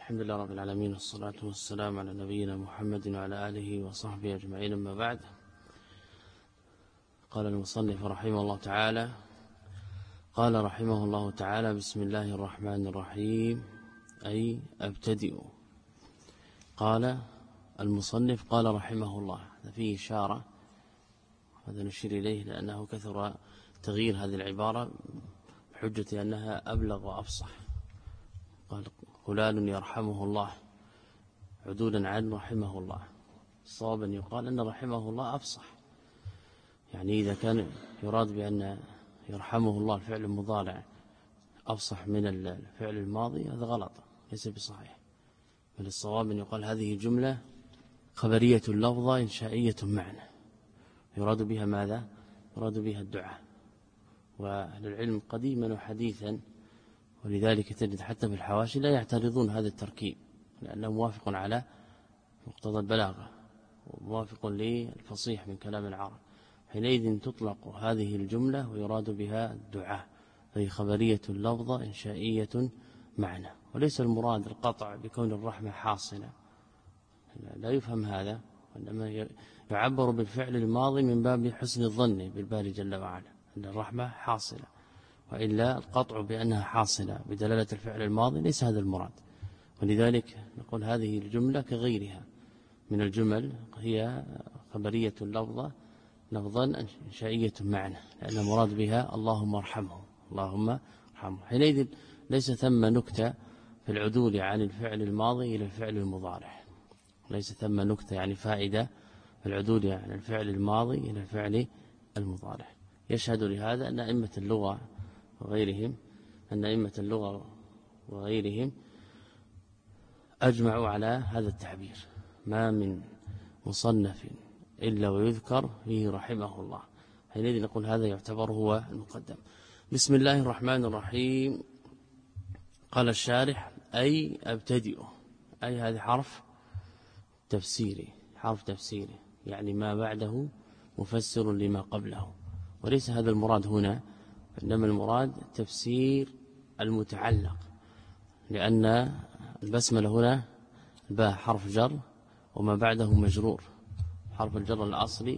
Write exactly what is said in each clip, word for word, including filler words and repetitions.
الحمد لله رب العالمين، والصلاة والسلام على نبينا محمد وعلى آله وصحبه أجمعين، أما بعد. قال المصنف رحمه الله تعالى قال رحمه الله تعالى بسم الله الرحمن الرحيم، أي أبتدئ. قال المصنف قال رحمه الله، هذا فيه إشارة، هذا نشير إليه لأنه كثر تغيير هذه العبارة بحجة أنها أبلغ وأفصح. قال فلان يرحمه الله عدولا عن رحمه الله. صوابا يقال أن رحمه الله أفصح، يعني إذا كان يراد بأن يرحمه الله الفعل المضارع أفصح من الفعل الماضي هذا غلط، ليس بصحيح. بل الصواب أن يقال هذه جملة خبرية اللفظة إنشائية معنى، يراد بها ماذا؟ يراد بها الدعاء. وأهل العلم قديما وحديثا، ولذلك تجد حتى في الحواشي لا يعترضون هذا التركيب، لأنه موافق على مقتضى البلاغة وموافق للفصيح من كلام العرب. حينئذ تطلق هذه الجملة ويراد بها الدعاء، فهي خبرية اللفظة إنشائية معنى، وليس المراد القطع بكون الرحمة حاصلة، لا يفهم هذا، وإنما يعبر بالفعل الماضي من باب حسن الظن بالباري جل وعلا أن الرحمة حاصلة، وإلا القطع بأنها حاصلة بدلالة الفعل الماضي ليس هذا المراد. ولذلك نقول هذه الجملة كغيرها من الجمل هي خبرية اللفظة لفظا إنشائية معنى، لأن المراد بها اللهم ارحمه، اللهم ارحمه. حينئذ ليس ثم نكتة في العدول عن الفعل الماضي إلى الفعل المضارع، ليس ثم نكتة يعني فائدة في العدول عن الفعل الماضي إلى الفعل المضارع. يشهد لهذا أن أئمة اللغة وغيرهم أن أئمة اللغة وغيرهم أجمعوا على هذا التعبير، ما من مصنف إلا ويذكر فيه رحمه الله. حينئذ نقول هذا يعتبر هو المقدم. بسم الله الرحمن الرحيم. قال الشارح أي أبتدئ، أي هذا حرف تفسيري، حرف تفسيري يعني ما بعده مفسر لما قبله، وليس هذا المراد هنا، إنما المراد تفسير المتعلق، لأن البسملة هنا باء حرف جر وما بعده مجرور، حرف الجر الأصلي،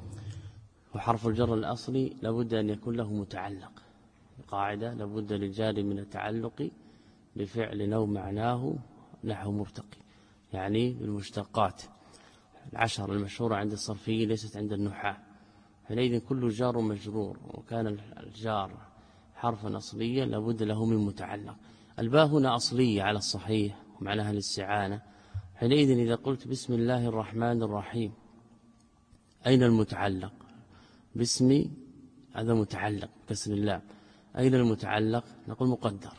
وحرف الجر الأصلي لابد أن يكون له متعلق، قاعدة لابد للجار من التعلق بفعل أو معناه نحو مرتقي، يعني بالمشتقات العشر المشهورة عند الصرفيين ليست عند النحاة. حينئذ كل جار مجرور وكان الجار حرفا أصليا لابد له من متعلق. الباء هنا أصلية على الصحيح ومعناها الاستعانة. حينئذ إذا قلت بسم الله الرحمن الرحيم، أين المتعلق؟ باسم هذا متعلق كسر اللام، أين المتعلق؟ نقول مقدر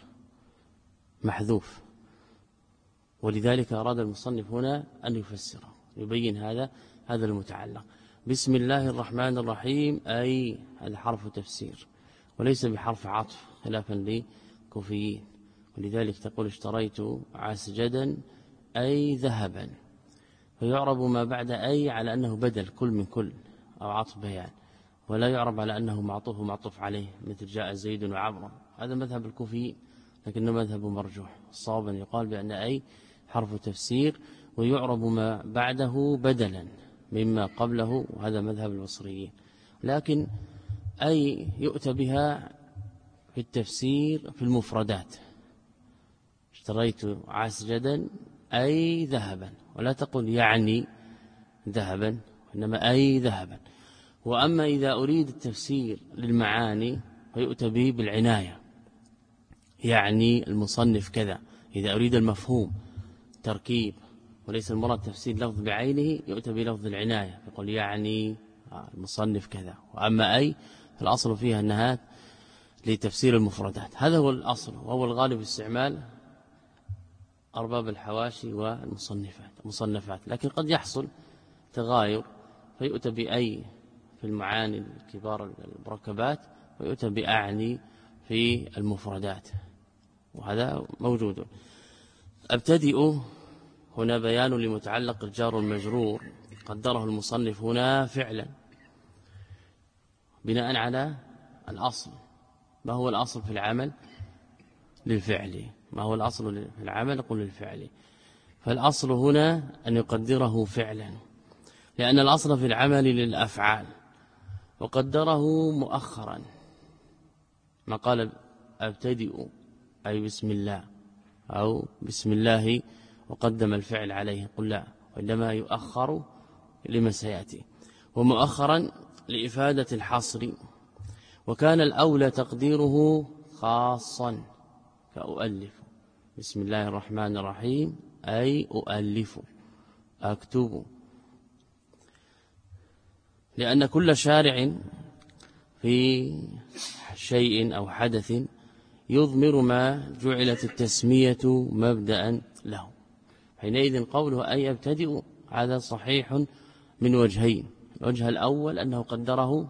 محذوف، ولذلك أراد المصنف هنا أن يفسره يبين هذا هذا المتعلق. بسم الله الرحمن الرحيم أي هذا حرف تفسير وليس بحرف عطف خلافا للكوفيين، ولذلك تقول اشتريت عسجدا أي ذهبا، فيعرب ما بعد أي على أنه بدل كل من كل أو عطف بيان، ولا يعرب على أنه معطوف ومعطوف عليه مثل جاء زيد وعمر. هذا مذهب الكوفيين لكنه مذهب مرجوح. الصواب أن يقال بأن أي حرف تفسير ويعرب ما بعده بدلا مما قبله، وهذا مذهب البصريين. لكن أي يؤتى بها في التفسير في المفردات، اشتريت عسجدا أي ذهبا، ولا تقل يعني ذهبا إنما أي ذهبا. وأما إذا أريد التفسير للمعاني فيؤتى به بالعناية، يعني المصنف كذا. إذا أريد المفهوم تركيب وليس المراد تفسير لفظ بعينه يؤتى بلفظ العناية، يقول يعني المصنف كذا. وأما أي الأصل فيها أنها لتفسير المفردات، هذا هو الأصل وهو الغالب في استعمال أرباب الحواشي والمصنفات المصنفات. لكن قد يحصل تغاير فيؤتى بأي في المعاني الكبار المركبات ويؤتى بأعني في المفردات، وهذا موجود. أبتدئ هنا بيان لمتعلق الجار المجرور قدره المصنف هنا فعلا بناء على الأصل. ما هو الأصل في العمل؟ للفعل، ما هو الأصل في العمل؟ نقول الفعل. فالأصل هنا أن يقدره فعلا، لأن الأصل في العمل للأفعال، وقدره مؤخرا. ما قال أبتدئ أي بسم الله أو بسم الله وقدم الفعل عليه، قل لا، وإنما يؤخر لما سيأتي، ومؤخرا لإفادة الحصر. وكان الأولى تقديره خاصا كأؤلف، بسم الله الرحمن الرحيم أي أؤلف أكتب، لأن كل شارع في شيء أو حدث يضمر ما جعلت التسمية مبدأ له. حينئذ قوله أي أبتدئ هذا صحيح من وجهين. الوجه الأول أنه قدره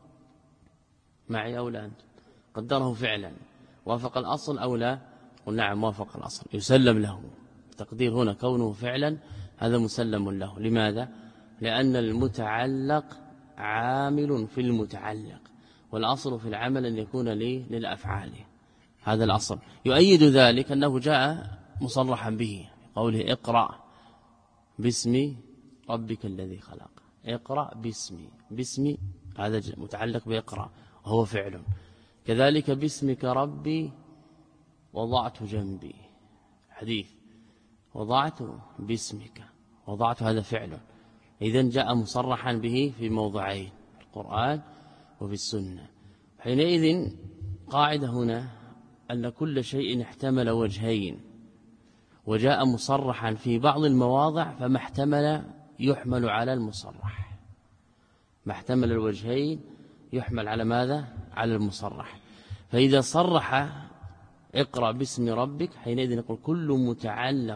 معي أو لا، قدره فعلا وافق الأصل أو لا؟ قل نعم وافق الأصل، يسلم له. التقدير هنا كونه فعلا هذا مسلم له. لماذا؟ لأن المتعلق عامل في المتعلق، والأصل في العمل أن يكون لي للأفعال، هذا الأصل. يؤيد ذلك أنه جاء مصرحا به، قوله اقرأ باسم ربك الذي خلق، اقرأ باسمي، باسمي هذا متعلق بإقرأ وهو فعل. كذلك باسمك ربي وضعت جنبي، حديث وضعت باسمك، وضعت هذا فعل. إذن جاء مصرحا به في موضعين، في القرآن وفي السنة. حينئذ قاعدة هنا أن كل شيء احتمل وجهين، وجاء مصرحا في بعض المواضع، فما احتمل يحمل على المصرح، ما احتمل الوجهين يحمل على ماذا؟ على المصرح. فإذا صرح اقرأ باسم ربك، حينئذ نقول كل متعلق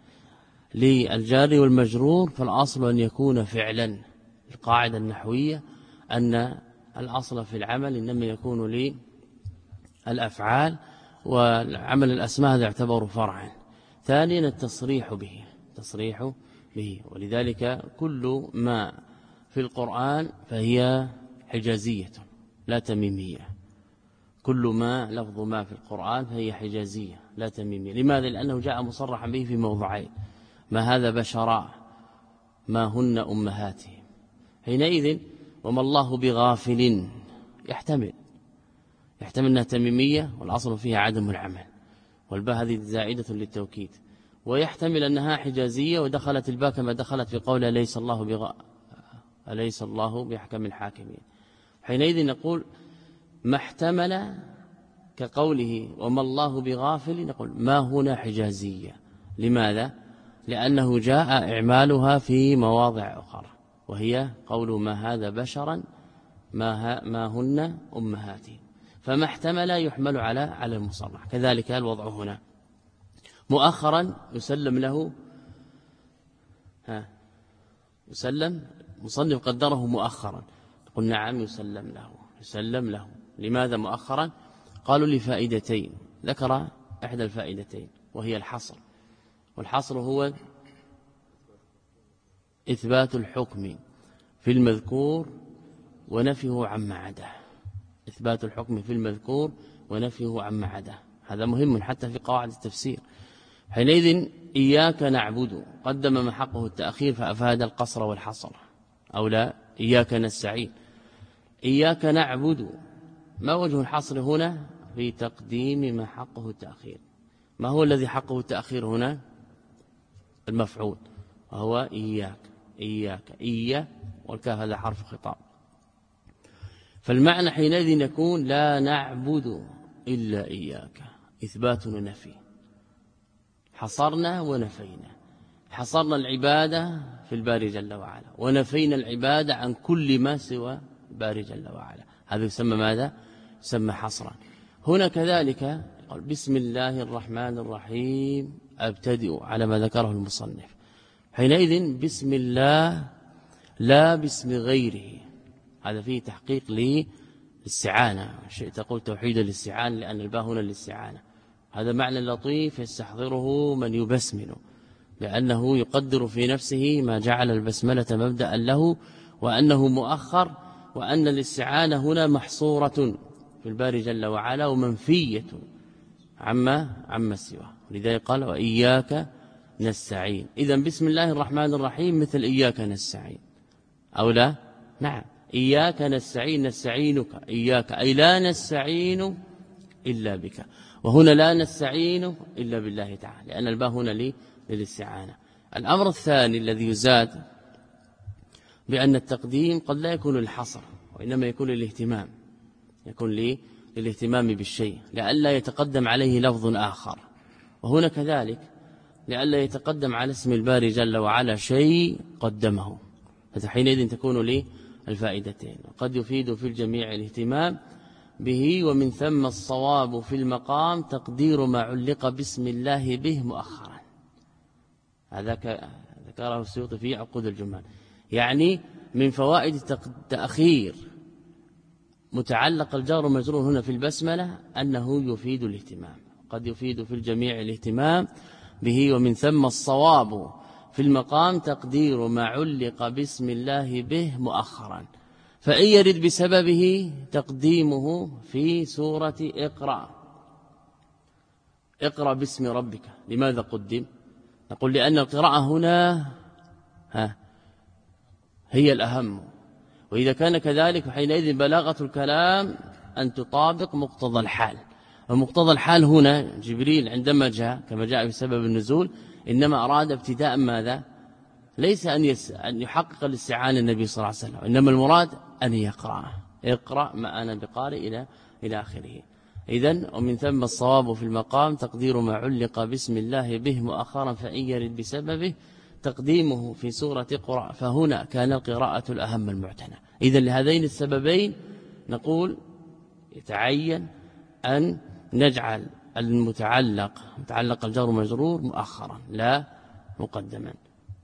للجار والمجرور فالأصل أن يكون فعلا. القاعدة النحوية أن الأصل في العمل إنما يكون للأفعال، والعمل الأسماء هذا يعتبر فرعا. ثانيا التصريح به، تصريح به، ولذلك كل ما في القرآن فهي حجازية لا تميمية. كل ما لفظ ما في القرآن فهي حجازية لا تميمية. لماذا؟ لأنه جاء مصرحا به في موضعين، ما هذا بشراء، ما هن أمهاتهم. حينئذ وما الله بغافل يحتمل يحتمل أنها تميمية والأصل فيها عدم العمل، والباء هذه زائدة للتوكيد، ويحتمل أنها حجازية ودخلت الباء كما دخلت في قول أليس الله بغ... أليس الله بأحكم الحاكمين. حينئذ نقول ما احتمل كقوله وما الله بغافل، نقول ما هنا حجازية. لماذا؟ لأنه جاء إعمالها في مواضع أخرى، وهي قول ما هذا بشرا ما, ها ما هن أمهاتهم، فما احتمل يحمل على على المصرح. كذلك الوضع هنا مؤخرا يسلم له، ها يسلم مصنف قدره مؤخرا، قل نعم يسلم له، يسلم له. لماذا مؤخرا؟ قالوا لفائدتين، ذكر إحدى الفائدتين وهي الحصر، والحصر هو إثبات الحكم في المذكور ونفيه عما عداه، إثبات الحكم في المذكور ونفيه عما عداه، هذا مهم حتى في قواعد التفسير. حينئذ إياك نعبد قدم ما حقه التأخير فأفاد القصر والحصر، أو لا إياك نستعين. إياك نعبد، ما وجه الحصر هنا؟ في تقديم ما حقه التأخير. ما هو الذي حقه التأخير هنا؟ المفعول، وهو إياك، إياك إيا والكاف هذا حرف خطاب. فالمعنى حينئذ يكون لا نعبد إلا إياك، إثبات ونفي. حصرنا ونفينا، حصرنا العبادة في الباري جل وعلا، ونفينا العبادة عن كل ما سوى الباري جل وعلا، هذا يسمى ماذا؟ يسمى حصرا. هنا كذلك قال بسم الله الرحمن الرحيم أبتدئ على ما ذكره المصنف. حينئذ بسم الله لا باسم غيره، هذا فيه تحقيق للاستعانة، شئت تقول توحيد الاستعانة لأن الباء هنا للاستعانة. هذا معنى لطيف يستحضره من يبسمل، لأنه يقدر في نفسه ما جعل البسملة مبدأ له، وأنه مؤخر، وأن الاستعانة هنا محصورة في الباري جل وعلا ومنفية عما عما سواه. ولذلك قال وإياك نستعين. إذن بسم الله الرحمن الرحيم مثل إياك نستعين أو لا؟ نعم. إياك نستعين نستعينك إياك أي لا نستعين إلا بك. وهنا لا نستعين إلا بالله تعالى لأن الباء هنا لي للاستعانة. الأمر الثاني الذي يزاد بأن التقديم قد لا يكون للحصر وإنما يكون للاهتمام، يكون لي للاهتمام بالشيء لئلا يتقدم عليه لفظ آخر، وهنا كذلك لئلا يتقدم على اسم الباري جل وعلا شيء قدمه، فحينئذ تكون لي الفائدتين. وقد يفيد في الجميع الاهتمام به، ومن ثم الصواب في المقام تقدير ما علق باسم الله به مؤخرا. هذا ذكره السيوطي في عقود الجمال. يعني من فوائد تأخير متعلق الجار والمجرور هنا في البسملة أنه يفيد الاهتمام، قد يفيد في الجميع الاهتمام به. ومن ثم الصواب في المقام تقدير ما علق باسم الله به مؤخرا، فإن يرد بسببه تقديمه في سورة اقرأ. اقرأ باسم ربك، لماذا قدم؟ نقول لأن القراءة هنا ها هي الأهم، وإذا كان كذلك فحينئذ بلاغة الكلام أن تطابق مقتضى الحال. ومقتضى الحال هنا جبريل عندما جاء كما جاء في سبب النزول إنما أراد ابتداء ماذا؟ ليس أن, يس... أن يحقق الاستعانة النبي صلى الله عليه وسلم، إنما المراد أن يقرأ اقرأ ما أنا بقارئ إلى إلى آخره. إذن ومن ثم الصواب في المقام تقدير ما علق باسم الله به مؤخرا، فإن يرد بسببه تقديمه في سورة اقرأ، فهنا كان القراءة الأهم المعتنى. إذن لهذين السببين نقول يتعين أن نجعل المتعلق متعلق الجار والمجرور مؤخرا لا مقدما.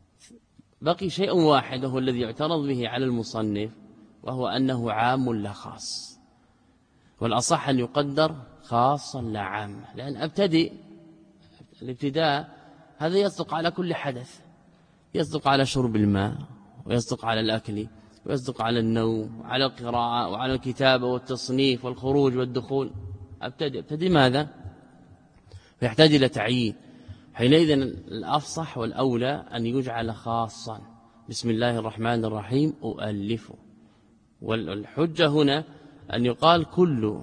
بقي شيء واحد وهو الذي يعترض به على المصنف، وهو أنه عام لا خاص، والأصح أن يقدر خاصا لا عام، لأن أبتدئ الابتداء هذا يصدق على كل حدث، يصدق على شرب الماء ويصدق على الأكل ويصدق على النوم وعلى القراءة وعلى الكتابة والتصنيف والخروج والدخول. أبتدئ أبتدئ ماذا؟ فيحتاج إلى تعيين. حينئذ الأفصح والأولى أن يجعل خاصا بسم الله الرحمن الرحيم أؤلف. والحجة هنا أن يقال كل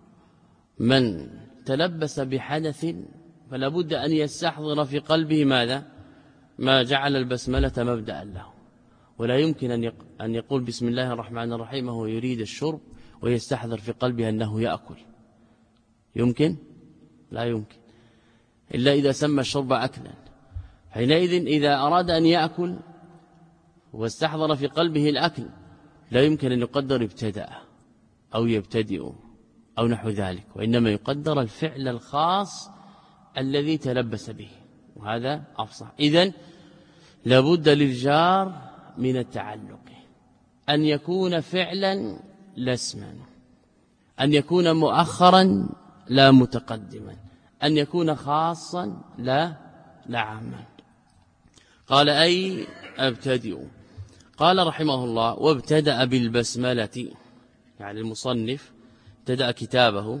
من تلبس بحدث فلا بد أن يستحضر في قلبه ماذا؟ ما جعل البسملة مبدأ له، ولا يمكن أن يقول بسم الله الرحمن الرحيم وهو يريد الشرب ويستحضر في قلبه أنه يأكل. يمكن؟ لا يمكن، إلا إذا سمى الشرب أكلا. حينئذ إذا أراد أن يأكل واستحضر في قلبه الأكل لا يمكن أن يقدر ابتدأ أو يبتدئ أو نحو ذلك، وإنما يقدر الفعل الخاص الذي تلبس به، وهذا أفصح. إذن لابد للجار من التعلق، أن يكون فعلا لا اسما، أن يكون مؤخرا لا متقدما، أن يكون خاصا لا لا عاما. قال أي أبتدئ. قال رحمه الله وابتدأ بالبسملة، يعني المصنف ابتدأ كتابه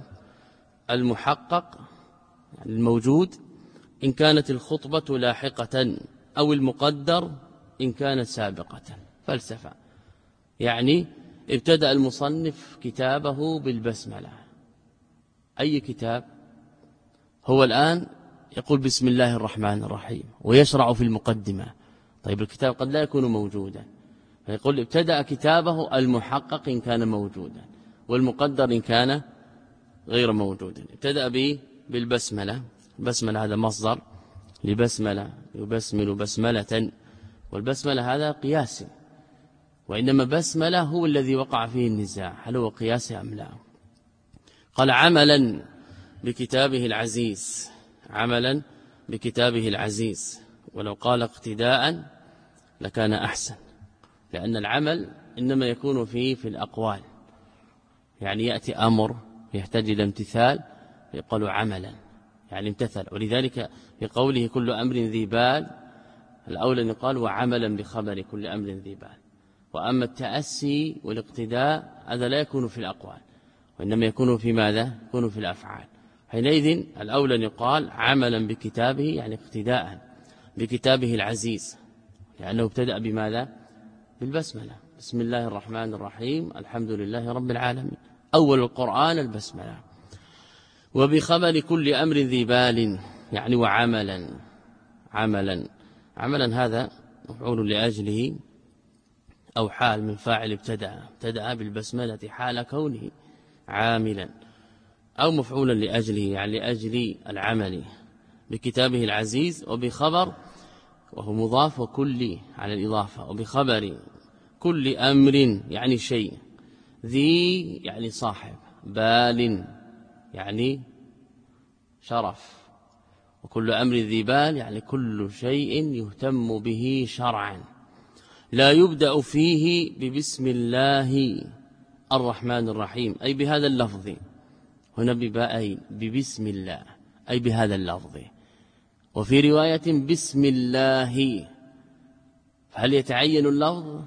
المحقق يعني الموجود إن كانت الخطبة لاحقة، أو المقدر إن كانت سابقة. فلسفة يعني ابتدأ المصنف كتابه بالبسملة. أي كتاب؟ هو الآن يقول بسم الله الرحمن الرحيم ويشرع في المقدمة. طيب الكتاب قد لا يكون موجودا، فيقول ابتدأ كتابه المحقق إن كان موجودا، والمقدر إن كان غير موجود. ابتدأ به بالبسملة. البسملة هذا مصدر لبسملة، يبسمل بسملة، والبسملة هذا قياسي، وإنما بسملة هو الذي وقع فيه النزاع هل هو قياسي أم لا. قال عملا بكتابه العزيز، عملا بكتابه العزيز، ولو قال اقتداء لكان أحسن، لأن العمل إنما يكون فيه في الأقوال، يعني يأتي أمر يحتاج إلى امتثال يقول عملا يعني امتثل. ولذلك في قوله كل أمر ذي بال الأولى أن يقال وعملا بخبر كل أمر ذي بال. وأما التأسي والاقتداء هذا لا يكون في الأقوال، وإنما يكون في ماذا؟ يكون في الأفعال. حينئذ الأولى أن يقال عملا بكتابه يعني اقتداء بكتابه العزيز، لأنه ابتدأ بماذا؟ بالبسملة. بسم الله الرحمن الرحيم الحمد لله رب العالمين، أول القرآن البسملة. وبخبر كل أمر ذي بال يعني وعملا عملا عملا هذا مفعول لأجله أو حال من فاعل ابتدأ ابتدأ بالبسملة حال كونه عاملا، أو مفعولا لأجله يعني لأجل العمل بكتابه العزيز. وبخبر وهو مضاف وكل على الإضافة، وبخبر كل أمر يعني شيء، ذي يعني صاحب، بال يعني شرف، وكل أمر ذي بال يعني كل شيء يهتم به شرعا، لا يبدأ فيه ببسم الله الرحمن الرحيم أي بهذا اللفظ، هنا بباءين ببسم الله أي بهذا اللفظ، وفي رواية بسم الله. فهل يتعين اللفظ؟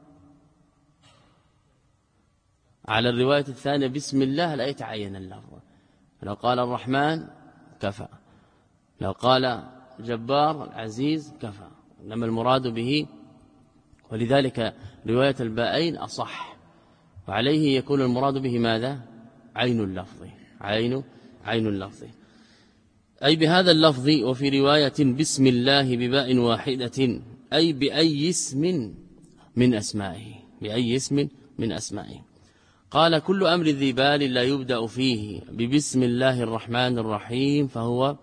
على الرواية الثانية بسم الله لا يتعين اللفظ، لو قال الرحمن كفى، لو قال جبار العزيز كفى، إنما المراد به، ولذلك رواية الباءين أصح، وعليه يكون المراد به ماذا؟ عين اللفظ، عين عين اللفظ أي بهذا اللفظ. وفي رواية بسم الله بباء واحدة أي بأي اسم من أسمائه، بأي اسم من أسمائه. قال كل أمر ذي بال لا يبدأ فيه ببسم الله الرحمن الرحيم فهو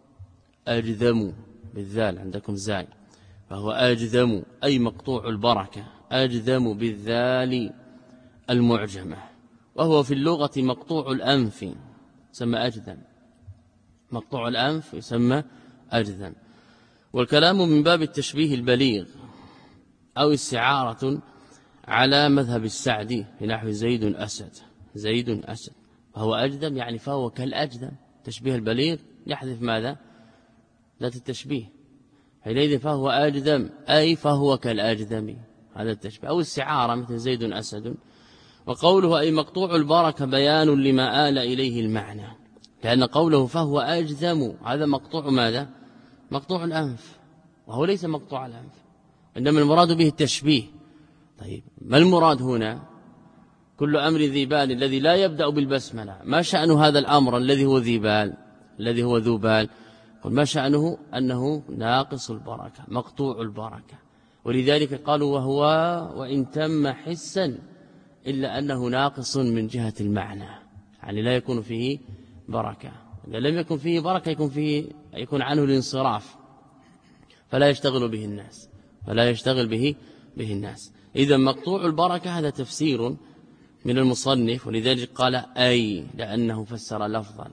أجذم بالذال، عندكم زاي، فهو أجذم أي مقطوع البركة، أجذم بالذال المعجمة، وهو في اللغة مقطوع الأنف يسمى أجذم، مقطوع الأنف يسمى أجذم. والكلام من باب التشبيه البليغ أو استعارة على مذهب السعدي في نحو زيد أسد، زيد أسد، فهو أجذم يعني فهو كالأجذم، تشبيه البليغ يحذف ماذا؟ ذات التشبيه، حينئذ فهو أجذم أي فهو كالأجذم، هذا التشبيه. أو استعارة مثل زيد أسد. وقوله أي مقطوع البركة بيان لما آل إليه المعنى، لأن قوله فهو أجذم هذا مقطوع ماذا؟ مقطوع الأنف، وهو ليس مقطوع الأنف، إنما المراد به التشبيه. طيب ما المراد هنا؟ كل أمر ذي بال الذي لا يبدأ بالبسملة، ما شأن هذا الأمر الذي هو ذي بال الذي هو ذو بال؟ قل ما شأنه؟ أنه ناقص البركة مقطوع البركة، ولذلك قالوا وهو وإن تم حسا إلا أنه ناقص من جهة المعنى، يعني لا يكون فيه بركة، إذا لم يكن فيه بركة يكون فيه يكون عنه الانصراف، فلا يشتغل به الناس فلا يشتغل به به الناس. إذا مقطوع البركة هذا تفسير من المصنف، ولذلك قال أي لأنه فسر لفظا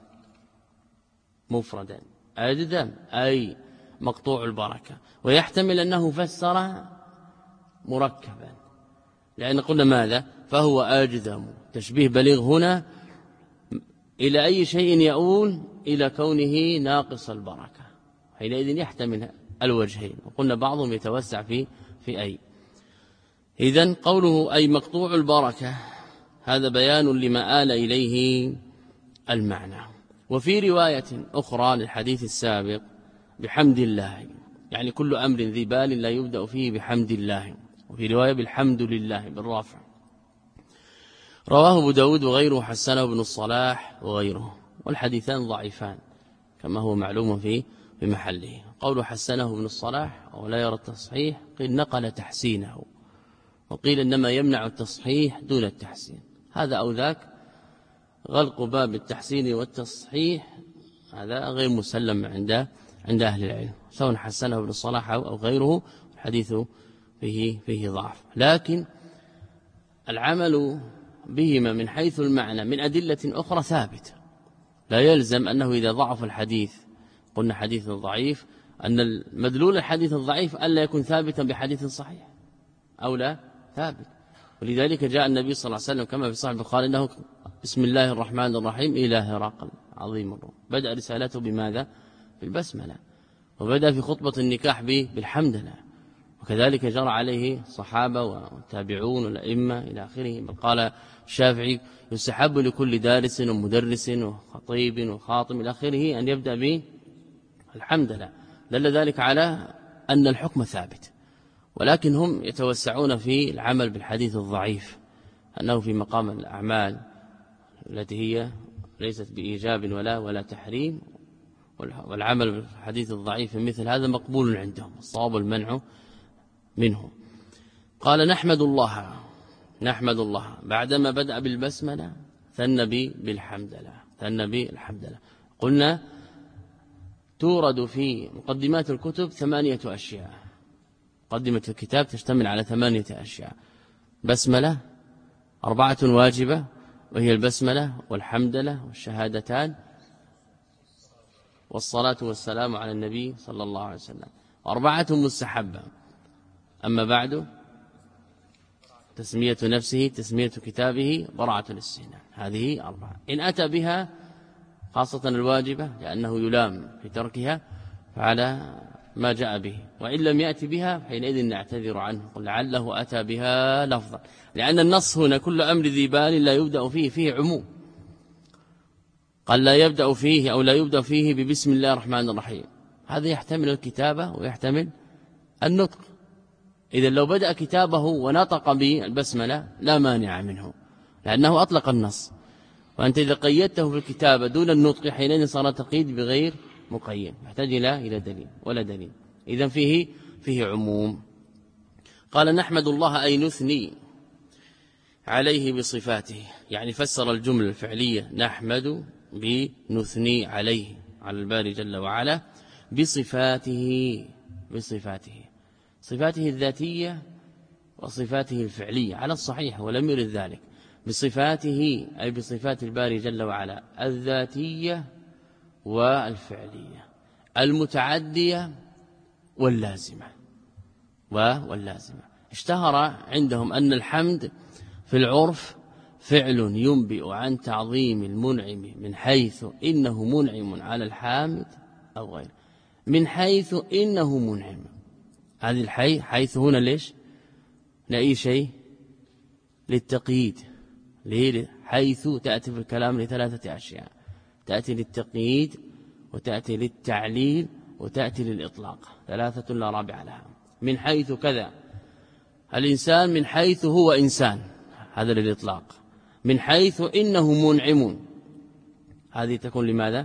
مفردا أجذم أي مقطوع البركة، ويحتمل أنه فسر مركبا، لأن قلنا ماذا؟ فهو أجذم، تشبيه بليغ هنا إلى أي شيء يؤول؟ إلى كونه ناقص البركة، حينئذ يحتمل الوجهين، وقلنا بعضهم يتوسع في في أي. إذن قوله أي مقطوع البركة هذا بيان لما آل إليه المعنى. وفي رواية أخرى للحديث السابق بحمد الله، يعني كل أمر ذي بال لا يبدأ فيه بحمد الله، وفي رواية بالحمد لله بالرافع. رواه أبو داود وغيره، حسنه ابن الصلاح وغيره، والحديثان ضعيفان كما هو معلوم في بمحله. قول حسنه ابن الصلاح ولا يرى التصحيح قيل نقل تحسينه، وقيل إنما يمنع التصحيح دون التحسين، هذا أو ذاك غلق باب التحسين والتصحيح هذا غير مسلم عند عند أهل العلم، سواء حسنه ابن الصلاح أو غيره، الحديث فيه فيه ضعف، لكن العمل بهما من حيث المعنى من أدلة أخرى ثابت، لا يلزم أنه إذا ضعف الحديث قلنا حديث ضعيف أن المدلول الحديث الضعيف ألا يكون ثابتا بحديث صحيح أو لا ثابت. ولذلك جاء النبي صلى الله عليه وسلم كما في صحيح البخاري أنه بسم الله الرحمن الرحيم إلى هرقل عظيم الروم، بدأ رسالته بماذا؟ بالبسملة، وبدأ في خطبة النكاح بالحمدلله، وكذلك جرى عليه الصحابة والتابعون والأئمة إلى آخره. بل قال الشافعي يستحب لكل دارس ومدرس وخطيب وخاطب إلى آخره أن يبدأ به الحمد لله. دل ذلك على أن الحكم ثابت، ولكن هم يتوسعون في العمل بالحديث الضعيف أنه في مقام الأعمال التي هي ليست بإيجاب ولا ولا تحريم، والعمل بالحديث الضعيف مثل هذا مقبول عندهم، الصواب المنع منه. قال نحمد الله نحمد الله بعدما بدأ بالبسملة ثنى بالحمد لله ثنى بالحمد لله. قلنا تورد في مقدمات الكتب ثمانية أشياء، مقدمة الكتاب تشتمل على ثمانية أشياء: بسملة، أربعة واجبة وهي البسملة والحمدلة والشهادتان والصلاة والسلام على النبي صلى الله عليه وسلم، وأربعة مستحبة. أما بعد تسمية نفسه، تسمية كتابه، براعة الاستهناء، هذه أربعة. إن أتى بها خاصة الواجبة لأنه يلام في تركها فعلى ما جاء به، وإن لم يأتي بها حينئذ نعتذر عنه، قل لعله أتى بها لفظا، لأن النص هنا كل أمر ذي بال لا يبدأ فيه فيه عموم، قال لا يبدأ فيه أو لا يبدأ فيه ببسم الله الرحمن الرحيم، هذا يحتمل الكتابة ويحتمل النطق. إذا لو بدأ كتابه ونطق بالبسملة لا مانع منه لأنه أطلق النص، وأنت إذا قيدته في الكتابة دون النطق حينئذ صار تقييد بغير مقيد، يحتاج إلى دليل ولا دليل، إذن فيه فيه عموم. قال نحمد الله أي نثني عليه بصفاته، يعني فسر الجملة الفعلية نحمد بنثني عليه على الباري جل وعلا بصفاته بصفاته صفاته الذاتية وصفاته الفعلية على الصحيح، ولم يرد ذلك. بصفاته أي بصفات الباري جل وعلا الذاتية والفعلية المتعدية واللازمة واللازمة. اشتهر عندهم أن الحمد في العرف فعل ينبئ عن تعظيم المنعم من حيث إنه منعم على الحامد أو غيره، من حيث إنه منعم. هذه الحي حيث هنا ليش لأي شيء؟ للتقييد. ليه؟ حيث تأتي في الكلام لثلاثة أشياء: تأتي للتقييد وتأتي للتعليل وتأتي للإطلاق، ثلاثة لا رابع لها. من حيث كذا الإنسان من حيث هو إنسان، هذا للإطلاق. من حيث إنه منعم، هذه تكون لماذا؟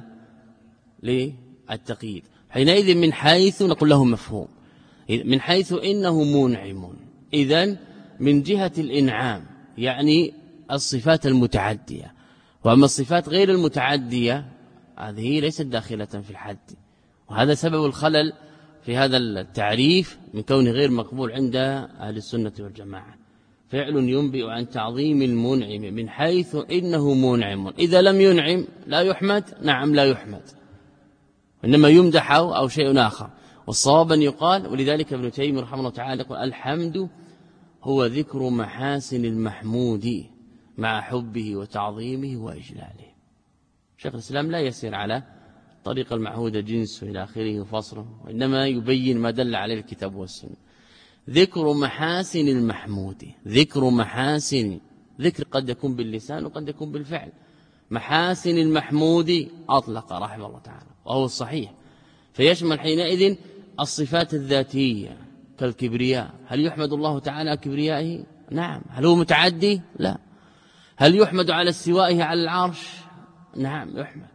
للتقييد. حينئذ من حيث نقول له مفهوم، من حيث إنه منعم، إذن من جهة الإنعام يعني الصفات المتعدية. وأما الصفات غير المتعدية هذه ليست داخلة في الحد، وهذا سبب الخلل في هذا التعريف من كونه غير مقبول عند أهل السنة والجماعة. فعل ينبئ عن تعظيم المنعم من حيث إنه منعم، إذا لم ينعم لا يحمد، نعم لا يحمد، إنما يمدح أو شيء آخر. والصواب أن يقال، ولذلك ابن تيمية رحمه الله تعالى يقول الحمد هو ذكر محاسن المحمود مع حبه وتعظيمه وإجلاله. شيخ الإسلام لا يسير على طريق المعهود جنس إلى آخره وفصله، وإنما يبين ما دل عليه الكتاب والسنة. ذكر محاسن المحمود، ذكر محاسن، ذكر قد يكون باللسان وقد يكون بالفعل. محاسن المحمود أطلق رحمه الله تعالى وهو الصحيح، فيشمل حينئذ الصفات الذاتية كالكبرياء. هل يحمد الله تعالى على كبريائه؟ نعم. هل هو متعدي؟ لا. هل يحمد على استوائه على العرش؟ نعم يحمد.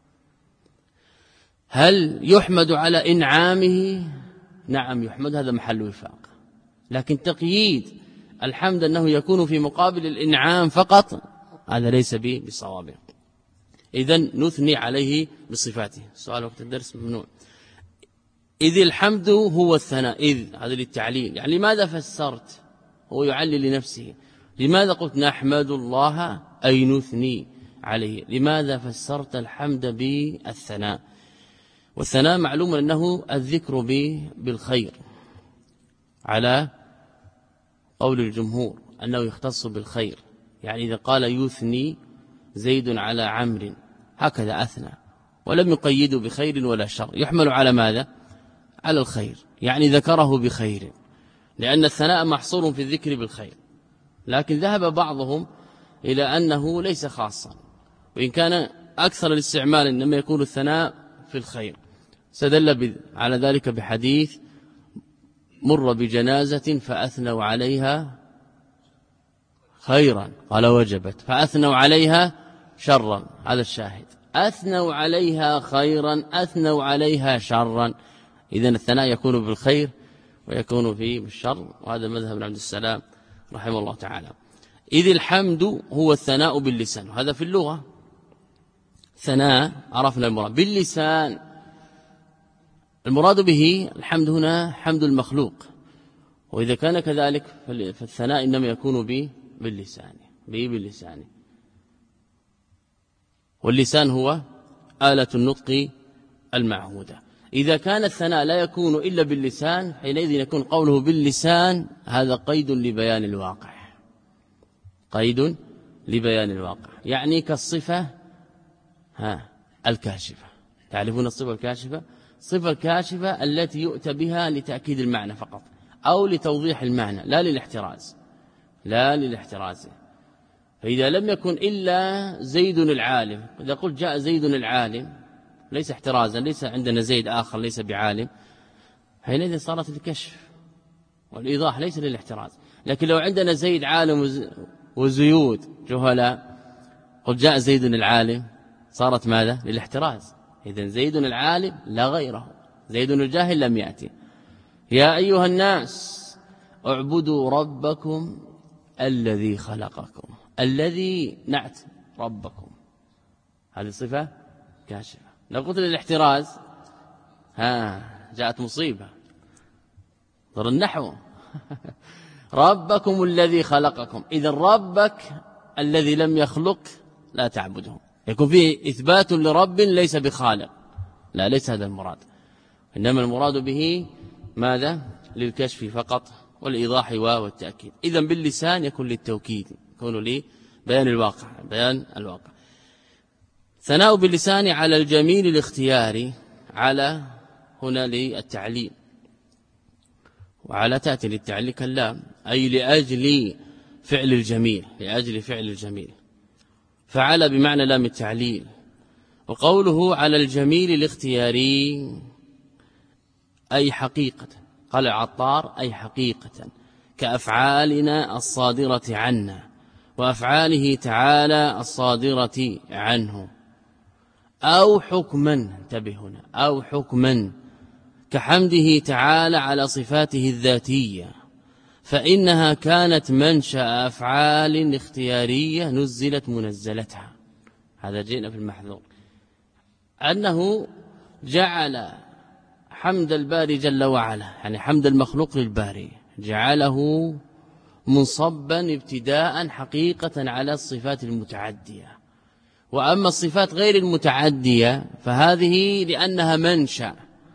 هل يحمد على إنعامه؟ نعم يحمد، هذا محل وفاق. لكن تقييد الحمد أنه يكون في مقابل الإنعام فقط هذا ليس به بصوابه. إذن نثني عليه بصفاته. سؤال وقت الدرس ممنوع. إذ الحمد هو الثناء، إذ هذا للتعليل، يعني لماذا فسرت؟ هو يعلل لنفسه. لماذا قلت نحمد الله أي نثني عليه؟ لماذا فسرت الحمد بالثناء؟ والثناء معلوم أنه الذكر بالخير على قول الجمهور أنه يختص بالخير، يعني إذا قال يثني زيد على عمرو هكذا أثنى ولم يقيد بخير ولا شر، يحمل على ماذا؟ على الخير، يعني ذكره بخير. لأن الثناء محصور في الذكر بالخير، لكن ذهب بعضهم إلى أنه ليس خاصا، وإن كان أكثر الاستعمال إنما يكون الثناء في الخير. استدل على ذلك بحديث مر بجنازة فأثنوا عليها خيرا قال وجبت، فأثنوا عليها شرا، هذا الشاهد، أثنوا عليها خيرا أثنوا عليها شرا. إذن الثناء يكون بالخير ويكون فيه بالشر، وهذا مذهب ابن عبد السلام رحمه الله تعالى. إذ الحمد هو الثناء باللسان، وهذا في اللغة ثناء عرفنا المراد باللسان. المراد به الحمد هنا حمد المخلوق، وإذا كان كذلك فالثناء إنما يكون به باللسان به باللسان واللسان هو آلة النطق المعهودة. إذا كان الثناء لا يكون إلا باللسان حينئذ يكون قوله باللسان هذا قيد لبيان الواقع، قيد لبيان الواقع، يعني كالصفة ها الكاشفة. تعرفون الصفة الكاشفة؟ الصفة الكاشفة التي يؤتى بها لتأكيد المعنى فقط أو لتوضيح المعنى، لا للاحتراز، لا للاحتراز. فإذا لم يكن إلا زيد العالم، إذا قلت جاء زيد العالم ليس احترازا، ليس عندنا زيد آخر ليس بعالم، حينئذ صارت الكشف والإيضاح ليس للاحتراز. لكن لو عندنا زيد عالم وزيود جهلاء قلت جاء زيد العالم صارت ماذا؟ للاحتراز. إذن زيد العالم لا غيره، زيد الجاهل لم يأتي. يا أيها الناس اعبدوا ربكم الذي خلقكم، الذي نعت ربكم، هذه صفة كاشفة. لو قلت للاحتراز ها جاءت مصيبة، ضر النحو ربكم الذي خلقكم، إذن ربك الذي لم يخلق لا تعبده، يكون فيه إثبات لرب ليس بخالق، لا ليس هذا المراد، إنما المراد به ماذا؟ للكشف فقط والإيضاح والتأكيد. إذن باللسان يكون للتوكيد، يكون لي بيان الواقع، بيان الواقع. ثناء باللسان على الجميل الاختياري، على هنا للتعليل، وعلى تأتي للتعليل كاللام، أي لأجل فعل الجميل، لأجل فعل الجميل، فعل بمعنى لام التعليل. وقوله على الجميل الاختياري أي حقيقة، قال العطار أي حقيقة، كأفعالنا الصادرة عنا وأفعاله تعالى الصادرة عنه، أو حكما، انتبه هنا، أو حكما كحمده تعالى على صفاته الذاتية، فإنها كانت منشأ أفعال اختيارية نزلت منزلتها. هذا جئنا في المحذور، أنه جعل حمد الباري جل وعلا، يعني حمد المخلوق للباري، جعله منصبا ابتداء حقيقة على الصفات المتعدية. وأما الصفات غير المتعدية فهذه لأنها منشأ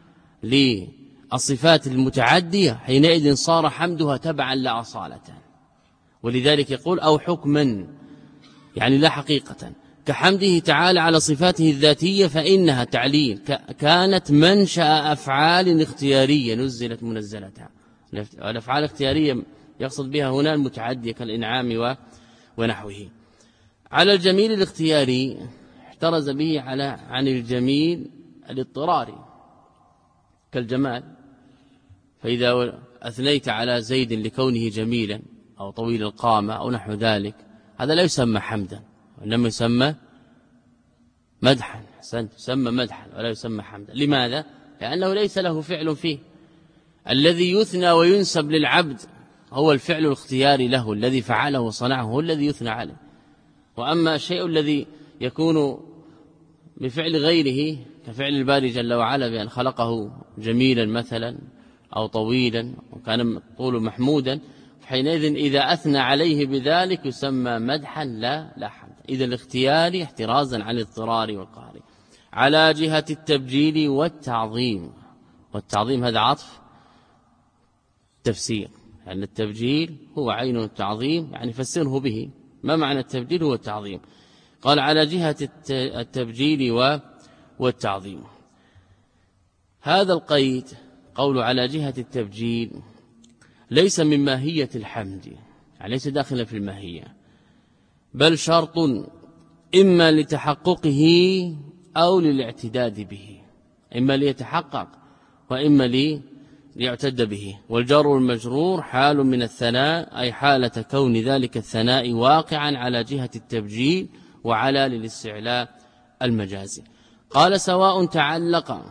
للصفات المتعدية، حينئذ صار حمدها تبعا لا أصالة. ولذلك يقول أو حكما، يعني لا حقيقة، كحمده تعالى على صفاته الذاتية، فإنها تعليل كانت منشأ أفعال اختيارية نزلت منزلتها. الأفعال الاختيارية يقصد بها هنا المتعدية كالإنعام ونحوه. على الجميل الاختياري احترز به على عن الجميل الاضطراري كالجمال، فإذا أثنيت على زيد لكونه جميلا أو طويل القامة أو نحو ذلك، هذا لا يسمى حمدا، وإنما يسمى مدحا، يسمى مدحا ولا يسمى حمدا. لماذا؟ لأنه ليس له فعل فيه. الذي يثنى وينسب للعبد هو الفعل الاختياري له، الذي فعله وصنعه هو الذي يثنى عليه. وأما الشيء الذي يكون بفعل غيره كفعل الباري جل وعلا بأن خلقه جميلا مثلا أو طويلا وكان طول محمودا، حينئذ إذا أثنى عليه بذلك يسمى مدحا لا لا حمدا. إذا الاختياري احترازا عن الاضطرار والقهر. على جهة التبجيل والتعظيم، والتعظيم هذا عطف تفسير، لأن يعني التبجيل هو عين التعظيم، يعني فسره به. ما معنى التبجيل؟ هو التعظيم. قال على جهة التبجيل والتعظيم. هذا القيد قول على جهة التبجيل ليس من ماهية الحمد، يعني ليس داخلا في الماهية، بل شرط إما لتحققه أو للاعتداد به، إما ليتحقق وإما لي ليعتد به. والجار والمجرور حال من الثناء، أي حالة كون ذلك الثناء واقعا على جهة التبجيل وعلى للاستعلاء المجازي. قال سواء تعلق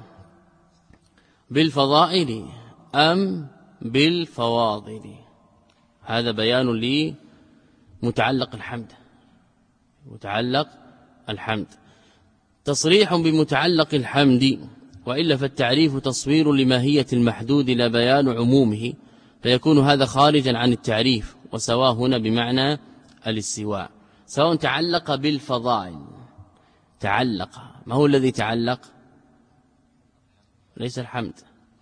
بالفضائل أم بالفواضل، هذا بيان لي متعلق الحمد. متعلق الحمد تصريح بمتعلق الحمد، وإلا فالتعريف تصوير لماهية المحدود لا بيان عمومه، فيكون هذا خارجا عن التعريف. وسواء هنا بمعنى الاستواء. سواء تعلق بالفضائل، تعلق، ما هو الذي تعلق؟ ليس الحمد،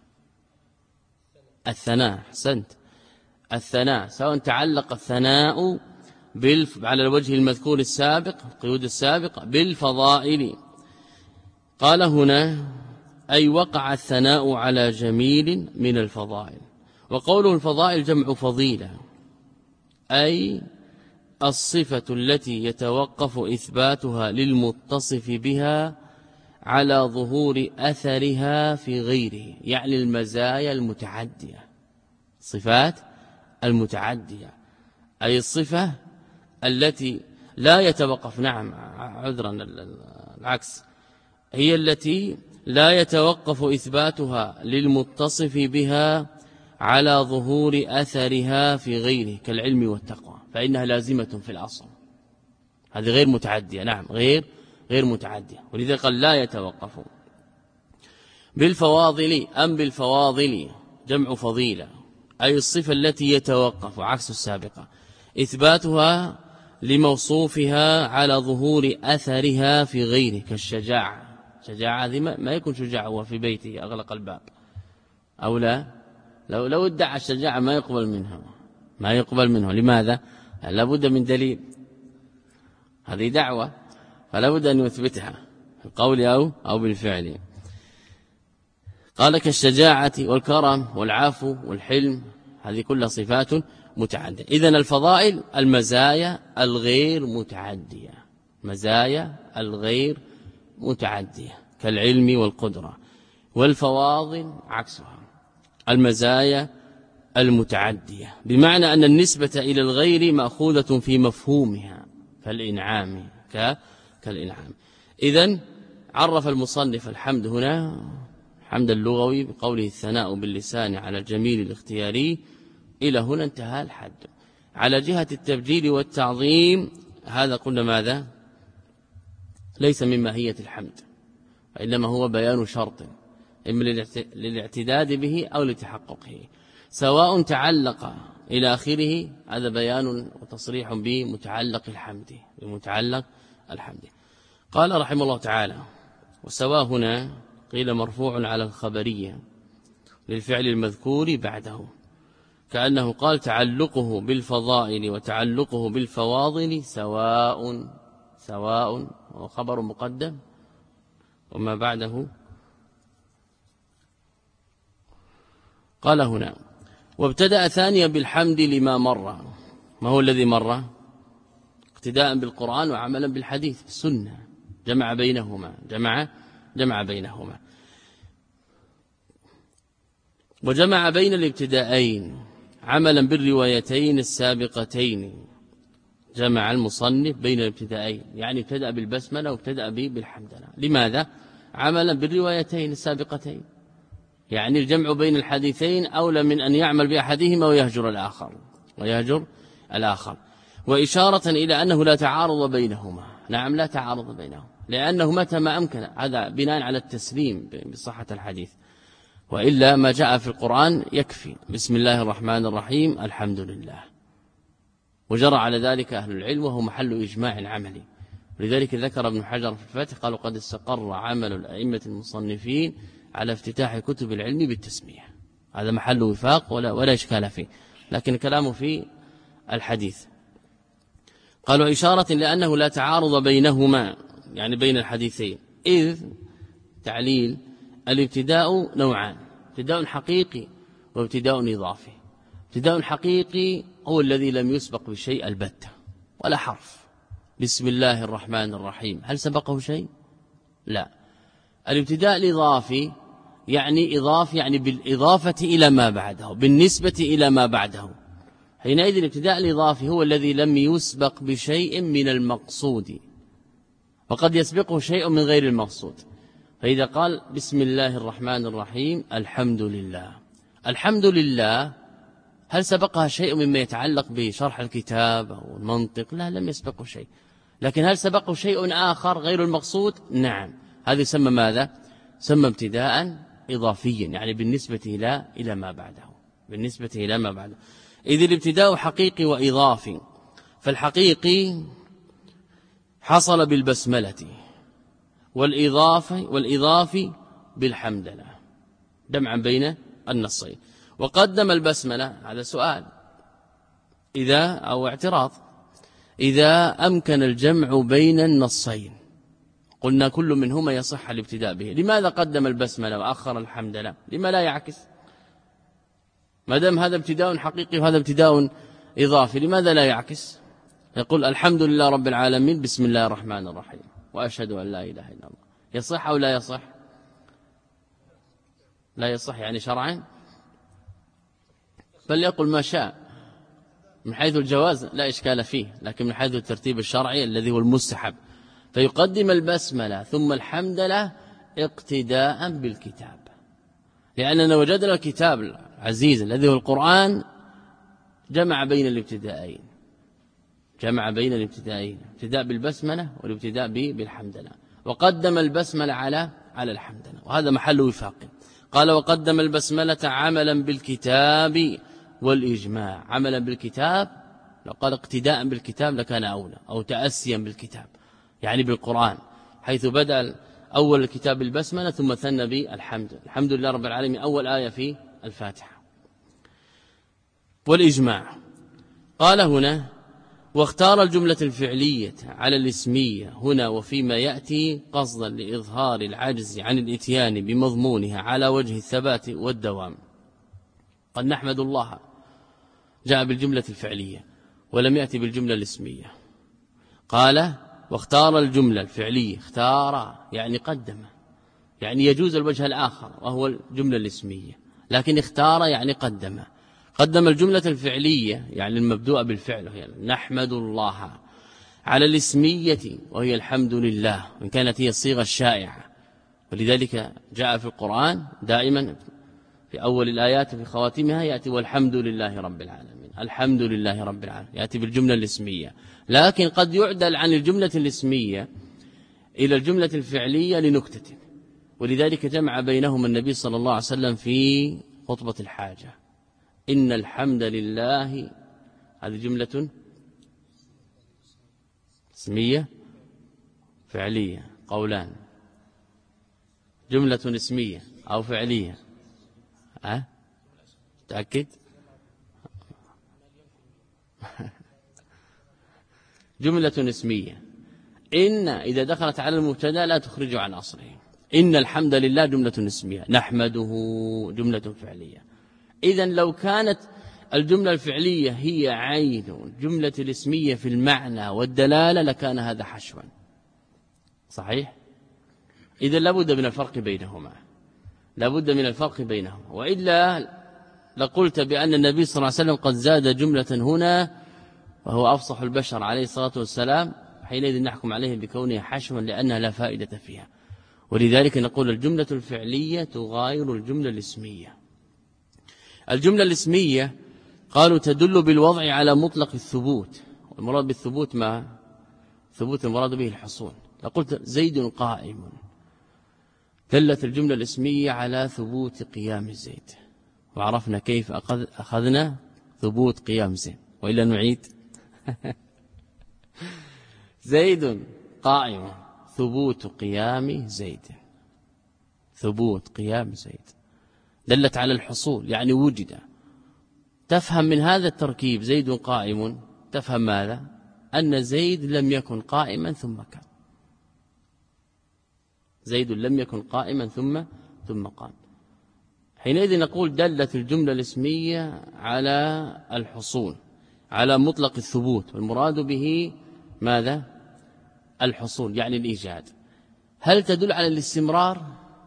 الثناء. حسنت، الثناء. سواء تعلق الثناء بالف... على الوجه المذكور السابق، القيود السابق، بالفضائل. قال هنا أي وقع الثناء على جميل من الفضائل. وقوله الفضائل جمع فضيلة، أي الصفة التي يتوقف إثباتها للمتصف بها على ظهور أثرها في غيره، يعني المزايا المتعدية، صفات المتعدية، أي الصفة التي لا يتوقف، نعم عذرا العكس، هي التي لا يتوقف إثباتها للمتصف بها على ظهور أثرها في غيره كالعلم والتقوى، فإنها لازمة في الأصل. هذه غير متعدية، نعم غير غير متعدية، ولذا قال لا يتوقف. بالفواضل أم بالفواضل جمع فضيلة، أي الصفة التي يتوقف عكس السابقة إثباتها لموصوفها على ظهور أثرها في غيره كالشجاعة. شجاعة هذه ما يكون شجاع هو في بيته أغلق الباب أو لا، لو لو ادعى الشجاعة ما يقبل منها، ما يقبل منه. لماذا؟ لابد من دليل، هذه دعوة فلا بد أن يثبتها بالقول أو أو بالفعل. قال كالشجاعة والكرم والعفو والحلم، هذه كلها صفات متعدية. إذن الفضائل المزايا الغير متعدية، مزايا الغير متعدية كالعلم والقدرة. والفواضل عكسها، المزايا المتعدية، بمعنى أن النسبة إلى الغير مأخوذة في مفهومها كالإنعام كالإنعام. إذن عرف المصنف الحمد هنا حمد اللغوي بقوله الثناء باللسان على الجميل الاختياري، إلى هنا انتهى الحد. على جهة التبجيل والتعظيم هذا قلنا ماذا؟ ليس من ماهية الحمد، وإنما هو بيان شرط إما للاعتداد به أو لتحققه. سواء تعلق إلى آخره، هذا بيان وتصريح بمتعلق الحمد، بمتعلق الحمد. قال رحمه الله تعالى وسواء هنا قيل مرفوع على الخبرية للفعل المذكور بعده، كأنه قال تعلقه بالفضائل وتعلقه بالفواضل سواء، سواء وخبر مقدم وما بعده. قال هنا وابتدأ ثانيا بالحمد لما مر. ما هو الذي مر؟ اقتداء بالقرآن وعملا بالحديث السنة، جمع بينهما، جمع جمع بينهما وجمع بين الابتدائين عملا بالروايتين السابقتين. جمع المصنف بين الابتدائين، يعني ابتدأ بالبسملة وابتدأ بالحمدلله. لماذا؟ عملا بالروايتين السابقتين، يعني الجمع بين الحديثين أولى من أن يعمل بأحدهما ويهجر الآخر ويهجر الآخر وإشارة إلى أنه لا تعارض بينهما. نعم لا تعارض بينهما، لأنه متى ما أمكن، هذا بناء على التسليم بصحة الحديث، وإلا ما جاء في القرآن يكفي بسم الله الرحمن الرحيم الحمد لله، وجرى على ذلك أهل العلم وهو محل إجماع عملي. ولذلك ذكر ابن حجر في الفتح قالوا قد استقر عمل الأئمة المصنفين على افتتاح كتب العلم بالتسمية، هذا محل وفاق ولا, ولا إشكال فيه، لكن كلامه في الحديث. قالوا إشارة لأنه لا تعارض بينهما، يعني بين الحديثين، إذ تعليل الابتداء نوعان، ابتداء حقيقي وابتداء إضافي. ابتداء حقيقي هو الذي لم يسبق بشيء البتة ولا حرف. بسم الله الرحمن الرحيم هل سبقه شيء؟ لا. الابتداء الإضافي يعني إضافي يعني بالإضافة إلى ما بعده، بالنسبة إلى ما بعده. حينئذ الابتداء الإضافي هو الذي لم يسبق بشيء من المقصود، وقد يسبقه شيء من غير المقصود. فإذا قال بسم الله الرحمن الرحيم الحمد لله، الحمد لله هل سبقها شيء مما يتعلق بشرح الكتاب أو المنطق؟ لا، لم يسبقه شيء. لكن هل سبقه شيء آخر غير المقصود؟ نعم. هذا يسمى ماذا؟ سمى ابتداء إضافيا، يعني بالنسبة إلى إلى ما بعده، بالنسبة إلى ما بعده. إذ الابتداء حقيقي وإضافي. فالحقيقي حصل بالبسملة، والإضافي والإضافي بالحمدلله، جمعا بين النصين. وقدم البسملة، هذا سؤال إذا أو اعتراض، إذا أمكن الجمع بين النصين قلنا كل منهما يصح الابتداء به، لماذا قدم البسملة وأخر الحمدلله؟ لما لا يعكس؟ ما دام هذا ابتداء حقيقي وهذا ابتداء إضافي لماذا لا يعكس؟ يقول الحمد لله رب العالمين بسم الله الرحمن الرحيم وأشهد أن لا إله إلا الله، يصح أو لا يصح؟ لا يصح يعني شرعا، فليقل ما شاء. من حيث الجواز لا إشكال فيه، لكن من حيث الترتيب الشرعي الذي هو المستحب، فيقدم البسملة ثم الحمدلله اقتداء بالكتاب، لأننا وجدنا الكتاب العزيز الذي هو القرآن جمع بين الابتدائين، جمع بين الابتدائين، ابتداء بالبسملة والابتداء بالحمدلله، وقدم البسملة على على الحمدلله، وهذا محل وفاق. قال وقدم البسملة عملا بالكتاب والإجماع. عملا بالكتاب، لو قال اقتداء بالكتاب لكان أولى، أو تأسيا بالكتاب يعني بالقرآن، حيث بدأ أول الكتاب بالبسملة ثم ثنى بالحمد، الحمد لله رب العالمين أول آية في الفاتحة. والإجماع قال هنا واختار الجملة الفعلية على الاسمية هنا وفيما يأتي قصدا لإظهار العجز عن الإتيان بمضمونها على وجه الثبات والدوام. قد نحمد الله جاء بالجملة الفعلية ولم يأتي بالجملة الاسمية. قال واختار الجملة الفعلية، اختار يعني قدم، يعني يجوز الوجه الآخر وهو الجملة الاسمية، لكن اختار يعني قدم. قدم الجملة الفعلية يعني المبدوءة بالفعل وهي نحمد الله على الاسمية وهي الحمد لله، وإن كانت هي الصيغة الشائعة، ولذلك جاء في القرآن دائما في أول الآيات في خواتمها يأتي والحمد لله رب العالمين، الحمد لله رب العالمين، يأتي بالجملة الاسمية. لكن قد يعدل عن الجملة الاسمية إلى الجملة الفعلية لنكتة، ولذلك جمع بينهما النبي صلى الله عليه وسلم في خطبة الحاجة. إن الحمد لله، هذه جملة اسمية فعلية، قولان، جملة اسمية أو فعلية؟ أه؟ تأكد؟ جملة اسمية. إن إذا دخلت على المبتدا لا تخرج عن أصله. إن الحمد لله جملة اسمية، نحمده جملة فعلية. إذن لو كانت الجملة الفعلية هي عين الجملة الاسمية في المعنى والدلالة لكان هذا حشوا صحيح. إذن لابد من الفرق بينهما، لابد من الفرق بينهما، وإلا لقلت بأن النبي صلى الله عليه وسلم قد زاد جملة هنا وهو أفصح البشر عليه الصلاة والسلام، حينئذ نحكم عليه بكونها حشوا لأنها لا فائدة فيها. ولذلك نقول الجملة الفعلية تغاير الجملة الاسمية. الجملة الاسمية قالوا تدل بالوضع على مطلق الثبوت، والمراد بالثبوت ما ثبوت المراد به الحصول. لقلت زيد قائم، دلت الجملة الاسمية على ثبوت قيام زيد، وعرفنا كيف أخذ أخذنا ثبوت قيام زيد، وإلا نعيد. زيد قائم، ثبوت قيام زيد، ثبوت قيام زيد دلت على الحصول يعني وجد. تفهم من هذا التركيب زيد قائم، تفهم ماذا؟ أن زيد لم يكن قائما ثم كان، زيد لم يكن قائما ثم ثم قام. حينئذ نقول دلت الجملة الاسمية على الحصول، على مطلق الثبوت، والمراد به ماذا؟ الحصول يعني الإيجاد. هل تدل على الاستمرار؟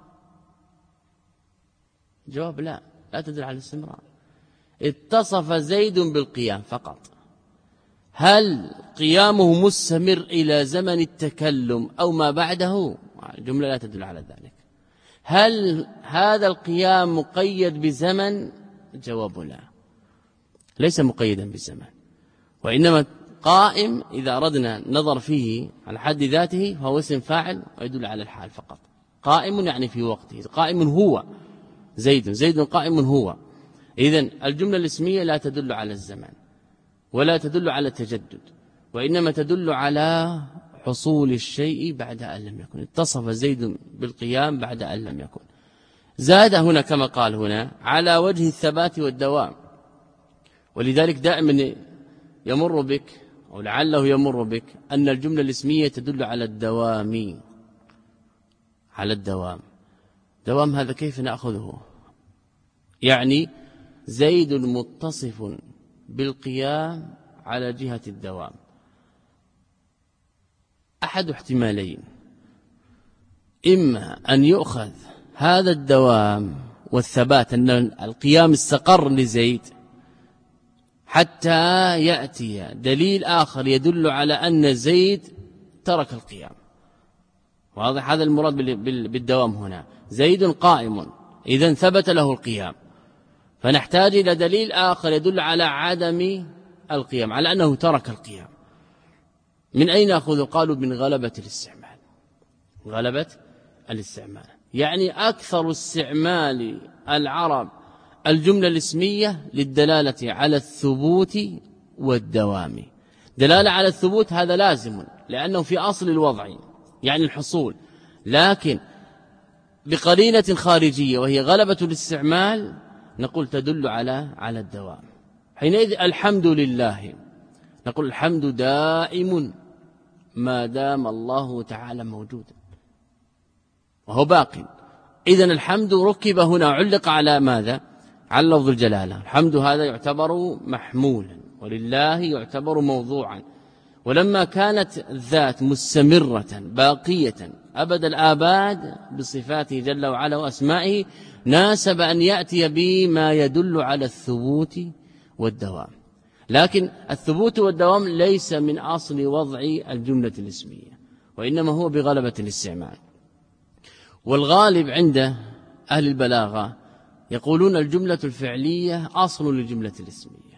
جواب لا، لا تدل على الاستمرار. اتصف زيد بالقيام فقط. هل قيامه مستمر إلى زمن التكلم أو ما بعده؟ الجملة لا تدل على ذلك. هل هذا القيام مقيد بزمن؟ جواب لا، ليس مقيدا بالزمن، وإنما قائم إذا أردنا نظر فيه على حد ذاته فهو اسم فاعل ويدل على الحال فقط. قائم يعني في وقته، قائم هو زيد، زيد قائم هو. إذن الجملة الاسمية لا تدل على الزمن ولا تدل على التجدد، وإنما تدل على حصول الشيء بعد أن لم يكن. اتصف زيد بالقيام بعد أن لم يكن. زاد هنا كما قال هنا على وجه الثبات والدوام، ولذلك دائما يمر بك أو لعله يمر بك أن الجملة الاسمية تدل على الدوام، على الدوام. دوام هذا كيف نأخذه؟ يعني زيد متصف بالقيام على جهة الدوام. أحد احتمالين، إما أن يؤخذ هذا الدوام والثبات أن القيام استقر لزيد حتى يأتي دليل آخر يدل على أن زيد ترك القيام. واضح؟ هذا المراد بالدوام هنا. زيد قائم إذن ثبت له القيام، فنحتاج إلى دليل آخر يدل على عدم القيام، على أنه ترك القيام. من أين أخذ؟ قالوا من غلبة الاستعمال. غلبة الاستعمال يعني أكثر استعمال العرب الجملة الاسمية للدلالة على الثبوت والدوام. دلالة على الثبوت هذا لازم لأنه في أصل الوضع يعني الحصول، لكن بقرينة خارجية وهي غلبة الاستعمال نقول تدل على على الدوام. حينئذ الحمد لله نقول الحمد دائم ما دام الله تعالى موجودا وهو باقي. إذن الحمد ركب هنا علق على ماذا؟ على لفظ الجلالة. الحمد هذا يعتبر محمولا ولله يعتبر موضوعا، ولما كانت الذات مستمرة باقية أبد الآباد بصفاته جل وعلا وأسمائه ناسب أن يأتي بما يدل على الثبوت والدوام. لكن الثبوت والدوام ليس من أصل وضع الجملة الاسمية، وإنما هو بغلبة الاستعمال. والغالب عند أهل البلاغة يقولون الجملة الفعلية أصل للجملة الاسمية،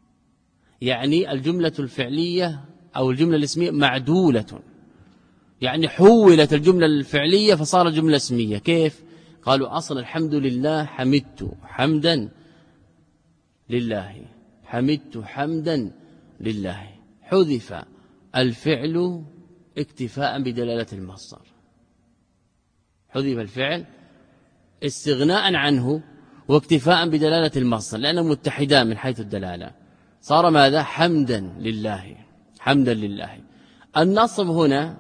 يعني الجملة الفعلية أو الجملة الاسمية معدولة، يعني حولت الجملة الفعلية فصار جملة اسمية. كيف؟ قالوا أصل الحمد لله حمدت حمدا لله، حمدت حمدا لله، حذف الفعل اكتفاء بدلالة المصدر، حذف الفعل استغناء عنه واكتفاء بدلالة المصدر لأنه متحدان من حيث الدلالة، صار ماذا؟ حمدا لله، حمدا لله. النصب هنا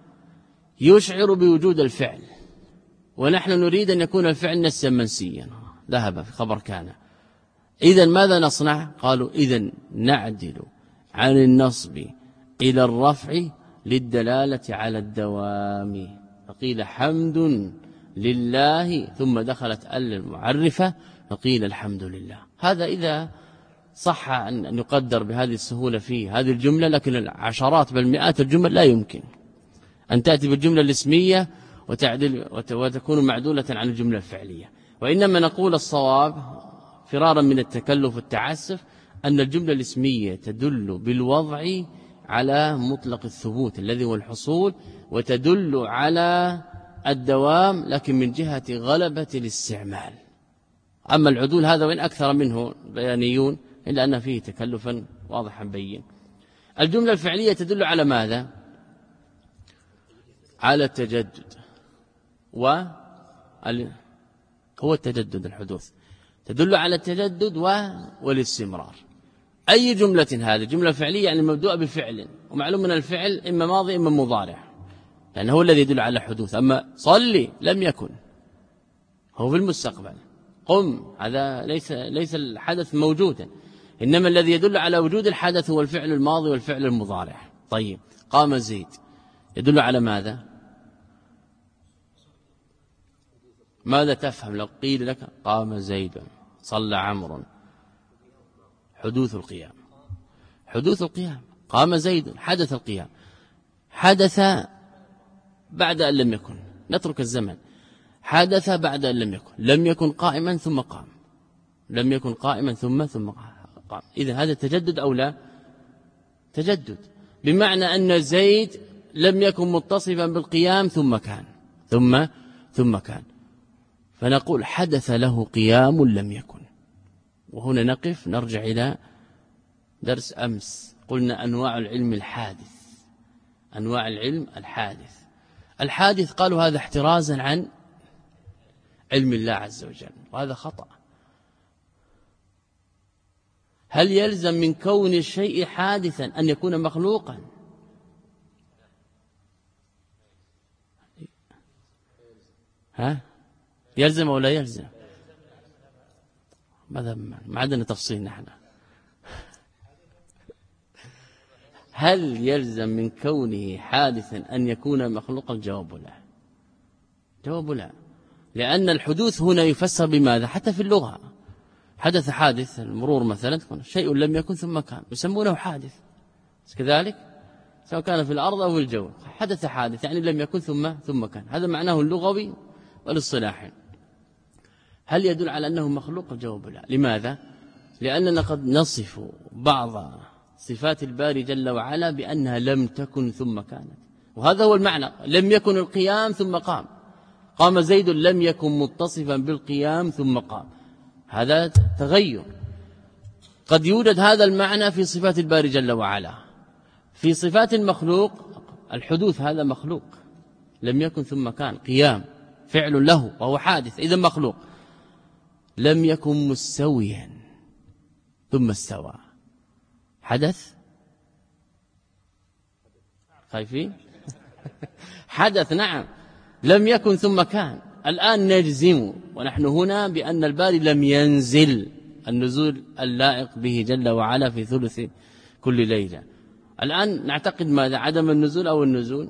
يشعر بوجود الفعل، ونحن نريد أن يكون الفعل نسيا منسيا، ذهب في خبر كان. إذن ماذا نصنع؟ قالوا إذن نعدل عن النصب إلى الرفع للدلالة على الدوام، فقيل حمد لله ثم دخلت ال المعرفة فقيل الحمد لله. هذا إذا صح أن يقدر بهذه السهولة في هذه الجملة، لكن العشرات بل مئات الجمل لا يمكن أن تأتي بالجملة الاسمية وتعدل وتكون معدولة عن الجملة الفعلية. وإنما نقول الصواب فرارا من التكلف والتعسف أن الجملة الاسمية تدل بالوضع على مطلق الثبوت الذي هو الحصول، وتدل على الدوام لكن من جهة غلبة الاستعمال. أما العدول هذا وإن أكثر منه بيانيون إلا أن فيه تكلفا واضحا بين. الجملة الفعلية تدل على ماذا؟ على التجدد، و هو التجدد الحدوث، تدل على التجدد والاستمرار. أي جملة هذه؟ جملة فعلية يعني مبدوءة بفعل، ومعلوم من الفعل إما ماضي إما مضارع لأنه يعني هو الذي يدل على الحدوث. أما صلي لم يكن، هو في المستقبل، قم، هذا ليس ليس الحدث موجودا، إنما الذي يدل على وجود الحدث هو الفعل الماضي والفعل المضارع. طيب قام زيد يدل على ماذا؟ ماذا تفهم لو قيل لك قام زيد صلى عمرو؟ حدوث القيام، حدوث القيام. قام زيد، حدث القيام، حدث بعد أن لم يكن، نترك الزمن، حدث بعد أن لم يكن، لم يكن قائما ثم قام، لم يكن قائما ثم ثم قام. إذن هذا تجدد أو لا؟ تجدد، بمعنى أن زيد لم يكن متصفا بالقيام ثم كان ثم ثم كان، فنقول حدث له قيام لم يكن. وهنا نقف نرجع إلى درس أمس، قلنا أنواع العلم الحادث، أنواع العلم الحادث. الحادث قالوا هذا احترازا عن علم الله عز وجل، وهذا خطأ. هل يلزم من كون الشيء حادثا أن يكون مخلوقا؟ ها؟ يلزم أو لا يلزم؟ ماذا ما عندنا تفصيل نحن. هل يلزم من كونه حادثا أن يكون مخلوقا؟ الجواب لا، جواب لا، لأن الحدوث هنا يفسر بماذا؟ حتى في اللغة حدث حادث، المرور مثلا شيء لم يكن ثم كان، يسمونه حادث كذلك، سواء كان في الأرض أو في الجو، حدث حادث يعني لم يكن ثم ثم كان، هذا معناه اللغوي والاصطلاحي. هل يدل على أنه مخلوق؟ الجواب لا. لماذا؟ لأننا قد نصف بعض صفات الباري جل وعلا بأنها لم تكن ثم كانت، وهذا هو المعنى، لم يكن القيام ثم قام. قام زيد لم يكن متصفا بالقيام ثم قام، هذا تغير. قد يوجد هذا المعنى في صفات الباري جل وعلا. في صفات المخلوق الحدوث هذا مخلوق، لم يكن ثم كان، قيام فعل له وهو حادث، إذا مخلوق. لم يكن مستويا ثم استوى، حدث. خايفين؟ حدث نعم، لم يكن ثم كان. الآن نجزم ونحن هنا بأن الباري لم ينزل النزول اللائق به جل وعلا في ثلث كل ليلة. الآن نعتقد ماذا؟ عدم النزول أو النزول؟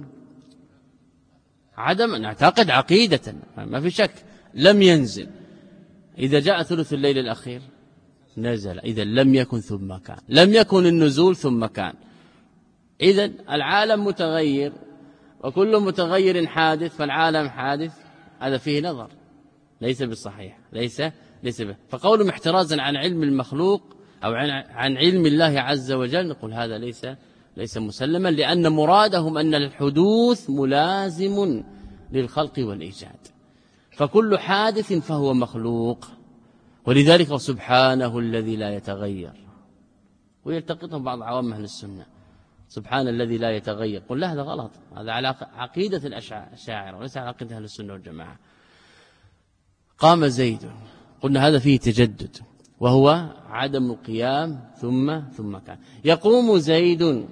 عدم، نعتقد عقيدة ما في شك لم ينزل. إذا جاء ثلث الليل الأخير نزل، إذا لم يكن ثم كان، لم يكن النزول ثم كان. إذا العالم متغير وكل متغير حادث، فالعالم حادث، هذا فيه نظر، ليس بالصحيح، ليس ليس به. فقولهم احترازا عن علم المخلوق أو عن عن علم الله عز وجل، نقول هذا ليس ليس مسلما، لأن مرادهم أن الحدوث ملازم للخلق والإيجاد، فكل حادث فهو مخلوق. ولذلك سبحانه الذي لا يتغير، ويلتقطهم بعض عوام أهل السنة، سبحان الذي لا يتغير. قل لا، هذا غلط، هذا على عقيدة الأشاعرة وليس على عقيدة أهل السنة والجماعة. قام زيد، قلنا هذا فيه تجدد، وهو عدم القيام ثم ثم كان. يقوم زيد،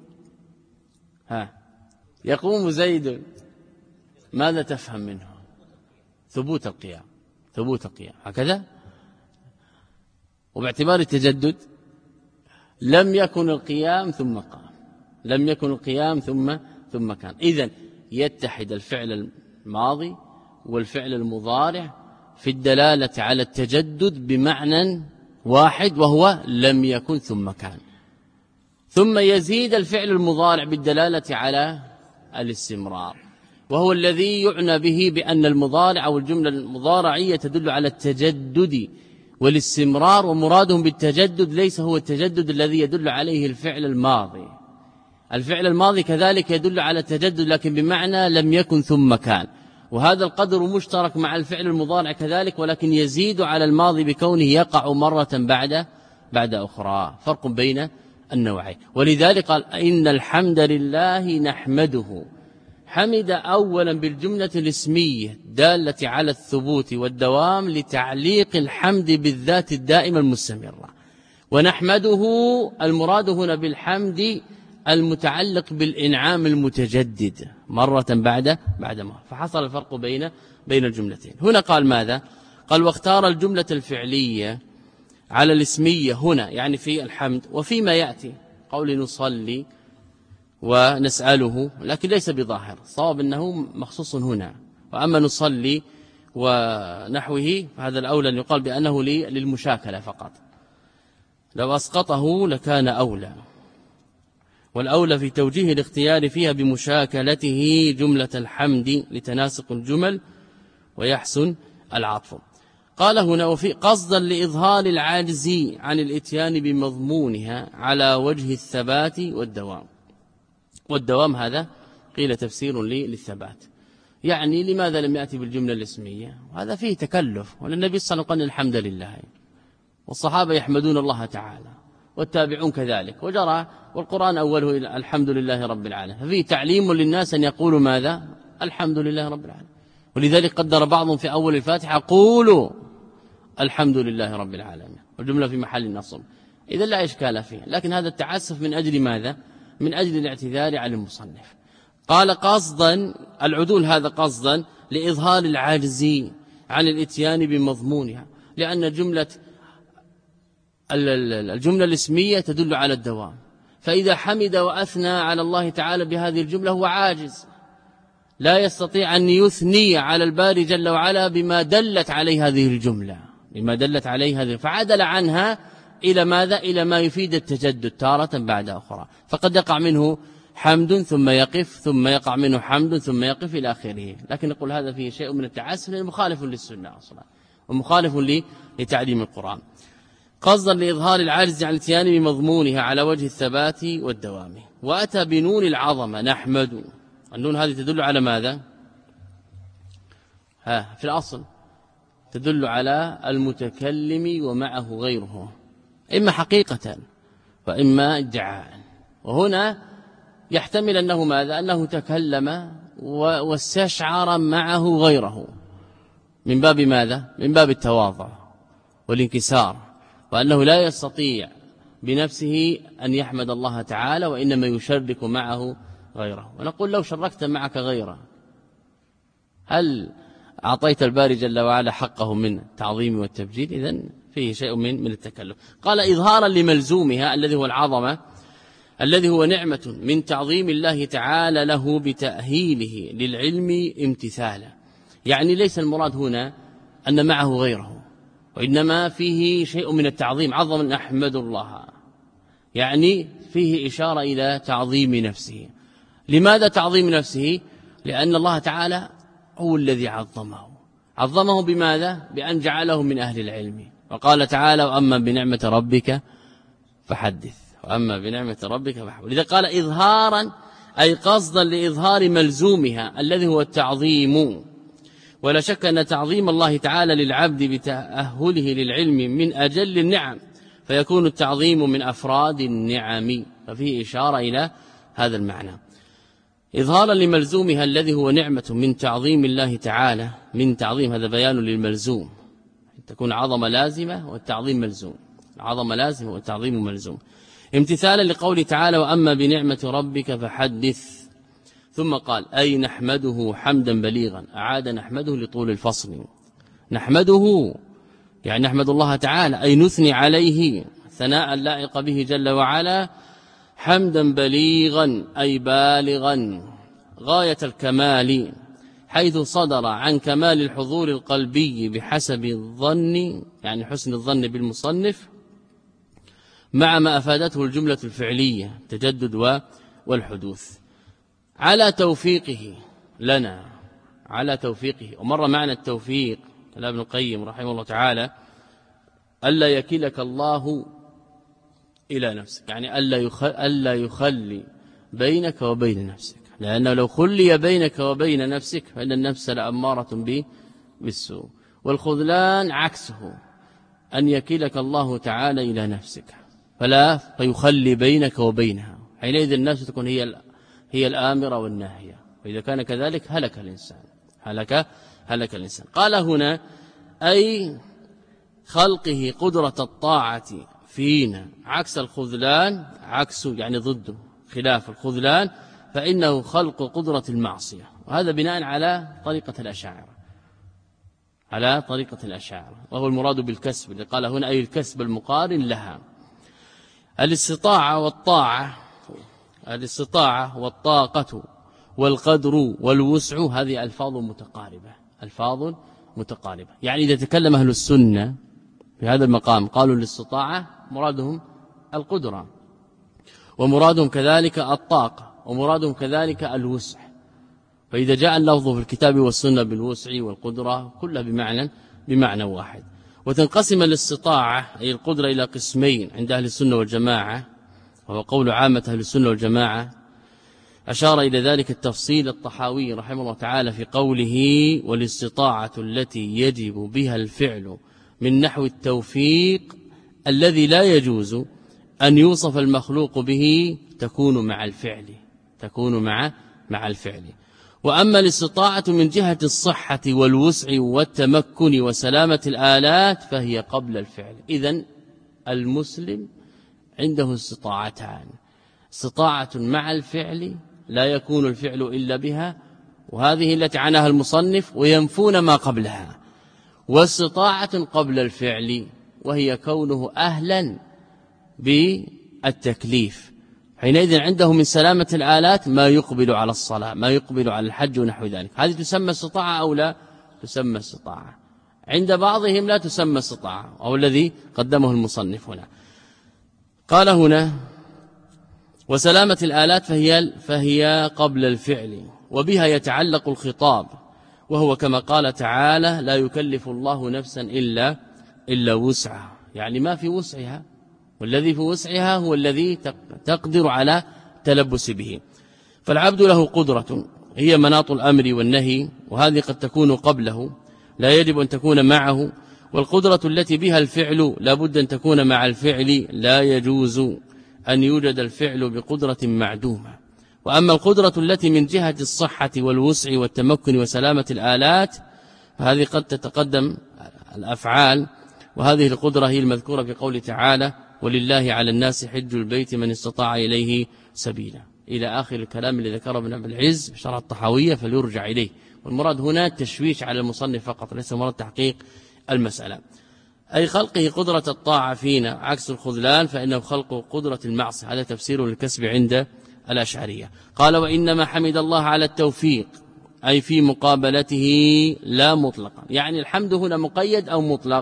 ها يقوم زيد، ماذا تفهم منه؟ ثبوت القيام، ثبوت القيام هكذا. وباعتبار التجدد لم يكن القيام ثم قام، لم يكن القيام ثم ثم كان. إذن يتحد الفعل الماضي والفعل المضارع في الدلالة على التجدد بمعنى واحد، وهو لم يكن ثم كان. ثم يزيد الفعل المضارع بالدلالة على الاستمرار، وهو الذي يعنى به بأن المضارع أو الجملة المضارعية تدل على التجدد والاستمرار، ومرادهم بالتجدد ليس هو التجدد الذي يدل عليه الفعل الماضي. الفعل الماضي كذلك يدل على التجدد لكن بمعنى لم يكن ثم كان، وهذا القدر مشترك مع الفعل المضارع كذلك، ولكن يزيد على الماضي بكونه يقع مرة بعد بعد أخرى، فرق بين النوعين. ولذلك قال إن الحمد لله نحمده، حمد أولا بالجملة الاسمية دالة على الثبوت والدوام لتعليق الحمد بالذات الدائمة المستمرة، ونحمده المراد هنا بالحمد المتعلق بالإنعام المتجدد مرة بعد بعد مرة، فحصل الفرق بين بين الجملتين. هنا قال ماذا؟ قال واختار الجملة الفعلية على الاسمية هنا يعني في الحمد وفيما يأتي قول نصلي ونسأله، لكن ليس بظاهر، صواب أنه مخصوص هنا. وأما نصلي ونحوه فهذا الأولى أن يقال بأنه للمشاكلة فقط، لو أسقطه لكان أولى، والأولى في توجيه الاختيار فيها بمشاكلته جملة الحمد لتناسق الجمل ويحسن العطف. قال هنا وفي قصدا لإظهار العاجز عن الاتيان بمضمونها على وجه الثبات والدوام. والدوام هذا قيل تفسير للثبات، يعني لماذا لم يأتي بالجملة الاسمية؟ وهذا فيه تكلف، وللنبي صلى الله عليه وسلم قال الحمد لله، والصحابة يحمدون الله تعالى والتابعون كذلك، وجرى والقرآن أوله إلى الحمد لله رب العالمين، ففيه تعليم للناس أن يقولوا ماذا؟ الحمد لله رب العالمين. ولذلك قدر بعضهم في أول الفاتحة قولوا الحمد لله رب العالمين، والجملة في محل نصب، إذا لا إشكال فيه، لكن هذا التعسف من أجل ماذا؟ من أجل الاعتذار على المصنف. قال قصدا العدول هذا قصدا لإظهار العاجز عن الاتيان بمضمونها، لأن جملة الجملة الاسمية تدل على الدوام، فإذا حمد وأثنى على الله تعالى بهذه الجملة هو عاجز، لا يستطيع أن يثني على الباري جل وعلا بما دلت عليه هذه الجملة، بما دلت عليه هذه، فعدل عنها إلى ماذا؟ إلى ما يفيد التجدد تارة بعد أخرى، فقد يقع منه حمد ثم يقف، ثم يقع منه حمد ثم يقف إلى آخره. لكن نقول هذا فيه شيء من التعسف مخالف للسنة أصلا ومخالف لتعليم القرآن. قصدا لإظهار العاجز عن الاتيان بمضمونها على وجه الثبات والدوام. وأتى بنون العظمة نحمد، النون هذه تدل على ماذا؟ ها في الأصل تدل على المتكلم ومعه غيره، إما حقيقة وإما ادعاء، وهنا يحتمل أنه ماذا؟ أنه تكلم واستشعر معه غيره من باب ماذا؟ من باب التواضع والانكسار، وأنه لا يستطيع بنفسه أن يحمد الله تعالى، وإنما يشرك معه غيره. ونقول لو شركت معك غيره هل أعطيت الباري جل وعلا حقه من التعظيم والتبجيل؟ إذن فيه شيء من من التكلف. قال إظهارا لملزومها الذي هو العظمة، الذي هو نعمة من تعظيم الله تعالى له بتأهيله للعلم امتثالا، يعني ليس المراد هنا أن معه غيره، وإنما فيه شيء من التعظيم، عظم نحمد الله، يعني فيه إشارة إلى تعظيم نفسه. لماذا تعظيم نفسه؟ لأن الله تعالى هو الذي عظمه، عظمه بماذا؟ بأن جعله من أهل العلم. وقال تعالى وأما بنعمة ربك فحدث، وأما بنعمة ربك فحدث. لذا قال إظهارا أي قصدا لإظهار ملزومها الذي هو التعظيم. ولا شك أن تعظيم الله تعالى للعبد بتأهله للعلم من أجل النعم، فيكون التعظيم من أفراد النعم، ففيه إشارة إلى هذا المعنى. إظهارا لملزومها الذي هو نعمة من تعظيم الله تعالى، من تعظيم هذا بيان للملزوم، تكون عظمة لازمة والتعظيم ملزوم، عظمة لازمة والتعظيم ملزوم، امتثالا لقول تعالى وأما بنعمة ربك فحدث. ثم قال أي نحمده حمدا بليغا، أعاد نحمده لطول الفصل، نحمده يعني نحمد الله تعالى أي نثني عليه ثناء لائق به جل وعلا، حمدا بليغا أي بالغا غاية الكمال، حيث صدر عن كمال الحضور القلبي بحسب الظن، يعني حسن الظن بالمصنف، مع ما أفادته الجملة الفعلية تجدد والحدوث، على توفيقه لنا، على توفيقه. ومر معنى التوفيق كلام ابن القيم رحمه الله تعالى ألا يكلك الله إلى نفسك، يعني ألا يخلي بينك وبين نفسك، لأنه لو خلي بينك وبين نفسك فإن النفس لأمارة بالسوء، والخذلان عكسه أن يكلك الله تعالى إلى نفسك فلا فيخلي بينك وبينها، حينئذ النفس تكون هي هي الآمرة والناهية، وإذا كان كذلك هلك الإنسان، هلك هلك الإنسان. قال هنا أي خلقه قدرة الطاعة فينا، عكس الخذلان، عكس يعني ضده خلاف الخذلان، فإنه خلق قدرة المعصية، وهذا بناء على طريقة الأشاعرة. على طريقة الأشاعرة، وهو المراد بالكسب اللي قال هنا أي الكسب المقارن لها. الاستطاعة والطاعة، الاستطاعة والطاقة والقدر والوسع هذه ألفاظ متقاربة، ألفاظ متقاربة. يعني إذا تكلم أهل السنة في هذا المقام قالوا الاستطاعة مرادهم القدرة، ومرادهم كذلك الطاقة، ومرادهم كذلك الوسع. فإذا جاء اللفظ في الكتاب والسنة بالوسع والقدرة كلها بمعنى بمعنى واحد. وتنقسم الاستطاعة أي القدرة إلى قسمين عند أهل السنة والجماعة، وهو قول عامة أهل السنة والجماعة. أشار إلى ذلك التفصيل الطحاوي رحمه الله تعالى في قوله والاستطاعة التي يجب بها الفعل من نحو التوفيق الذي لا يجوز أن يوصف المخلوق به تكون مع الفعل، تكون مع مع الفعل. وأما الاستطاعة من جهة الصحة والوسع والتمكن وسلامة الآلات فهي قبل الفعل. إذن المسلم عنده استطاعتان، استطاعة مع الفعل لا يكون الفعل إلا بها، وهذه التي عناها المصنف وينفون ما قبلها، واستطاعة قبل الفعل وهي كونه أهلا بالتكليف. حينئذ عنده من سلامة الآلات ما يقبل على الصلاة، ما يقبل على الحج ونحو ذلك. هذه تسمى استطاعة أو لا تسمى استطاعة؟ عند بعضهم لا تسمى استطاعة، أو الذي قدمه المصنف هنا. قال هنا وسلامة الآلات فهي, فهي قبل الفعل، وبها يتعلق الخطاب، وهو كما قال تعالى لا يكلف الله نفسا إلا, إلا وسعها، يعني ما في وسعها، والذي في وسعها هو الذي تقدر على تلبس به. فالعبد له قدرة هي مناط الأمر والنهي، وهذه قد تكون قبله لا يجب أن تكون معه، والقدرة التي بها الفعل لا بد أن تكون مع الفعل، لا يجوز أن يوجد الفعل بقدرة معدومة. وأما القدرة التي من جهة الصحة والوسع والتمكن وسلامة الآلات فهذه قد تتقدم الأفعال، وهذه القدرة هي المذكورة في قول تعالى ولله على الناس حج البيت من استطاع إليه سبيلا، إلى آخر الكلام اللي ذكره ابن عبد العز في شرح الطحاوية فليرجع إليه. والمراد هنا التشويش على المصنف فقط، ليس مراد تحقيق المسألة. أي خلقه قدرة الطاعة فينا، عكس الخذلان فإنه خلق قدرة المعصية. هذا تفسير للكسب عند الأشعرية. قال وإنما حمد الله على التوفيق أي في مقابلته لا مطلقا، يعني الحمد هنا مقيد أو مطلق؟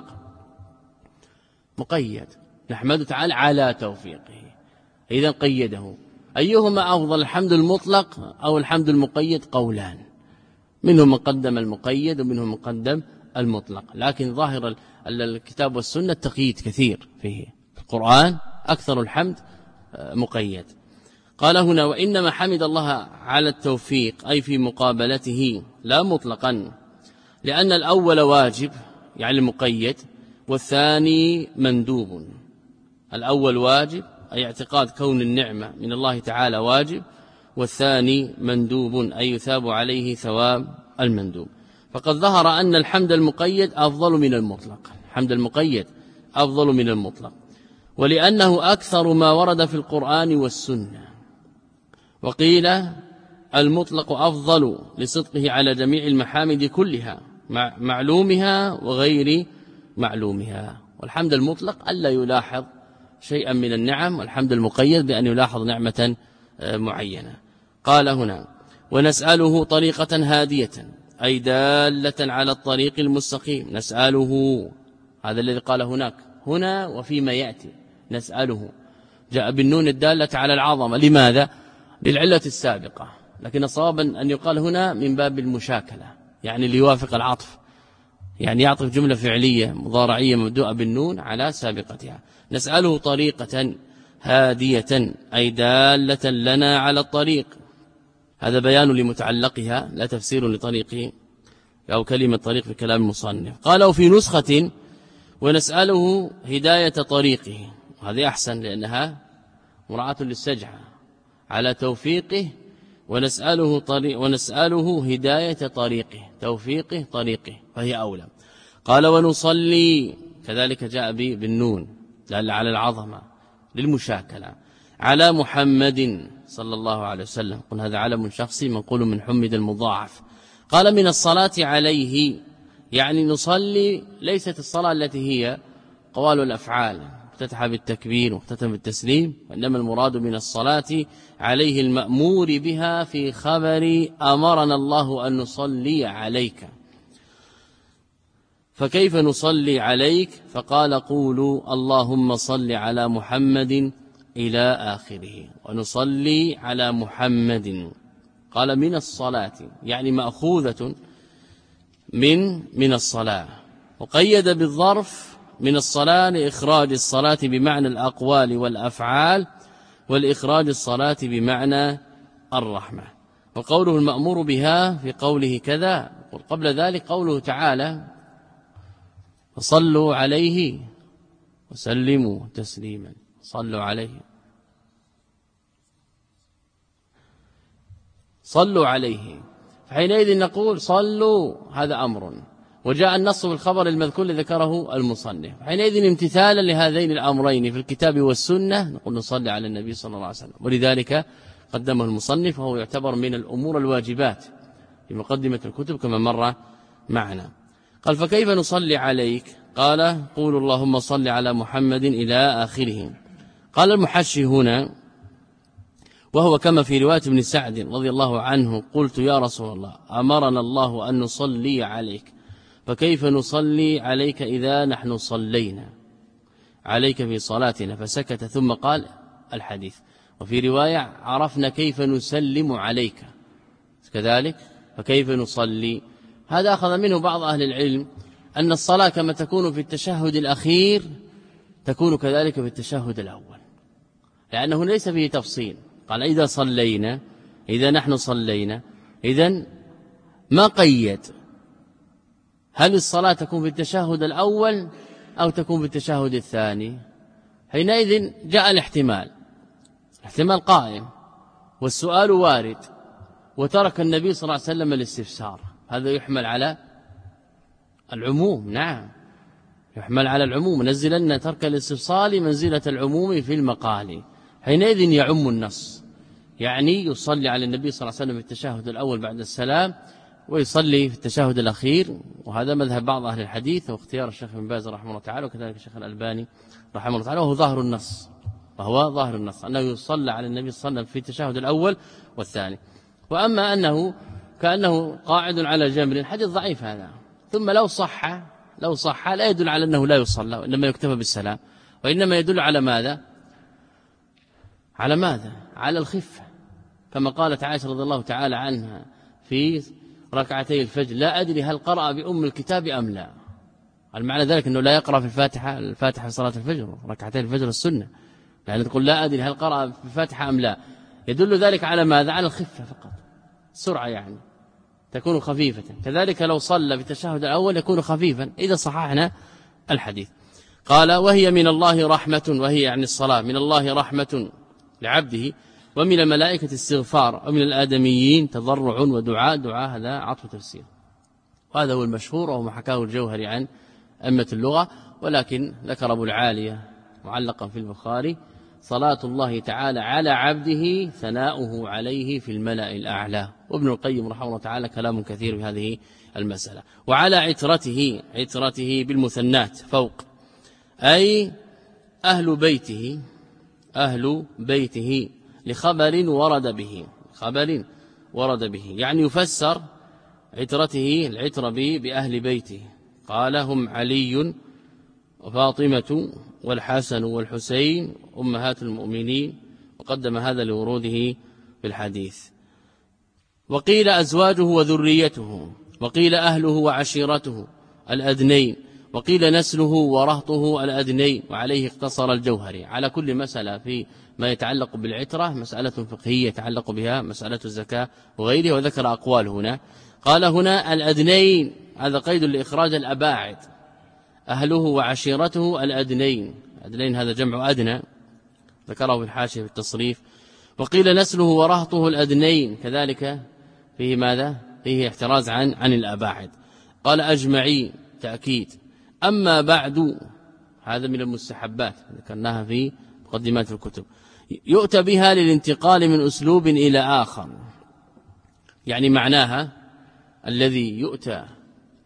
مقيد، نحمد تعالى على توفيقه، إذا قيده. أيهما أفضل، الحمد المطلق أو الحمد المقيد؟ قولان، منهم من قدم المقيد ومنهم من قدم المطلق، لكن ظاهر الكتاب والسنة التقييد كثير فيه، القرآن أكثر الحمد مقيد. قال هنا وإنما حمد الله على التوفيق أي في مقابلته لا مطلقا، لأن الأول واجب يعني المقيد، والثاني مندوب. الأول واجب أي اعتقاد كون النعمة من الله تعالى واجب، والثاني مندوب أي يثاب عليه ثواب المندوب. فقد ظهر أن الحمد المقيد أفضل من المطلق، الحمد المقيد أفضل من المطلق، ولأنه أكثر ما ورد في القرآن والسنة. وقيل المطلق أفضل لصدقه على جميع المحامد كلها، مع معلومها وغير معلومها. والحمد المطلق ألا يلاحظ شيئا من النعم، والحمد المقيد بأن يلاحظ نعمة معينة. قال هنا ونسأله طريقة هادية أي دالة على الطريق المستقيم. نسأله هذا الذي قال هناك هنا وفيما يأتي، نسأله جاء بالنون الدالة على العظمة. لماذا؟ للعلة السابقة، لكن صوابا أن يقال هنا من باب المشاكلة، يعني ليوافق العطف، يعني يعطف جملة فعلية مضارعية مبدوءة بالنون على سابقتها. نسأله طريقة هادية أي دالة لنا على الطريق، هذا بيان لمتعلقها لا تفسير لطريقه أو كلمة طريق في كلام المصنف. قالوا في نسخة ونسأله هداية طريقه، وهذه أحسن لأنها مراعاة للسجعة على توفيقه، ونسأله, طريق ونسأله هداية طريقه، توفيقه طريقه، فهي أولى. قال ونصلي كذلك جاء به بالنون دل على العظمة للمشاكلة على محمد صلى الله عليه وسلم، قل هذا علم شخصي منقول من حمد المضاعف. قال من الصلاة عليه يعني نصلي ليست الصلاة التي هي قوال الأفعال افتتح بالتكبير واختتم بالتسليم، وإنما المراد من الصلاة عليه المأمور بها في خبر أمرنا الله أن نصلي عليك. فكيف نصلي عليك؟ فقال قولوا اللهم صل على محمد إلى آخره، ونصلي على محمد. قال من الصلاة يعني مأخوذة من من الصلاة، وقيد بالظرف من الصلاة لإخراج الصلاة بمعنى الأقوال والأفعال، والإخراج الصلاة بمعنى الرحمة. وقوله المأمور بها في قوله كذا، قبل ذلك قوله تعالى فصلوا عليه وسلموا تسليما، صلوا عليه صلوا عليه، فحينئذ نقول صلوا هذا أمر، وجاء النص في الخبر المذكور الذي ذكره المصنف، حينئذ امتثالا لهذين الأمرين في الكتاب والسنة نقول نصلي على النبي صلى الله عليه وسلم، ولذلك قدمه المصنف وهو يعتبر من الأمور الواجبات في مقدمة الكتب كما مر معنا. قال فكيف نصلي عليك؟ قال قولوا اللهم صل على محمد إلى آخره. قال المحشي هنا وهو كما في رواية ابن سعد رضي الله عنه قلت يا رسول الله أمرنا الله أن نصلي عليك، فكيف نصلي عليك إذا نحن صلينا عليك في صلاتنا؟ فسكت ثم قال الحديث. وفي رواية عرفنا كيف نسلم عليك كذلك، فكيف نصلي؟ هذا أخذ منه بعض أهل العلم أن الصلاة كما تكون في التشهد الأخير تكون كذلك في التشهد الأول، لأنه ليس فيه تفصيل. قال إذا صلينا، إذا نحن صلينا، إذن ما قيد هل الصلاة تكون في التشهد الأول أو تكون في التشهد الثاني. حينئذ جاء الاحتمال، الاحتمال قائم والسؤال وارد، وترك النبي صلى الله عليه وسلم الاستفسار، هذا يحمل على العموم. نعم يحمل على العموم، نزلن ترك الاستفصال منزلة العموم في المقال، حينئذ يعم النص، يعني يصلي على النبي صلى الله عليه وسلم في التشهد الأول بعد السلام، ويصلي في التشهد الأخير. وهذا مذهب بعض أهل الحديث واختيار الشيخ ابن باز رحمه الله تعالى، وكذلك الشيخ الألباني رحمه الله تعالى، وهو ظاهر النص، وهو ظاهر النص أنه يصلى على النبي صلى الله عليه وسلم في التشهد الأول والثاني. وأما أنه كأنه قاعد على جمر، الحديث ضعيف هذا، ثم لو صح لو صح لا يدل على أنه لا يصلى وإنما يكتفى بالسلام، وإنما يدل على ماذا؟ على ماذا؟ على الخفة، كما قالت عائشة رضي الله تعالى عنها في ركعتي الفجر لا أدري هل قرأ بأم الكتاب أم لا. المعنى ذلك أنه لا يقرأ في الفاتحة الفاتحة في صلاة الفجر ركعتي الفجر السنة، لأن تقول لا أدري هل قرأ في الفاتحة أم لا، يدل ذلك على ماذا؟ على الخفة فقط، السرعة يعني تكون خفيفة. كذلك لو صلى بالتشهد الأول يكون خفيفا إذا صححنا الحديث. قال وهي من الله رحمة، وهي يعني الصلاة من الله رحمة لعبده، ومن الملائكة استغفار، ومن الآدميين تضرع ودعاء. دعاء هذا عطف تفسير، وهذا هو المشهور وهو ما حكاه الجوهري عن أئمة اللغة، ولكن ذكر أبو العالية معلقا في البخاري صلاة الله تعالى على عبده ثناؤه عليه في الملأ الأعلى. وابن القيم رحمه الله تعالى كلام كثير في هذه المسألة. وعلى عترته، عترته بالمثنات فوق، أي أهل بيته، أهل بيته لخبر ورد به، خبر ورد به يعني يفسر عترته العتر به بأهل بيته. قال هم علي وفاطمة والحسن والحسين أمهات المؤمنين، وقدم هذا لوروده في الحديث. وقيل أزواجه وذريته، وقيل أهله وعشيرته الأدنين، وقيل نسله ورهطه الأدنين، وعليه اقتصر الجوهري. على كل مسألة في ما يتعلق بالعترة مسألة فقهية يتعلق بها مسألة الزكاة وغيرها، وذكر أقوال هنا. قال هنا الأدنين، هذا قيد لإخراج الأباعد، أهله وعشيرته الأدنين، أدنين هذا جمع أدنى، ذكره في الحاشية في التصريف. وقيل نسله ورهطه الأدنين، كذلك فيه ماذا؟ فيه احتراز عن عن الأباعد. قال أجمعين تأكيد. أما بعد، هذا من المستحبات ذكرناها في مقدمات الكتب، يؤتى بها للانتقال من أسلوب إلى آخر، يعني معناها الذي يؤتى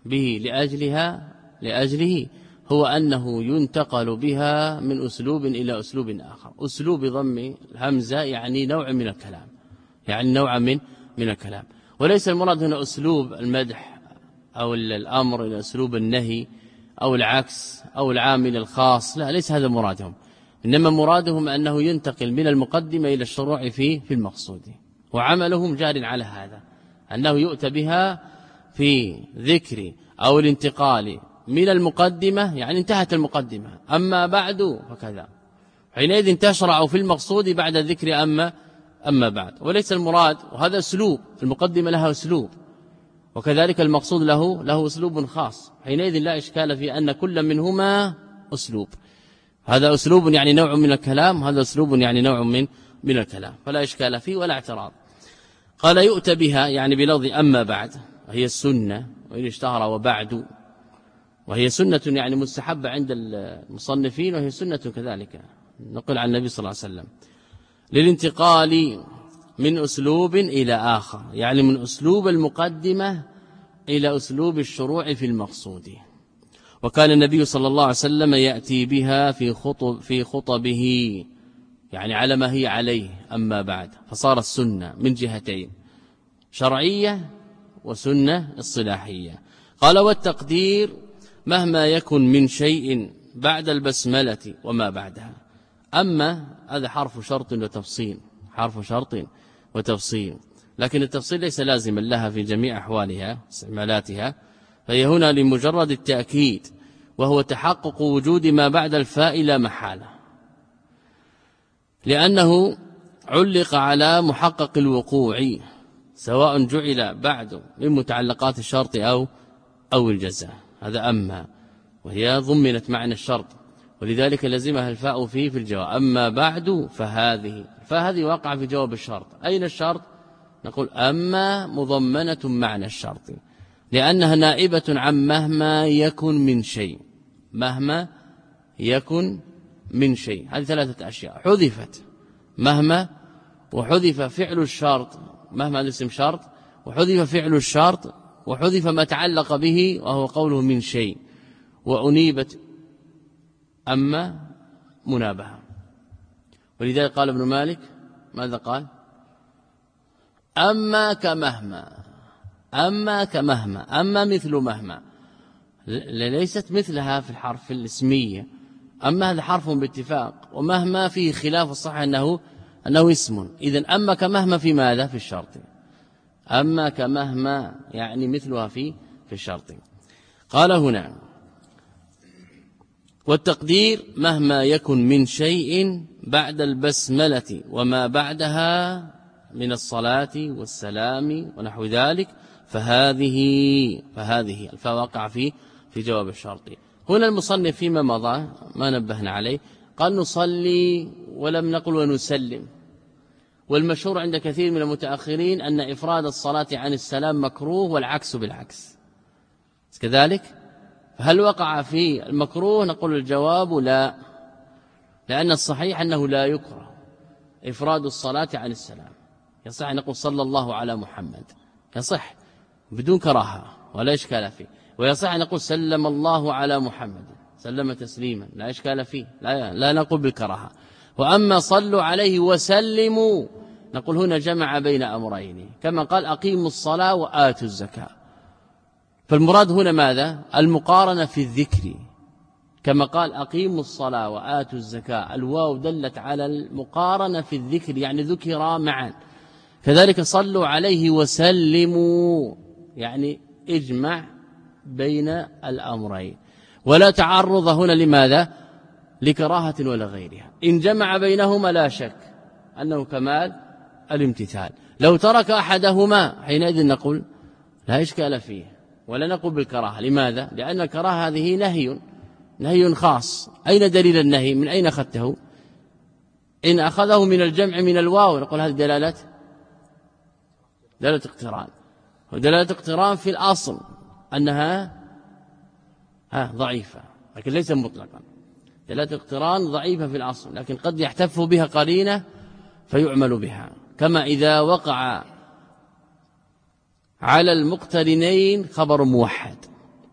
به لأجلها لأجله هو أنه ينتقل بها من أسلوب إلى أسلوب آخر. أسلوب ضم الهمزة يعني نوع من الكلام، يعني نوع من من الكلام، وليس المراد هنا أسلوب المدح أو الأمر إلى أسلوب النهي أو العكس أو العامل الخاص، لا، ليس هذا مرادهم، إنما مرادهم أنه ينتقل من المقدمة إلى الشروع في في المقصود، وعملهم جار على هذا، أنه يؤتى بها في ذكر أو الانتقال من المقدمة، يعني انتهت المقدمة، أما بعد فكذا، حينئذ تشرع في المقصود بعد الذكر أما أما بعد، وليس المراد، وهذا أسلوب، المقدمة لها أسلوب، وكذلك المقصود له له أسلوب خاص، حينئذ لا إشكال في أن كل منهما أسلوب، هذا أسلوب يعني نوع من الكلام، هذا أسلوب يعني نوع من من الكلام، فلا إشكال فيه ولا اعتراض. قال يؤتى بها يعني بلفظ أما بعد، وهي السنة، وإن اشتهر وبعد، وهي سنة يعني مستحبة عند المصنفين، وهي سنة كذلك نقل عن النبي صلى الله عليه وسلم، للانتقال من أسلوب إلى آخر، يعني من أسلوب المقدمة إلى أسلوب الشروع في المقصود. وكان النبي صلى الله عليه وسلم يأتي بها في خطب في خطبه، يعني على ما هي عليه أما بعد، فصار السنة من جهتين، شرعية وسنة اصطلاحية. قال والتقدير مهما يكن من شيء بعد البسملة وما بعدها. أما هذا حرف شرط وتفصيل، حرف شرط وتفصيل، لكن التفصيل ليس لازما لها في جميع أحوالها استعمالاتها، فهي هنا لمجرد التأكيد، وهو تحقق وجود ما بعد الفاء لا محالة، لأنه علق على محقق الوقوع، سواء جعل بعد من متعلقات الشرط أو أو الجزاء. هذا أما، وهي ضمنت معنى الشرط، ولذلك لزمها الفاء فيه في الجواب. أما بعد فهذه، فهذه واقع في جواب الشرط. أين الشرط؟ نقول أما مضمنة معنى الشرط، لأنها نائبة عن مهما يكن من شيء، مهما يكن من شيء، هذه ثلاثة أشياء حذفت، مهما، وحذف فعل الشرط، مهما اسم شرط، وحذف فعل الشرط، وحذف ما تعلق به وهو قوله من شيء، وأنيبت أما منابهة. ولذلك قال ابن مالك ماذا قال؟ أما كمهما، أما كمهما، أما مثل مهما، ليست مثلها في الحرف الاسمية، أما هذا حرف باتفاق، ومهما فيه خلاف الصح أنه أنه اسم، إذن أما كمهما في ماذا؟ في الشرط، أما كمهما يعني مثلها في في الشرط. قال هنا والتقدير مهما يكن من شيء بعد البسملة وما بعدها من الصلاة والسلام ونحو ذلك، فهذه فهذه الفاء وقع في في جواب الشرط. هنا المصنف فيما مضى ما نبهنا عليه قال نصلي ولم نقل ونسلم، والمشهور عند كثير من المتأخرين أن إفراد الصلاة عن السلام مكروه والعكس بالعكس كذلك. فهل وقع في المكروه؟ نقول الجواب لا، لأن الصحيح أنه لا يكره إفراد الصلاة عن السلام. يصح أن نقول صلى الله على محمد، يصح بدون كراهة ولا إشكال فيه، ويصح أن نقول سلم الله على محمد، سلم تسليما لا إشكال فيه، لا, لا نقول بالكراهة. وأما صلوا عليه وسلموا نقول هنا جمع بين أمرين، كما قال أقيموا الصلاة وآتوا الزكاة، فالمراد هنا ماذا؟ المقارنة في الذكر، كما قال أقيموا الصلاة وآتوا الزكاة، الواو دلت على المقارنة في الذكر، يعني ذكرا معا. كذلك صلوا عليه وسلموا، يعني اجمع بين الأمرين، ولا تعرض هنا لماذا؟ لكراهة ولا غيرها. إن جمع بينهما لا شك أنه كمال الامتثال. لو ترك أحدهما حينئذ نقول لا إشكال فيه ولا نقول بالكراهة. لماذا؟ لأن الكراهة هذه نهي، نهي خاص. أين دليل النهي؟ من أين أخذته؟ إن أخذه من الجمع من الواو نقول هذه دلالة دلالة اقتران، ودلالة اقتران في الأصل أنها ها ضعيفة، لكن ليس مطلقا. دلالة اقتران ضعيفة في الأصل، لكن قد يحتف بها قرينة فيعمل بها، كما إذا وقع على المقترنين خبر موحد،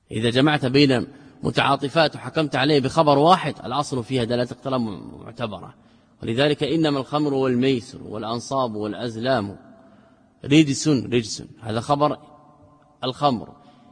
إذا جمعت بين متعاطفات وحكمت عليه بخبر واحد الأصل فيها دلالة اقتران معتبرة. ولذلك إنما الخمر والميسر والأنصاب والأزلام رجس رجس، هذا خبر الخمر،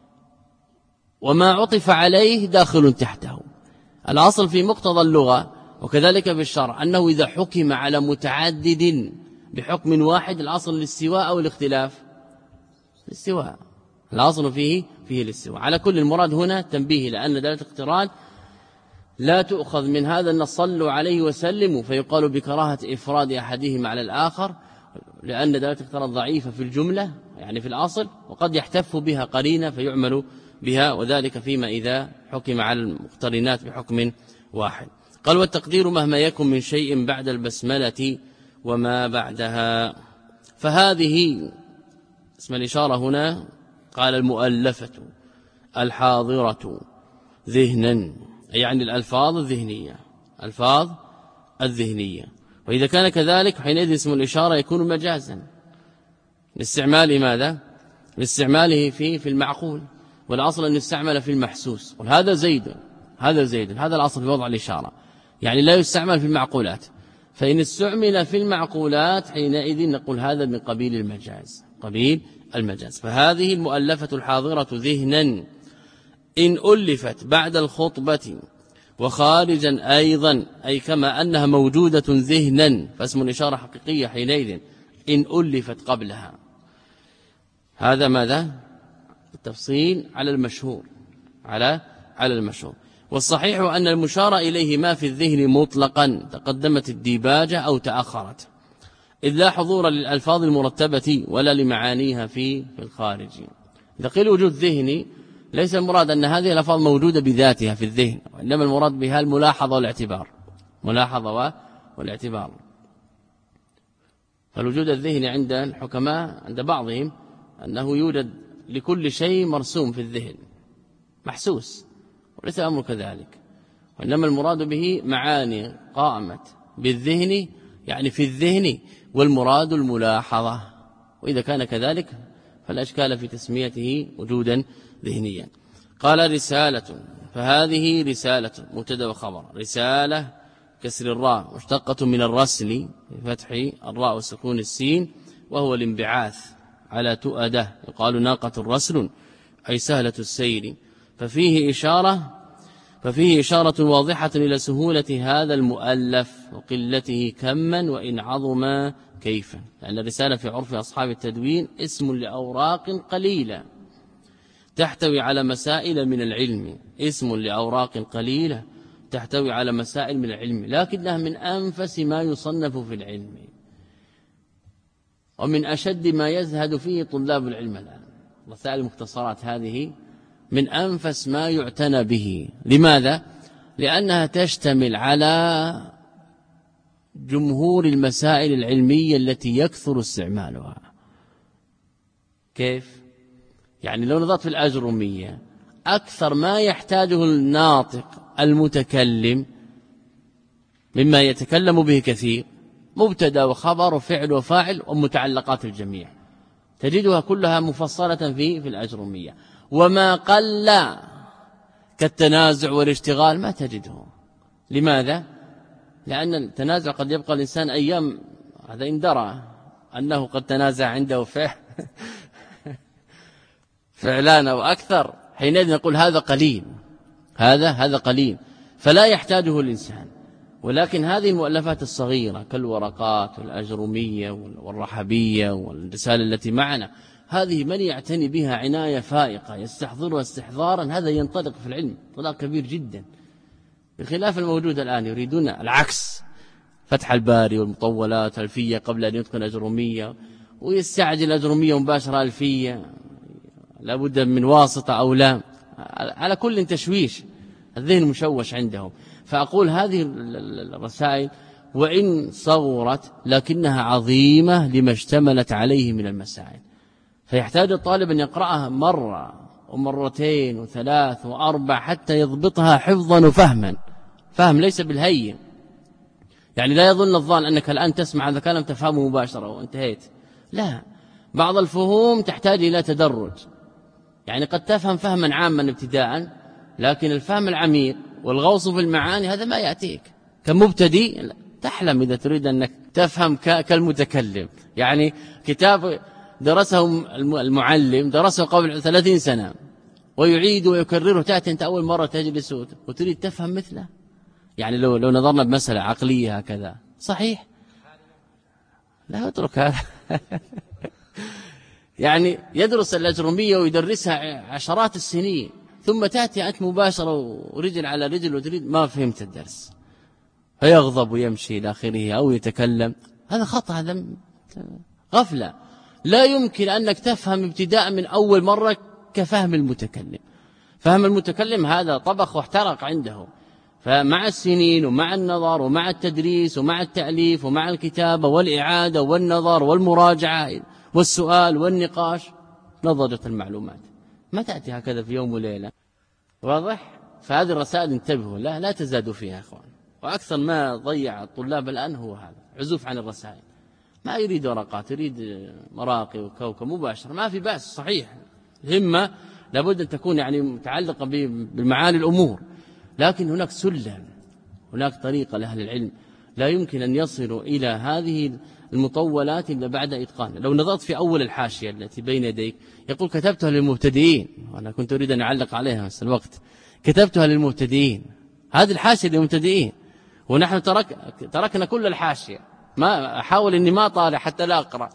وما عطف عليه داخل تحته. الأصل في مقتضى اللغة وكذلك في الشرع أنه إذا حكم على متعدد بحكم واحد الأصل الاستواء أو الاختلاف، الاستواء، الأصل فيه فيه الاستواء. على كل المراد هنا تنبيه لأن دلالة اقتران لا تؤخذ من هذا أن صلوا عليه وسلموا فيقال بكراهة إفراد أحدهم على الآخر، لأن دلالة اقتران ضعيفة في الجملة يعني في الأصل، وقد يحتف بها قرينة فيعمل بها، وذلك فيما إذا حكم على المقترنات بحكم واحد. قال والتقدير مهما يكن من شيء بعد البسملة وما بعدها. فهذه اسم الإشارة هنا قال المؤلفة الحاضرة ذهنا، يعني الألفاظ الذهنية، ألفاظ الذهنية. وإذا كان كذلك حينئذ اسم الإشارة يكون مجازا لاستعمال ماذا؟ لاستعماله في في المعقول، والأصل أن يستعمل في المحسوس. وهذا زيد هذا زيد هذا الأصل في وضع الإشارة، يعني لا يستعمل في المعقولات. فإن استعمل في المعقولات حينئذ نقول هذا من قبيل المجاز، قبيل المجاز. فهذه المؤلفة الحاضرة ذهنا إن ألفت بعد الخطبة وخارجا أيضا، أي كما أنها موجودة ذهنا فاسم الإشارة حقيقية حينئذ إن ألفت قبلها. هذا ماذا؟ التفصيل على المشهور، على على المشهور. والصحيح أن المشار إليه ما في الذهن مطلقا تقدمت الديباجة أو تأخرت، إذ لا حضور للألفاظ المرتبة ولا لمعانيها في في الخارج. إذا قيل وجود ذهني ليس المراد أن هذه الألفاظ موجودة بذاتها في الذهن، وإنما المراد بها الملاحظة والاعتبار، ملاحظة والاعتبار. فالوجود الذهني عند الحكماء عند بعضهم أنه يوجد لكل شيء مرسوم في الذهن محسوس، وليس الأمر كذلك، وإنما المراد به معاني قامت بالذهن يعني في الذهن، والمراد الملاحظة. وإذا كان كذلك فلا إشكال في تسميته وجودا ذهنيا. قال رسالة، فهذه رسالة مبتدا وخبر. رسالة كسر الراء مشتقة من الرسل بفتح الراء وسكون السين، وهو الانبعاث على تؤده، يقال ناقة الرسل أي سهلة السير. ففيه إشارة ففيه إشارة واضحة إلى سهولة هذا المؤلف وقلته كما وإن عظم كيفا، لأن الرسالة في عرف أصحاب التدوين اسم لأوراق قليلة تحتوي على مسائل من العلم، اسم لأوراق قليلة تحتوي على مسائل من العلم، لكنها من أنفس ما يصنف في العلم ومن أشد ما يزهد فيه طلاب العلم الآن. رسائل المختصرات هذه من أنفس ما يعتنى به. لماذا؟ لأنها تشتمل على جمهور المسائل العلمية التي يكثر استعمالها. كيف؟ يعني لو نظرت في الأجرمية أكثر ما يحتاجه الناطق المتكلم مما يتكلم به كثير مبتدا وخبر وفعل وفاعل ومتعلقات الجميع، تجدها كلها مفصلة في في الأجرمية. وما قل كالتنازع والاشتغال ما تجده. لماذا؟ لأن التنازع قد يبقى الإنسان أيام، هذا إن درى أنه قد تنازع عنده فعل فعلان أو أكثر، حينئذ نقول هذا قليل، هذا هذا قليل فلا يحتاجه الإنسان. ولكن هذه المؤلفات الصغيرة كالورقات والأجرمية والرحبية والرسالة التي معنا، هذه من يعتني بها عناية فائقة يستحضرها استحضارا هذا ينطلق في العلم انطلاق كبير جدا، بخلاف الموجود الآن يريدون العكس، فتح الباري والمطولات ألفية قبل أن يتقن أجرمية، ويستعجل أجرمية مباشرة ألفية لابد من واسطة أو لا، على كل تشويش، الذهن مشوش عندهم. فأقول هذه الرسائل وإن صغرت لكنها عظيمة لما اشتملت عليه من المسائل، فيحتاج الطالب أن يقرأها مرة ومرتين وثلاث وأربع حتى يضبطها حفظا وفهما، فهم ليس بالهين. يعني لا يظن الظان أنك الآن تسمع هذا كلام تفهمه مباشرة وانتهيت، لا، بعض الفهوم تحتاج إلى تدرج، يعني قد تفهم فهما عاما ابتداء، لكن الفهم العميق والغوص في المعاني هذا ما يأتيك. كمبتدئ تحلم إذا تريد أنك تفهم كالمتكلم. يعني كتاب درسه المعلم درسه قبل ثلاثين سنة ويعيد ويكرره، تأتي أنت أول مرة تجلس وتريد تفهم مثله. يعني لو لو نظرنا بمسألة عقلية هكذا صحيح، لا اترك هذا. يعني يدرس الأجرمية ويدرسها عشرات السنين، ثم تأتي أنت مباشرة ورجل على رجل وتريد ما فهمت الدرس، فيغضب ويمشي إلى آخره أو يتكلم. هذا خطأ، هذا غفلة. لا يمكن أنك تفهم ابتداء من أول مرة كفهم المتكلم. فهم المتكلم هذا طبخ واحترق عنده، فمع السنين ومع النظر ومع التدريس ومع التأليف ومع الكتابة والإعادة والنظر والمراجعة والسؤال والنقاش نضجت المعلومات. ما تأتي هكذا في يوم وليلة. واضح؟ فهذه الرسائل انتبهوا، لا لا تزادوا فيها أخوان. وأكثر ما ضيع الطلاب الآن هو هذا، عزوف عن الرسائل. ما يريد ورقات، يريد مراقي وكوكب مباشر. ما في بأس، صحيح الهمة لابد أن تكون يعني متعلقة بالمعاني الأمور، لكن هناك سلم، هناك طريقة لأهل العلم لا يمكن أن يصلوا إلى هذه المطولات إلا بعد إتقان. لو نظرت في أول الحاشية التي بين يديك يقول كتبتها للمبتدئين، وأنا كنت أريد أن أعلق عليها بس الوقت. كتبتها للمبتدئين، هذه الحاشية للمبتدئين، ونحن ترك تركنا كل الحاشية. ما أحاول أني ما طالع حتى لا أقرأ.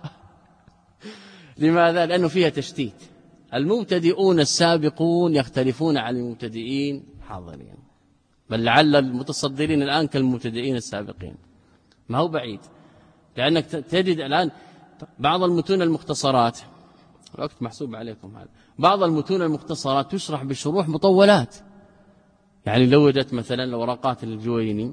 لماذا؟ لأنه فيها تشتيت. المبتدئون السابقون يختلفون عن المبتدئين حاضرين، بل لعل المتصدرين الآن كالمبتدئين السابقين. ما هو بعيد، لأنك تجد الآن بعض المتون المختصرات، الوقت محسوب عليكم هذا، بعض المتون المختصرات تشرح بشروح مطولات. يعني لو وجدت مثلا الورقات الجويني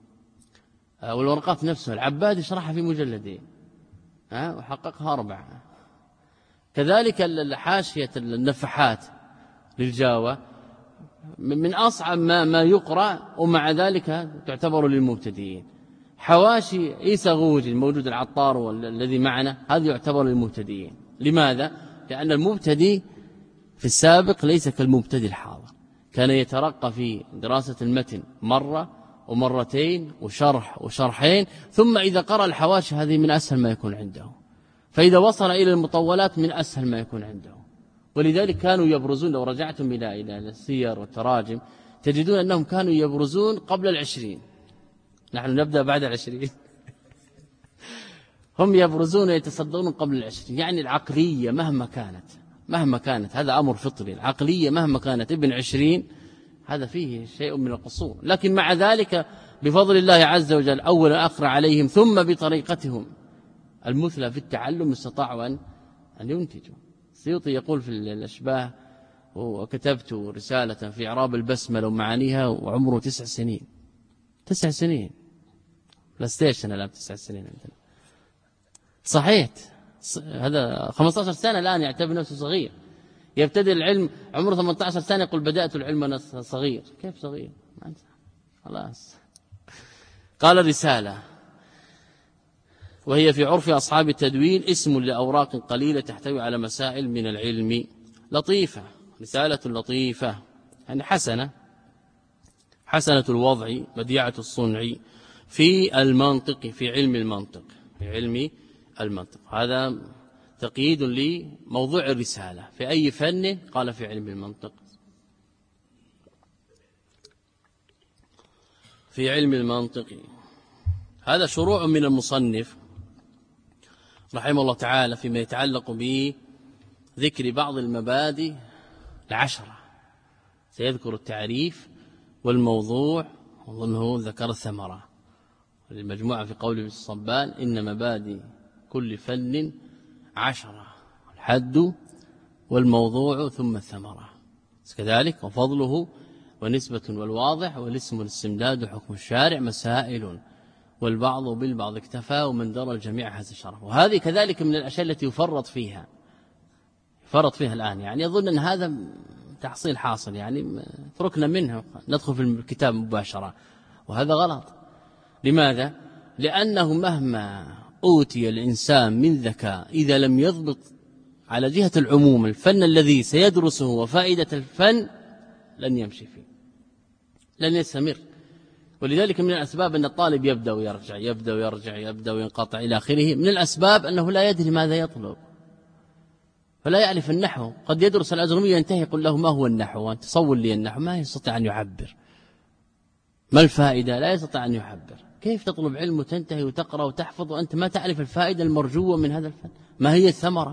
والورقات نفسها العباد يشرحها في مجلدين ها وحققها أربعة. كذلك الحاشية النفحات للجاوة من أصعب ما ما يقرأ، ومع ذلك تعتبر للمبتدئين. حواشي عيسى غوجي الموجود العطار والذي معنا هذا يعتبر للمبتدئين. لماذا؟ لأن المبتدئ في السابق ليس كالمبتدئ الحاضر، كان يترقى في دراسة المتن مرة ومرتين وشرح وشرحين، ثم إذا قرأ الحواشي هذه من أسهل ما يكون عنده، فإذا وصل إلى المطولات من أسهل ما يكون عنده. ولذلك كانوا يبرزون، لو رجعتم إلى إلى السير والتراجم تجدون أنهم كانوا يبرزون قبل العشرين. نحن نبدأ بعد العشرين. هم يبرزون ويتصدرون قبل العشرين. يعني العقلية مهما كانت مهما كانت هذا أمر فطري، العقلية مهما كانت ابن عشرين هذا فيه شيء من القصور، لكن مع ذلك بفضل الله عز وجل أولا أخر عليهم ثم بطريقتهم المثلى في التعلم استطاعوا أن أن ينتجوا. السيوطي يقول في الأشباه وكتبت رسالة في إعراب البسملة ومعانيها وعمره تسع سنين. تسع سنين بلايستيشن الآن تسع سنين عندنا. صحيح هذا خمسة عشر سنة الآن يعتبر نفسه صغير، يبتدئ العلم عمره ثمانية عشر سنة يقول بدأت العلم أنا صغير. كيف صغير؟ خلاص. قال رسالة وهي في عرف أصحاب التدوين اسم لأوراق قليلة تحتوي على مسائل من العلم لطيفة، رسالة لطيفة يعني حسنة، حسنة الوضع بديعة الصنع في المنطق، في علم المنطق، في علم المنطق. هذا تقييد لموضوع الرسالة في أي فن، قال في علم المنطق. في علم المنطق هذا شروع من المصنف رحمه الله تعالى فيما يتعلق بذكر بعض المبادئ العشرة. سيذكر التعريف والموضوع وضمنه ذكر الثمرة. المجموعة في قول الصبان إن مبادئ كل فن عشرة، الحد والموضوع ثم الثمرة، كذلك وفضله ونسبة والواضح والاسم والاستمداد وحكم الشارع مسائل والبعض بالبعض اكتفى ومن درى الجميع هذا الشرف. وهذه كذلك من الأشياء التي يفرط فيها يفرط فيها الآن، يعني يظن أن هذا تحصيل حاصل، يعني تركنا منها ندخل في الكتاب مباشرة، وهذا غلط. لماذا؟ لأنه مهما أوتي الإنسان من ذكاء إذا لم يضبط على جهة العموم الفن الذي سيدرسه وفائدة الفن لن يمشي فيه، لن يستمر. ولذلك من الأسباب أن الطالب يبدأ ويرجع يبدأ ويرجع يبدأ وينقطع إلى آخره. من الأسباب أنه لا يدري ماذا يطلب، فلا يعرف النحو. قد يدرس الأجرمي ينتهي يقول له ما هو النحو، وأنت تصور لي النحو، ما يستطيع أن يعبر. ما الفائدة؟ لا يستطيع أن يعبر. كيف تطلب علم وتنتهي وتقرأ وتحفظ وأنت ما تعرف الفائدة المرجوة من هذا الفن؟ ما هي الثمرة؟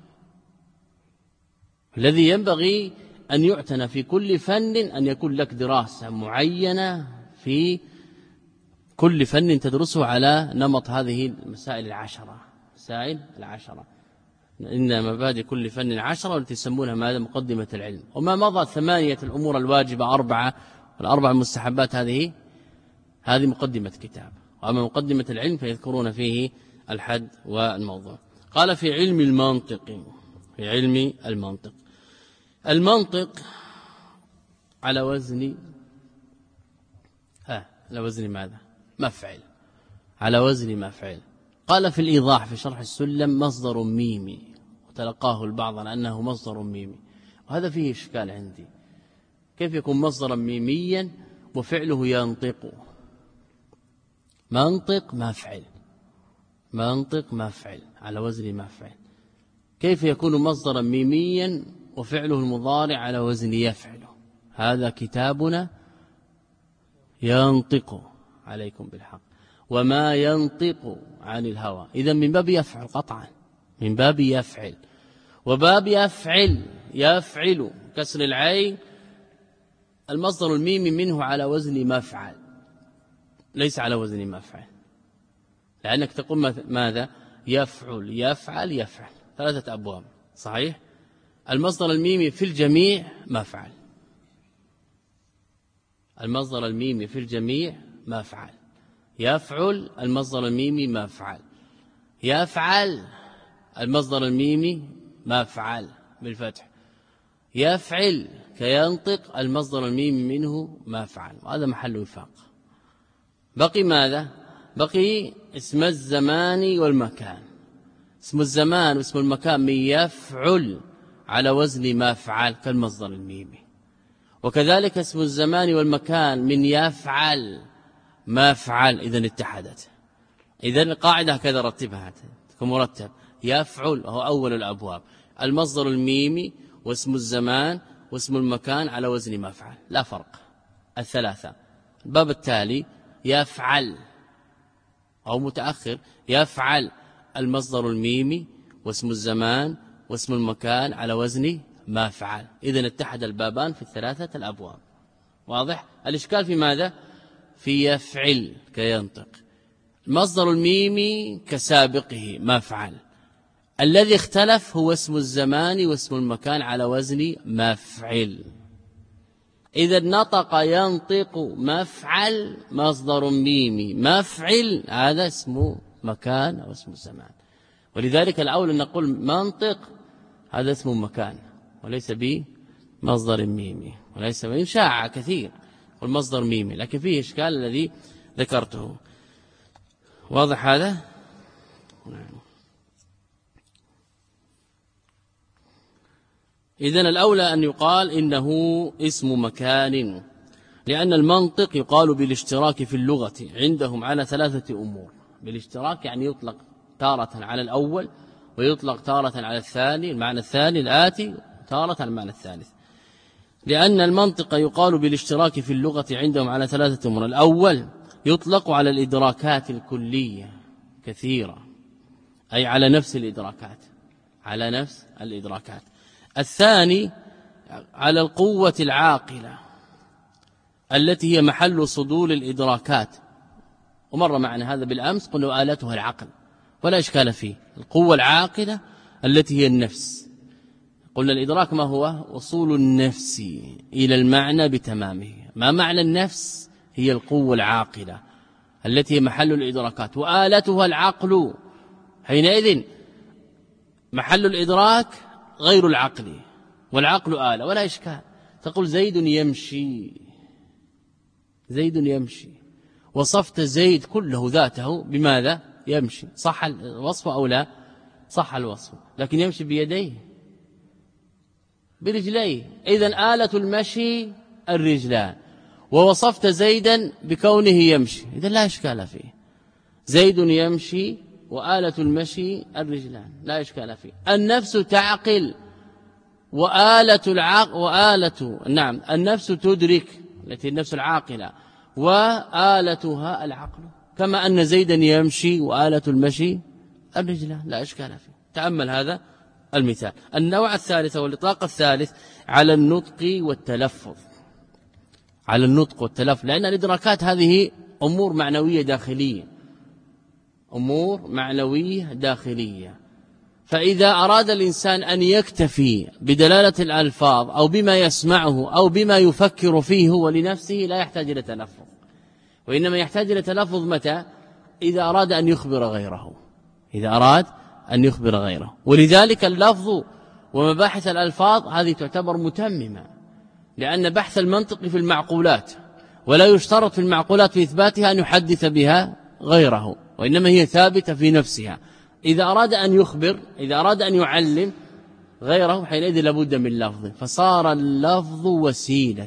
الذي ينبغي أن يعتنى في كل فن أن يكون لك دراسة معينة في كل فن تدرسه على نمط هذه المسائل العشرة. مسائل العشرة إن مبادئ كل فن عشرة، والتي يسمونها ماذا؟ مقدمة العلم. وما مضى ثمانية الأمور الواجبة أربعة، والأربع المستحبات هذه هذه مقدمة كتاب. وأما مقدمة العلم فيذكرون فيه الحد والموضوع. قال في علم المنطق، في علم المنطق المنطق على وزن ها على وزن ماذا؟ مفعل، على وزن مفعل. قال في الإيضاح في شرح السلم مصدر ميمي، وتلقاه البعض على أنه مصدر ميمي، وهذا فيه إشكال عندي. كيف يكون مصدرا ميميا وفعله ينطق؟ منطق مفعل، منطق مفعل على وزن مفعل. كيف يكون مصدرا ميميا وفعله المضارع على وزن يفعل؟ هذا كتابنا ينطق عليكم بالحق وما ينطق عن الهوى. إذن من باب يفعل قطعا، من باب يفعل. وباب يفعل يفعل كسر العين المصدر الميمي منه على وزن مفعل، ليس على وزن مفعل، لأنك تقول ماذا؟ يفعل يفعل يفعل، ثلاثة أبواب صحيح. المصدر الميمي في الجميع مفعل، المصدر الميمي في الجميع مفعل. يفعل المصدر الميمي مفعل، يفعل المصدر الميمي مفعل بالفتح، يفعل كينطق المصدر الميمي منه مفعل، وهذا محل وفاق. بقي ماذا؟ بقي اسم الزمان والمكان. اسم الزمان واسم المكان من يفعل على وزن مفعل كالمصدر الميمي، وكذلك اسم الزمان والمكان من يفعل مفعل. إذن اتحدت. إذن القاعدة كذا رتبها كمرتب: يفعل هو أول الأبواب، المصدر الميمي واسم الزمان واسم المكان على وزن مفعل، لا فرق الثلاثة. الباب التالي يفعل أو متأخر، يفعل المصدر الميمي واسم الزمان واسم المكان على وزن مفعل. إذن اتحد البابان في الثلاثة الأبواب. واضح؟ الإشكال في ماذا؟ في يفعل كينطق، المصدر الميمي كسابقه مفعل. الذي اختلف هو اسم الزمان واسم المكان على وزن مفعل. إذا نطق ينطق مفعل مصدر ميمي، مفعل هذا اسم مكان أو اسم الزمان. ولذلك الأول نقول منطق هذا اسم مكان وليس بمصدر ميمي، وليس بإنشاع كثير والمصدر ميمي، لكن فيه إشكال الذي ذكرته. واضح هذا؟ إذن الأولى أن يقال إنه اسم مكان، لأن المنطق يقال بالاشتراك في اللغة عندهم على ثلاثة أمور. بالاشتراك يعني يطلق تارة على الأول ويطلق تارة على الثاني، المعنى الثاني الآتي، تارة على المعنى الثالث. لأن المنطق يقال بالاشتراك في اللغة عندهم على ثلاثة أمور: الأول يطلق على الإدراكات الكلية كثيرة، أي على نفس الإدراكات، على نفس الإدراكات. الثاني على القوة العاقلة التي هي محل صدور الإدراكات، ومر معنا هذا بالأمس، قلنا آلتها العقل ولا إشكال فيه. القوة العاقلة التي هي النفس، قلنا الإدراك ما هو؟ وصول النفس إلى المعنى بتمامه. ما معنى النفس؟ هي القوة العاقلة التي هي محل الإدراكات، وآلتها العقل. حينئذ محل الإدراك غير العقل، والعقل آلة ولا إشكال. تقول زيد يمشي، زيد يمشي، وصفت زيد كله ذاته بماذا؟ يمشي. صح الوصف أو لا؟ صح الوصف، لكن يمشي بيديه برجليه. إذن آلة المشي الرجلان، ووصفت زيدا بكونه يمشي، إذن لا إشكال فيه. زيد يمشي وآلة المشي الرجلان، لا إشكال فيه. النفس تعقل وآلة العقل وآلة نعم النفس تدرك، التي النفس العاقلة، وآلتها العقل، كما أن زيدا يمشي وآلة المشي الرجلان، لا إشكال فيه. تأمل هذا المثال. النوع الثالث والإطلاق الثالث على النطق والتلفظ، على النطق والتلفظ، لأن الإدراكات هذه أمور معنوية داخلية، أمور معنوية داخلية. فإذا أراد الإنسان أن يكتفي بدلالة الألفاظ أو بما يسمعه أو بما يفكر فيه هو لنفسه لا يحتاج إلى تلفظ، وإنما يحتاج إلى تلفظ متى؟ إذا أراد أن يخبر غيره، إذا أراد أن يخبر غيره. ولذلك اللفظ ومباحث الألفاظ هذه تعتبر متممة، لأن بحث المنطق في المعقولات، ولا يشترط في المعقولات في إثباتها أن يحدث بها غيره، وإنما هي ثابتة في نفسها. إذا أراد أن يخبر، إذا أراد أن يعلم غيره، حينئذ لابد من لفظ، فصار اللفظ وسيلة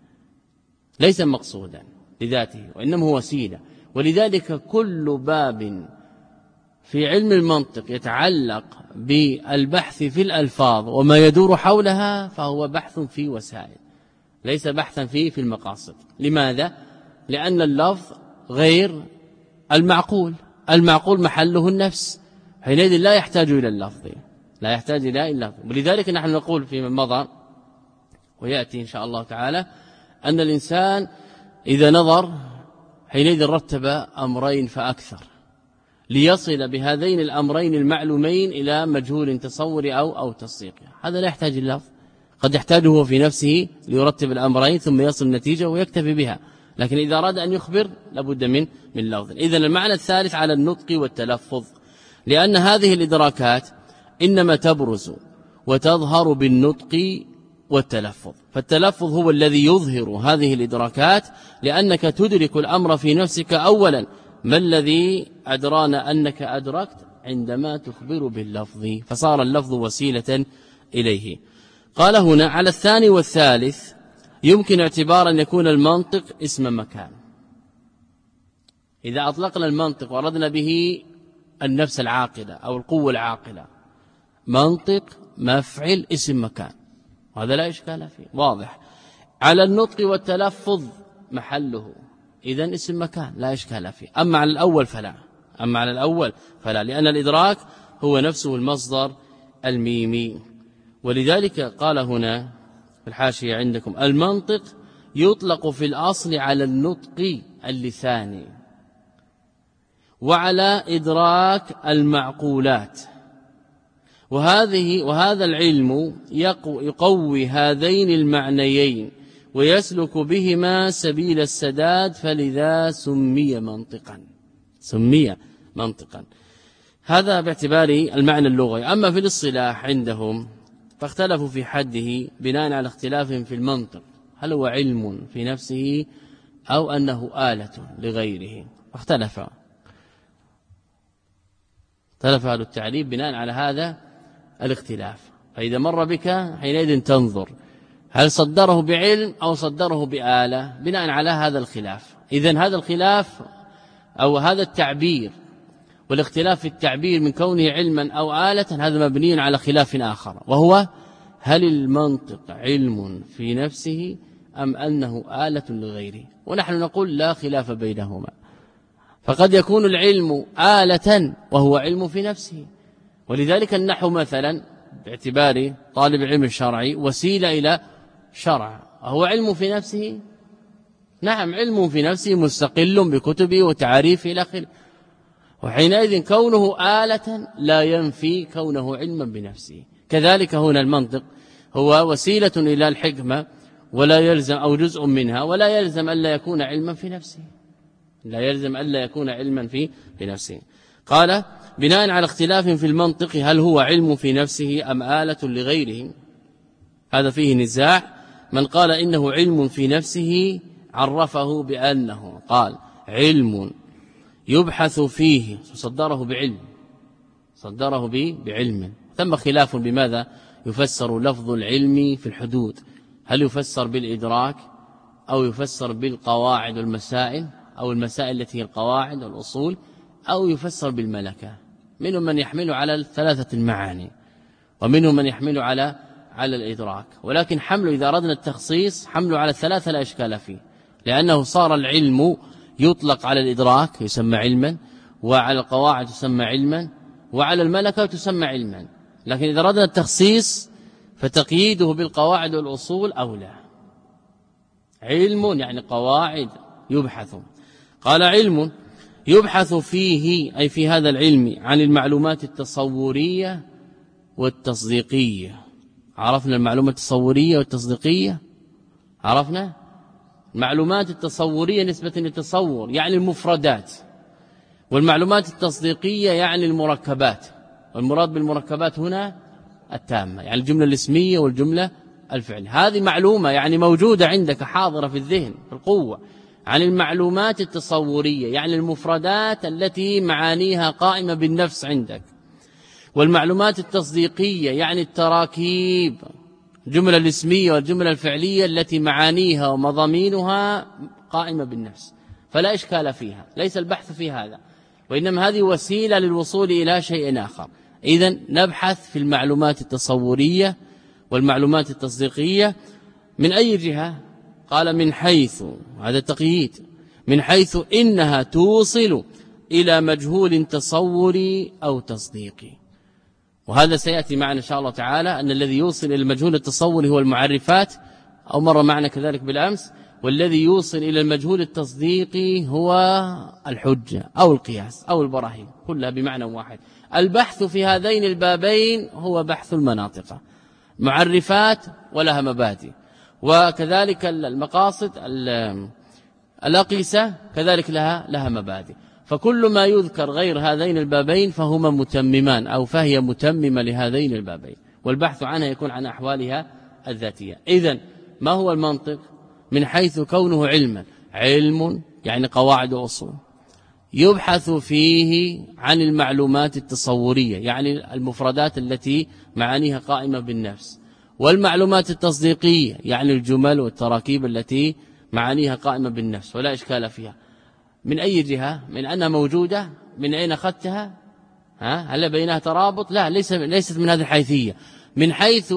ليس مقصودا لذاته، وإنما هو وسيلة. ولذلك كل باب في علم المنطق يتعلق بالبحث في الألفاظ وما يدور حولها فهو بحث في وسائل، ليس بحثا فيه في المقاصد. لماذا؟ لأن اللفظ غير المعقول، المعقول محله النفس، حينئذ لا يحتاج إلى اللفظ، لا يحتاج إلى اللفظ. ولذلك نحن نقول فيما مضى ويأتي إن شاء الله تعالى أن الإنسان إذا نظر حينئذ رتب أمرين فأكثر ليصل بهذين الأمرين المعلومين إلى مجهول تصوري أو أو تصديقي، هذا لا يحتاج اللفظ. قد يحتاجه في نفسه ليرتب الأمرين ثم يصل النتيجة ويكتفي بها، لكن إذا أراد أن يخبر لابد من من لفظ. إذن المعنى الثالث على النطق والتلفظ، لأن هذه الإدراكات إنما تبرز وتظهر بالنطق والتلفظ. فالتلفظ هو الذي يظهر هذه الإدراكات، لأنك تدرك الأمر في نفسك أولا. ما الذي أدرانا أنك أدركت؟ عندما تخبر باللفظ، فصار اللفظ وسيلة إليه. قال هنا على الثاني والثالث يمكن اعتبار أن يكون المنطق اسم مكان. إذا أطلقنا المنطق وأردنا به النفس العاقلة أو القوة العاقلة، منطق مفعل اسم مكان، وهذا لا إشكال فيه، واضح. على النطق والتلفظ محله، إذن اسم مكان لا إشكال فيه. أما على الأول فلا، أما على الأول فلا، لأن الإدراك هو نفسه المصدر الميمي. ولذلك قال هنا في الحاشية عندكم المنطق يطلق في الأصل على النطق اللساني وعلى إدراك المعقولات، وهذه وهذا العلم يقوي هذين المعنيين ويسلك بهما سبيل السداد، فلذا سمي منطقا، سمي منطقا. هذا باعتبار المعنى اللغوي. أما في الاصطلاح عندهم فاختلفوا في حده بناء على اختلافهم في المنطق، هل هو علم في نفسه أو أنه آلة لغيره، فاختلف اختلف أهل التعريف بناء على هذا الاختلاف. فإذا مر بك حينئذ تنظر هل صدره بعلم أو صدره بآلة بناء على هذا الخلاف. إذن هذا الخلاف أو هذا التعبير والاختلاف في التعبير من كونه علما أو آلة هذا مبني على خلاف آخر، وهو هل المنطق علم في نفسه أم أنه آلة لغيره. ونحن نقول لا خلاف بينهما، فقد يكون العلم آلة وهو علم في نفسه. ولذلك النحو مثلا باعتبار طالب العلم الشرعي وسيلة إلى شرع، هو علم في نفسه، نعم علم في نفسه مستقل بكتبه وتعاريفه إلى آخره، وحينئذ كونه آلة لا ينفي كونه علما بنفسه. كذلك هنا المنطق هو وسيلة إلى الحكمة ولا يلزم أو جزء منها، ولا يلزم ألا يكون علما في نفسه، لا يلزم ألا يكون علما في في نفسه. قال بناء على اختلاف في المنطق هل هو علم في نفسه أم آلة لغيره، هذا فيه نزاع. من قال إنه علم في نفسه عرفه بأنه قال علم يبحث فيه، صدره بعلم، صدره بعلم. ثم خلاف بماذا يفسر لفظ العلم في الحدود، هل يفسر بالإدراك أو يفسر بالقواعد والمسائل أو المسائل التي هي القواعد والأصول أو يفسر بالملكة. منهم من يحمل على الثلاثة المعاني ومنهم من يحمل على على الإدراك، ولكن حمله إذا أردنا التخصيص حمله على الثلاثة لا إشكال فيه، لأنه صار العلم يطلق على الإدراك يسمى علما، وعلى القواعد تسمى علما، وعلى الملكة تسمى علما. لكن إذا أردنا التخصيص فتقييده بالقواعد والأصول أولى. علم يعني قواعد يبحث. قال علم يبحث فيه أي في هذا العلم عن المعلومات التصورية والتصديقية. عرفنا المعلومات التصورية والتصديقية، عرفنا المعلومات التصورية نسبة للتصور يعني المفردات، والمعلومات التصديقية يعني المركبات، والمراد بالمركبات هنا التامة يعني الجملة الاسمية والجملة الفعلية. هذه معلومة يعني موجودة عندك حاضرة في الذهن في القوة. عن المعلومات التصورية يعني المفردات التي معانيها قائمة بالنفس عندك، والمعلومات التصديقية يعني التراكيب الجملة الاسمية والجملة الفعلية التي معانيها ومضامينها قائمة بالنفس، فلا إشكال فيها، ليس البحث في هذا، وإنما هذه وسيلة للوصول إلى شيء آخر. إذن نبحث في المعلومات التصورية والمعلومات التصديقية من أي جهة؟ قال من حيث، هذا تقييد، من حيث إنها توصل إلى مجهول تصوري أو تصديقي. وهذا سيأتي معنا إن شاء الله تعالى أن الذي يوصل إلى المجهول التصوري هو المعرفات، أو مر معنا كذلك بالأمس، والذي يوصل إلى المجهول التصديقي هو الحجة أو القياس أو البراهين، كلها بمعنى واحد. البحث في هذين البابين هو بحث المناطق، معرفات ولها مبادئ، وكذلك المقاصد الأقيسة كذلك لها لها مبادئ. فكل ما يذكر غير هذين البابين فهما متممان أو فهي متممة لهذين البابين، والبحث عنها يكون عن أحوالها الذاتية. إذن ما هو المنطق؟ من حيث كونه علما، علم يعني قواعد وأصول، يبحث فيه عن المعلومات التصورية يعني المفردات التي معانيها قائمة بالنفس، والمعلومات التصديقية يعني الجمل والتراكيب التي معانيها قائمة بالنفس ولا إشكال فيها. من أي جهة؟ من أنها موجودة، من أين أخذتها؟ ها؟ هل بينها ترابط؟ لا، ليس ليست من هذه الحيثية. من حيث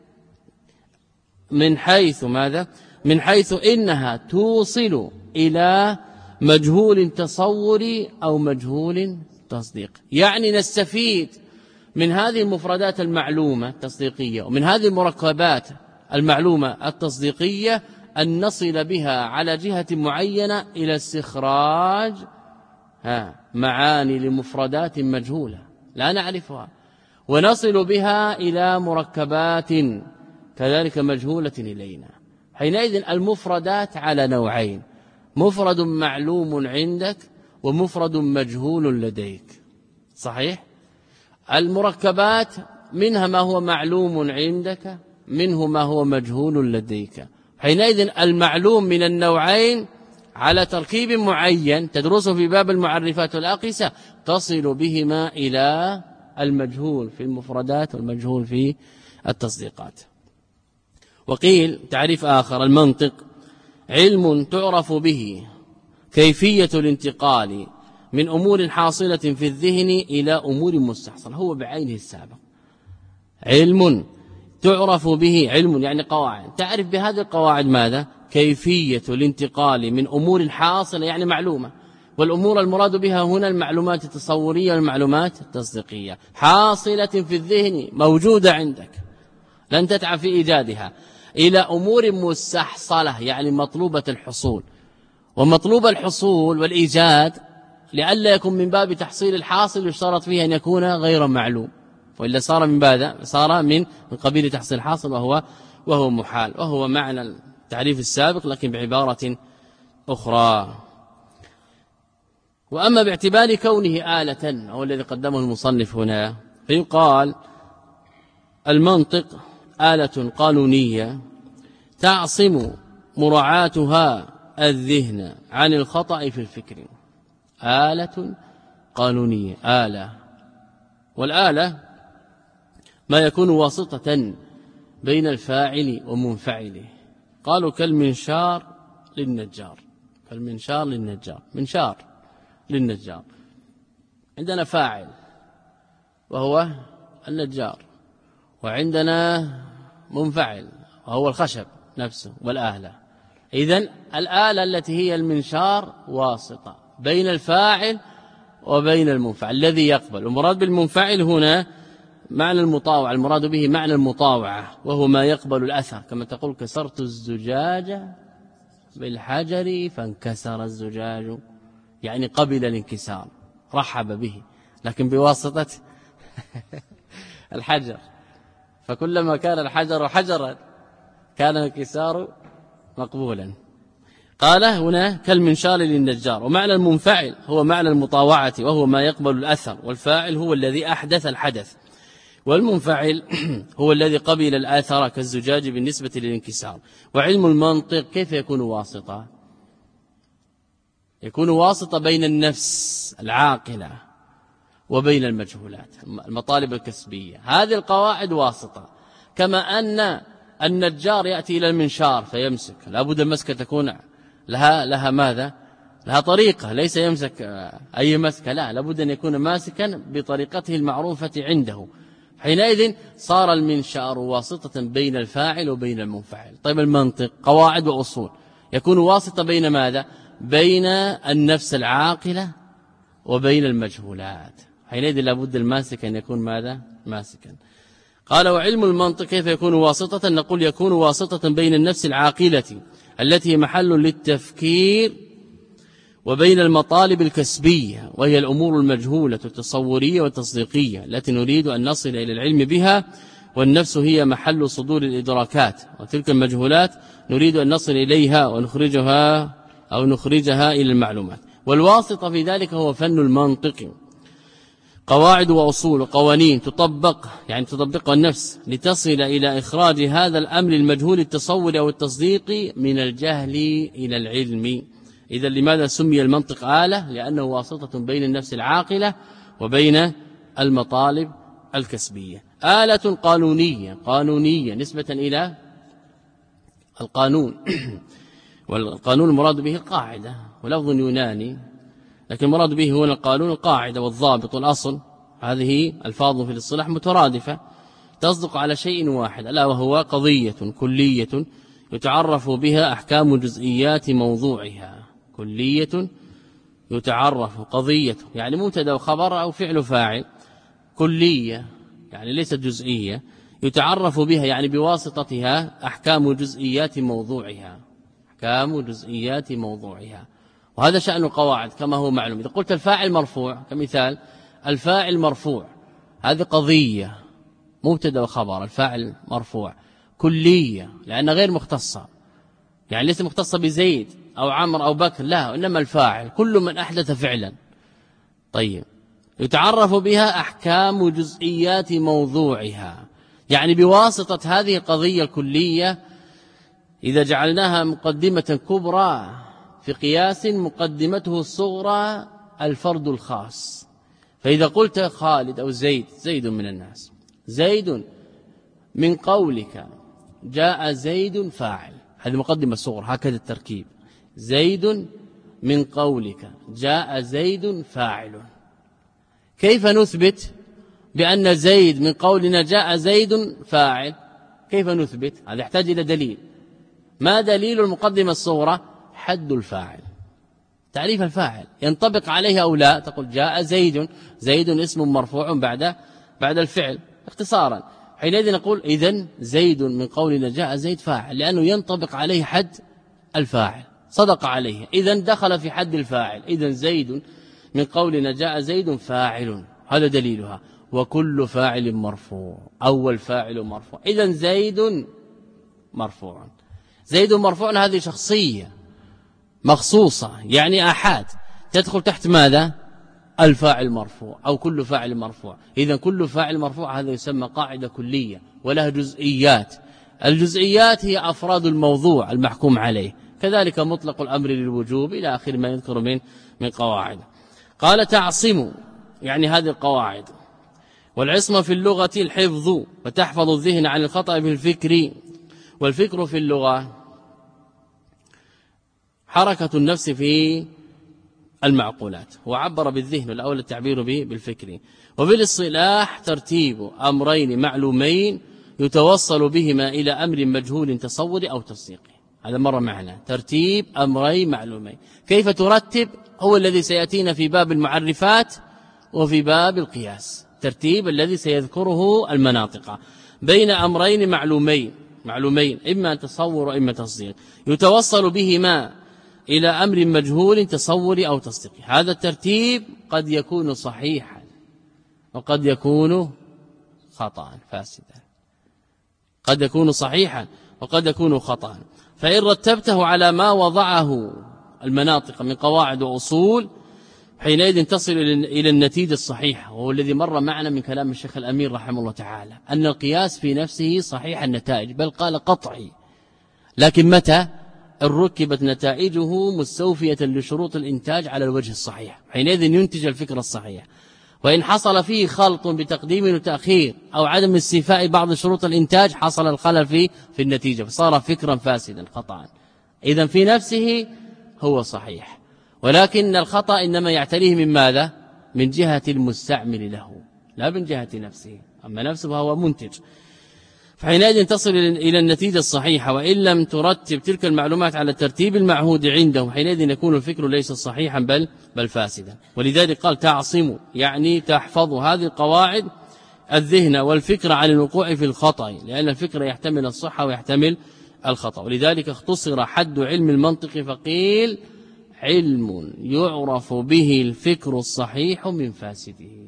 من حيث ماذا؟ من حيث إنها توصل إلى مجهول تصوري أو مجهول تصديق، يعني نستفيد من هذه المفردات المعلومة التصديقية ومن هذه المركبات المعلومة التصديقية أن نصل بها على جهة معينة إلى استخراج ها معاني لمفردات مجهولة لا نعرفها، ونصل بها إلى مركبات كذلك مجهولة إلينا. حينئذ المفردات على نوعين، مفرد معلوم عندك ومفرد مجهول لديك، صحيح؟ المركبات منها ما هو معلوم عندك، منه ما هو مجهول لديك. حينئذ المعلوم من النوعين على تركيب معين تدرسه في باب المعرفات والأقيسة تصل بهما إلى المجهول في المفردات والمجهول في التصديقات. وقيل تعريف آخر المنطق علم تعرف به كيفية الانتقال من أمور حاصلة في الذهن إلى أمور مستحصلة، هو بعينه السابق. علم تعرف به، علم يعني قواعد، تعرف بهذه القواعد ماذا؟ كيفية الانتقال من أمور حاصلة يعني معلومة، والأمور المراد بها هنا المعلومات التصورية والمعلومات التصديقية، حاصلة في الذهن موجودة عندك لن تتعب في إيجادها، إلى أمور مستحصلة يعني مطلوبة الحصول. ومطلوب الحصول والإيجاد لئلا يكون من باب تحصيل الحاصل يشترط فيه أن يكون غير معلوم، وإلا صار من باب صار من من قبيل تحصيل الحاصل وهو وهو محال، وهو معنى التعريف السابق لكن بعبارة أخرى. وأما باعتبار كونه آلة هو الذي قدمه المصنف هنا، فيقال المنطق آلة قانونية تعصم مراعاتها الذهن عن الخطأ في الفكر. آلة قانونية، آلة والآلة ما يكون واسطة بين الفاعل ومنفعله. قالوا كالمنشار للنجار، كالمنشار للنجار، منشار للنجار. عندنا فاعل وهو النجار، وعندنا منفعل وهو الخشب نفسه والآلة. إذن الآلة التي هي المنشار واسطة بين الفاعل وبين المنفعل الذي يقبل. المراد بالمنفعل هنا معنى المطاوعة، المراد به معنى المطاوعة وهو ما يقبل الأثر، كما تقول كسرت الزجاج بالحجر فانكسر الزجاج، يعني قبل الانكسار، رحب به، لكن بواسطة الحجر، فكلما كان الحجر حجرا كان الانكسار مقبولا. قال هنا كالمنشار للنجار. ومعنى المنفعل هو معنى المطاوعة وهو ما يقبل الأثر، والفاعل هو الذي أحدث الحدث، والمنفعل هو الذي قبل الآثر كالزجاج بالنسبة للانكسار. وعلم المنطق كيف يكون واسطة؟ يكون واسطة بين النفس العاقلة وبين المجهولات، المطالب الكسبية. هذه القواعد واسطة، كما أن النجار يأتي إلى المنشار فيمسك، لابد المسكة تكون لها لها ماذا؟ لها طريقة، ليس يمسك أي مسكة، لا، لابد أن يكون ماسكا بطريقته المعروفة عنده. حينئذ صار المنشار واسطة بين الفاعل وبين المنفعل. طيب المنطق قواعد وأصول يكون واسطة بين ماذا؟ بين النفس العاقلة وبين المجهولات. حينئذ لابد الماسك أن يكون ماذا؟ ماسكا. قال وعلم المنطق كيف يكون واسطة؟ نقول يكون واسطة بين النفس العاقلة التي محل للتفكير وبين المطالب الكسبية، وهي الأمور المجهولة التصورية والتصديقية التي نريد أن نصل إلى العلم بها، والنفس هي محل صدور الإدراكات، وتلك المجهولات نريد أن نصل إليها ونخرجها أو نخرجها إلى المعلومات. والواسطة في ذلك هو فن المنطق، قواعد وأصول وقوانين تطبق، يعني تطبقها النفس لتصل إلى إخراج هذا الأمر المجهول التصور أو التصديق من الجهل إلى العلم. إذا لماذا سمي المنطق آلة؟ لأنه واسطة بين النفس العاقلة وبين المطالب الكسبية. آلة قانونية، قانونية نسبة إلى القانون والقانون المراد به القاعدة، ولفظ يوناني، لكن المراد به هو القانون القاعدة والضابط والأصل. هذه الفاظ في الاصطلاح مترادفة تصدق على شيء واحد، ألا وهو قضية كلية يتعرف بها أحكام جزئيات موضوعها. كلية يتعرف، قضية يعني مبتدا وخبر أو فعل فاعل، كلية يعني ليست جزئية، يتعرف بها يعني بواسطتها أحكام جزئيات موضوعها، أحكام جزئيات موضوعها. وهذا شأن القواعد كما هو معلوم. إذا قلت الفاعل مرفوع كمثال، الفاعل مرفوع، هذه قضية مبتدا وخبر، الفاعل مرفوع. كلية لأنها غير مختصة، يعني ليس مختصة بزيد أو عمر أو بكر، لا، إنما الفاعل كل من أحدث فعلا. طيب يتعرف بها أحكام جزئيات موضوعها، يعني بواسطة هذه القضية الكلية إذا جعلناها مقدمة كبرى في قياس، مقدمته الصغرى الفرد الخاص. فإذا قلت خالد أو زيد، زيد من الناس، زيد من قولك جاء زيد فاعل، هذه مقدمة صغرى، هكذا التركيب. زيد من قولك جاء زيد فاعل. كيف نثبت بأن زيد من قولنا جاء زيد فاعل؟ كيف نثبت؟ هذا يحتاج إلى دليل. ما دليل المقدمة الصغرى؟ حد الفاعل، تعريف الفاعل ينطبق عليه أو لا. تقول جاء زيد، زيد اسم مرفوع بعد بعد الفعل اختصارا. حينئذ نقول إذن زيد من قولنا جاء زيد فاعل، لأنه ينطبق عليه حد الفاعل، صدق عليه، إذن دخل في حد الفاعل. إذن زيد من قولنا جاء زيد فاعل، هذا دليلها. وكل فاعل مرفوع، أول فاعل مرفوع، إذن زيد مرفوع. زيد مرفوع هذه شخصية مخصوصة، يعني أحد، تدخل تحت ماذا؟ الفاعل مرفوع أو كل فاعل مرفوع. إذن كل فاعل مرفوع هذا يسمى قاعدة كلية ولها جزئيات. الجزئيات هي أفراد الموضوع المحكوم عليه، كذلك مطلق الأمر للوجوب إلى آخر ما يذكر من من قواعد. قال تعصم، يعني هذه القواعد، والعصمة في اللغة الحفظ وتحفظ الذهن عن الخطأ في الفكر. والفكر في اللغة حركة النفس في المعقولات، وعبر بالذهن الأول التعبير به بالفكر. وبالاصطلاح ترتيب أمرين معلومين يتوصل بهما إلى أمر مجهول تصوري أو تصديقي. هذا مرة معنا ترتيب أمرين معلومين. كيف ترتب؟ هو الذي سيأتينا في باب المعرفات وفي باب القياس، ترتيب الذي سيذكره المناطق بين أمرين معلومين معلومين إما تصور وإما تصديق، يتوصل بهما إلى أمر مجهول تصوري أو تصديقي. هذا الترتيب قد يكون صحيحا وقد يكون خطأ فاسدا، قد يكون صحيحا وقد يكون خطأ. فإن رتبته على ما وضعه المناطق من قواعد وأصول حينئذ تصل إلى النتيجة الصحيحة، وهو الذي مر معنا من كلام الشيخ الأمير رحمه الله تعالى أن القياس في نفسه صحيح النتائج، بل قال قطعي، لكن متى إن ركبت نتائجه مستوفية لشروط الإنتاج على الوجه الصحيح حينئذ ينتج الفكر الصحيح. وإن حصل فيه خلط بتقديم وتأخير أو عدم استيفاء بعض شروط الإنتاج حصل الخلل في في النتيجة فصار فكرا فاسدا خطأ. إذن في نفسه هو صحيح، ولكن الخطأ إنما يعتريه من ماذا؟ من جهة المستعمل له لا من جهة نفسه، أما نفسه فهو منتج. فحينئذ تصل إلى النتيجة الصحيحة. وإن لم ترتب تلك المعلومات على الترتيب المعهود عنده حينئذ يكون الفكر ليس صحيحا بل بل فاسدا. ولذلك قال تعصم يعني تحفظ هذه القواعد الذهن والفكر عن الوقوع في الخطأ، لأن الفكر يحتمل الصحة ويحتمل الخطأ. ولذلك اختصر حد علم المنطق فقيل علم يعرف به الفكر الصحيح من فاسده.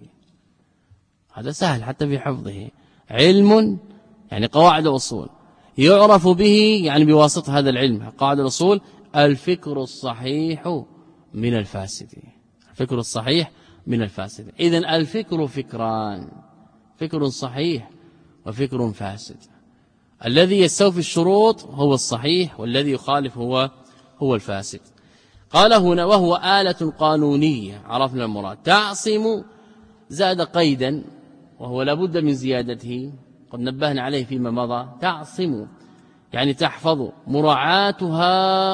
هذا سهل حتى في حفظه. علم يعني قواعد الأصول يعرف به يعني بواسطة هذا العلم قواعد الأصول الفكر الصحيح من الفاسد، الفكر الصحيح من الفاسد. إذن الفكر فكران، فكر صحيح وفكر فاسد. الذي يستوفي الشروط هو الصحيح والذي يخالف هو هو الفاسد. قال هنا وهو آلة قانونية، عرفنا المراد. تعصم زاد قيدا وهو لابد من زيادته قد نبهنا عليه فيما مضى. تعصم يعني تحفظ مراعاتها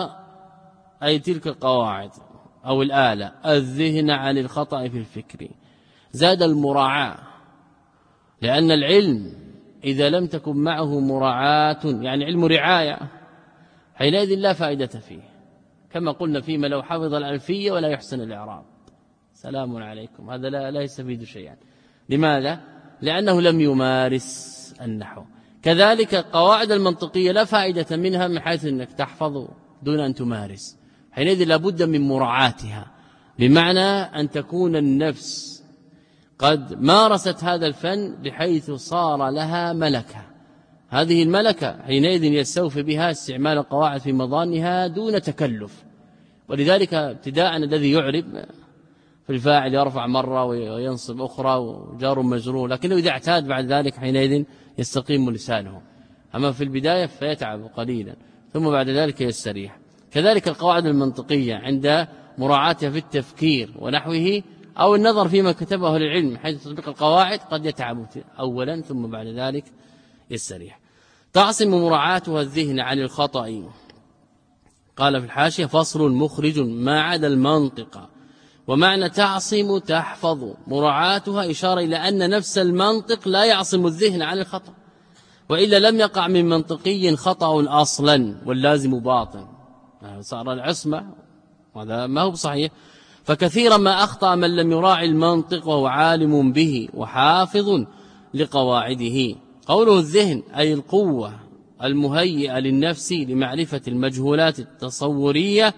أي تلك القواعد أو الآلة الذهن عن الخطأ في الفكر. زاد المراعاة لأن العلم إذا لم تكن معه مراعاة يعني علم رعاية حينئذ لا فائدة فيه، كما قلنا فيما لو حفظ الألفية ولا يحسن الإعراب سلام عليكم، هذا لا, لا يستفيد شيئا. لماذا؟ لأنه لم يمارس النحو. كذلك القواعد المنطقية لا فائدة منها من حيث أنك تحفظ دون أن تمارس، حينئذ لابد من مراعاتها، بمعنى أن تكون النفس قد مارست هذا الفن بحيث صار لها ملكة. هذه الملكة حينئذ يستوفي بها استعمال القواعد في مضانها دون تكلف. ولذلك ابتداء الذي يعرب في الفاعل يرفع مرة وينصب أخرى وجار مجرور، لكنه إذا اعتاد بعد ذلك حينئذ يستقيم لسانه، أما في البداية فيتعب قليلا ثم بعد ذلك يستريح. كذلك القواعد المنطقية عند مراعاتها في التفكير ونحوه أو النظر فيما كتبه للعلم حيث تطبيق القواعد قد يتعب أولا ثم بعد ذلك يستريح. تعصم مراعاتها الذهن عن الخطأ. قال في الحاشية فصل مخرج ما عدا المنطق. ومعنى تعصم تحفظ مراعاتها إشارة إلى أن نفس المنطق لا يعصم الذهن عن الخطأ، وإلا لم يقع من منطقي خطأ أصلا واللازم باطن، صار العصمة وهذا ما هو بصحيح. فكثيرا ما أخطأ من لم يراعي المنطق وهو عالم به وحافظ لقواعده. قوله الذهن أي القوة المهيئة للنفس لمعرفة المجهولات التصورية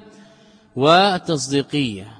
والتصديقية.